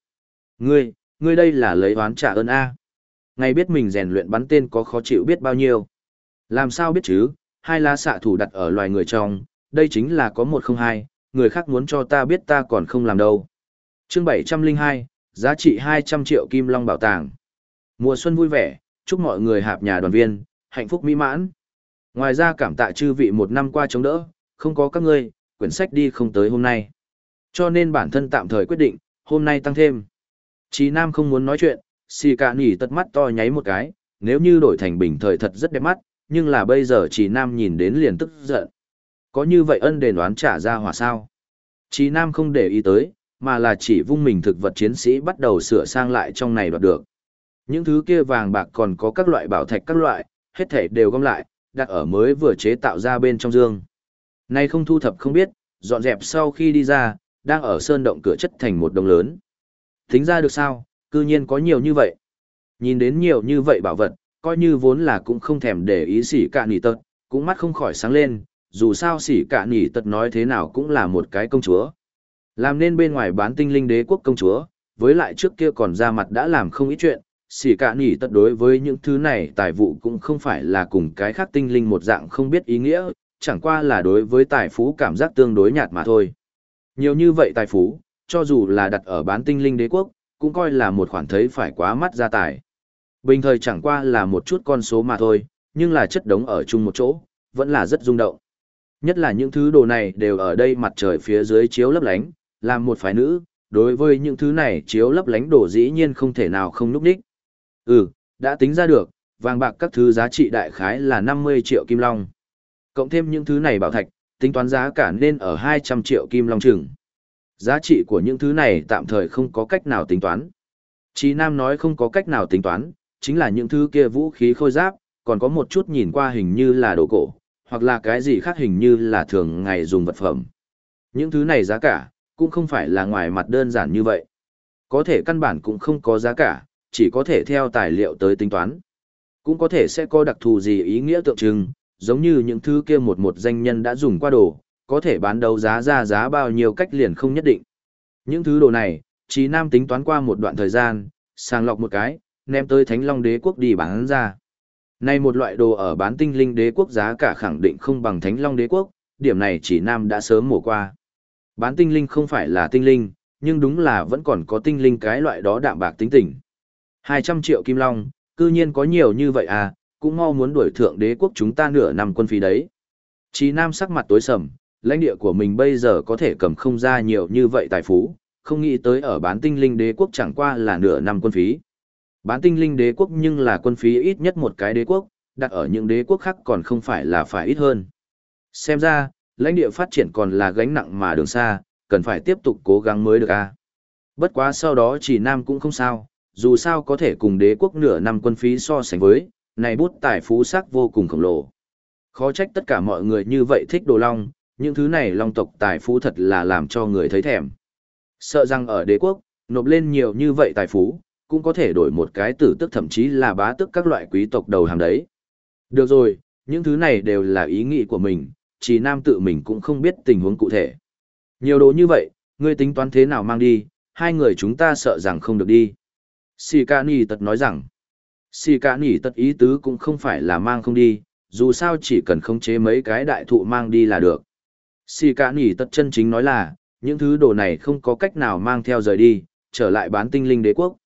Ngươi đây là lấy oán trả ơn A. Ngày biết mình rèn luyện bắn tên có khó chịu biết bao nhiêu. Làm sao biết chứ, 2 lá xạ thủ đặt ở loài người trong, đây chính là có 102, người khác muốn cho ta biết ta còn không làm đâu. Chương 702, giá trị 200 triệu kim long bảo tàng. Mùa xuân vui vẻ, chúc mọi người hạp nhà đoàn viên, hạnh phúc mỹ mãn. Ngoài ra cảm tạ chư vị một năm qua chống đỡ, không có các ngươi, quyển sách đi không tới hôm nay. Cho nên bản thân tạm thời quyết định, hôm nay tăng thêm. Chí Nam không muốn nói chuyện, Xì Cả Nỉ tật mắt to nháy một cái, nếu như đổi thành bình thời thật rất đẹp mắt, nhưng là bây giờ Chí Nam nhìn đến liền tức giận. Có như vậy ân đền oán trả ra hỏa sao? Chí Nam không để ý tới, mà là chỉ vung mình thực vật chiến sĩ bắt đầu sửa sang lại trong này đoạt được. Những thứ kia vàng bạc còn có các loại bảo thạch các loại, hết thảy đều gom lại, đặt ở mới vừa chế tạo ra bên trong dương. Nay không thu thập không biết, dọn dẹp sau khi đi ra, đang ở sơn động cửa chất thành một đống lớn. Tính ra được sao, cư nhiên có nhiều như vậy. Nhìn đến nhiều như vậy bảo vật, coi như vốn là cũng không thèm để ý Xỉ Cả Nỉ tật, cũng mắt không khỏi sáng lên, dù sao Xỉ Cả Nỉ tật nói thế nào cũng là một cái công chúa. Làm nên bên ngoài bán tinh linh đế quốc công chúa, với lại trước kia còn ra mặt đã làm không ít chuyện, Xỉ Cả Nỉ tật đối với những thứ này tài vụ cũng không phải là cùng cái khác tinh linh một dạng không biết ý nghĩa, chẳng qua là đối với tài phú cảm giác tương đối nhạt mà thôi. Nhiều như vậy tài phú, cho dù là đặt ở bán tinh linh đế quốc, cũng coi là một khoản thấy phải quá mắt gia tài. Bình thời chẳng qua là một chút con số mà thôi, nhưng là chất đống ở chung một chỗ, vẫn là rất rung động. Nhất là những thứ đồ này đều ở đây mặt trời phía dưới chiếu lấp lánh, làm một phái nữ, đối với những thứ này chiếu lấp lánh đồ dĩ nhiên không thể nào không núp đích. Đã tính ra được, vàng bạc các thứ giá trị đại khái là 50 triệu kim long. Cộng thêm những thứ này bảo thạch, tính toán giá cả nên ở 200 triệu kim long chừng. Giá trị của những thứ này tạm thời không có cách nào tính toán. Chí Nam nói không có cách nào tính toán, chính là những thứ kia vũ khí khôi giáp, còn có một chút nhìn qua hình như là đồ cổ, hoặc là cái gì khác hình như là thường ngày dùng vật phẩm. Những thứ này giá cả, cũng không phải là ngoài mặt đơn giản như vậy. Có thể căn bản cũng không có giá cả, chỉ có thể theo tài liệu tới tính toán. Cũng có thể sẽ có đặc thù gì ý nghĩa tượng trưng, giống như những thứ kia một danh nhân đã dùng qua đồ, có thể bán đấu giá ra giá bao nhiêu cách liền không nhất định. Những thứ đồ này, Chí Nam tính toán qua một đoạn thời gian, sàng lọc một cái, ném tới Thánh Long Đế quốc đi bán ra. Này một loại đồ ở bán tinh linh đế quốc giá cả khẳng định không bằng Thánh Long Đế quốc, điểm này Chí Nam đã sớm mổ qua. Bán tinh linh không phải là tinh linh, nhưng đúng là vẫn còn có tinh linh cái loại đó đạm bạc tính tình. 200 triệu kim long, cư nhiên có nhiều như vậy à, cũng mau muốn đuổi thượng đế quốc chúng ta nửa năm quân phí đấy. Chí Nam sắc mặt tối sầm, lãnh địa của mình bây giờ có thể cầm không ra nhiều như vậy tài phú, không nghĩ tới ở bán tinh linh đế quốc chẳng qua là nửa năm quân phí. Bán tinh linh đế quốc nhưng là quân phí ít nhất một cái đế quốc, đặt ở những đế quốc khác còn không phải là phải ít hơn. Xem ra, lãnh địa phát triển còn là gánh nặng mà đường xa, cần phải tiếp tục cố gắng mới được a. Bất quá sau đó Chí Nam cũng không sao, dù sao có thể cùng đế quốc nửa năm quân phí so sánh với, này bút tài phú sắc vô cùng khổng lồ. Khó trách tất cả mọi người như vậy thích đồ long, những thứ này long tộc tài phú thật là làm cho người thấy thèm. Sợ rằng ở đế quốc, nộp lên nhiều như vậy tài phú, cũng có thể đổi một cái tử tức thậm chí là bá tức các loại quý tộc đầu hàng đấy. Được rồi, những thứ này đều là ý nghĩ của mình, Chí Nam tự mình cũng không biết tình huống cụ thể. Nhiều đồ như vậy, ngươi tính toán thế nào mang đi, hai người chúng ta sợ rằng không được đi. Xì Cả Nỉ tật nói rằng, Xì Cả Nỉ tật ý tứ cũng không phải là mang không đi, dù sao chỉ cần khống chế mấy cái đại thụ mang đi là được. Xì Cả Nỉ tật chân chính nói là, những thứ đồ này không có cách nào mang theo rời đi, trở lại bán tinh linh đế quốc.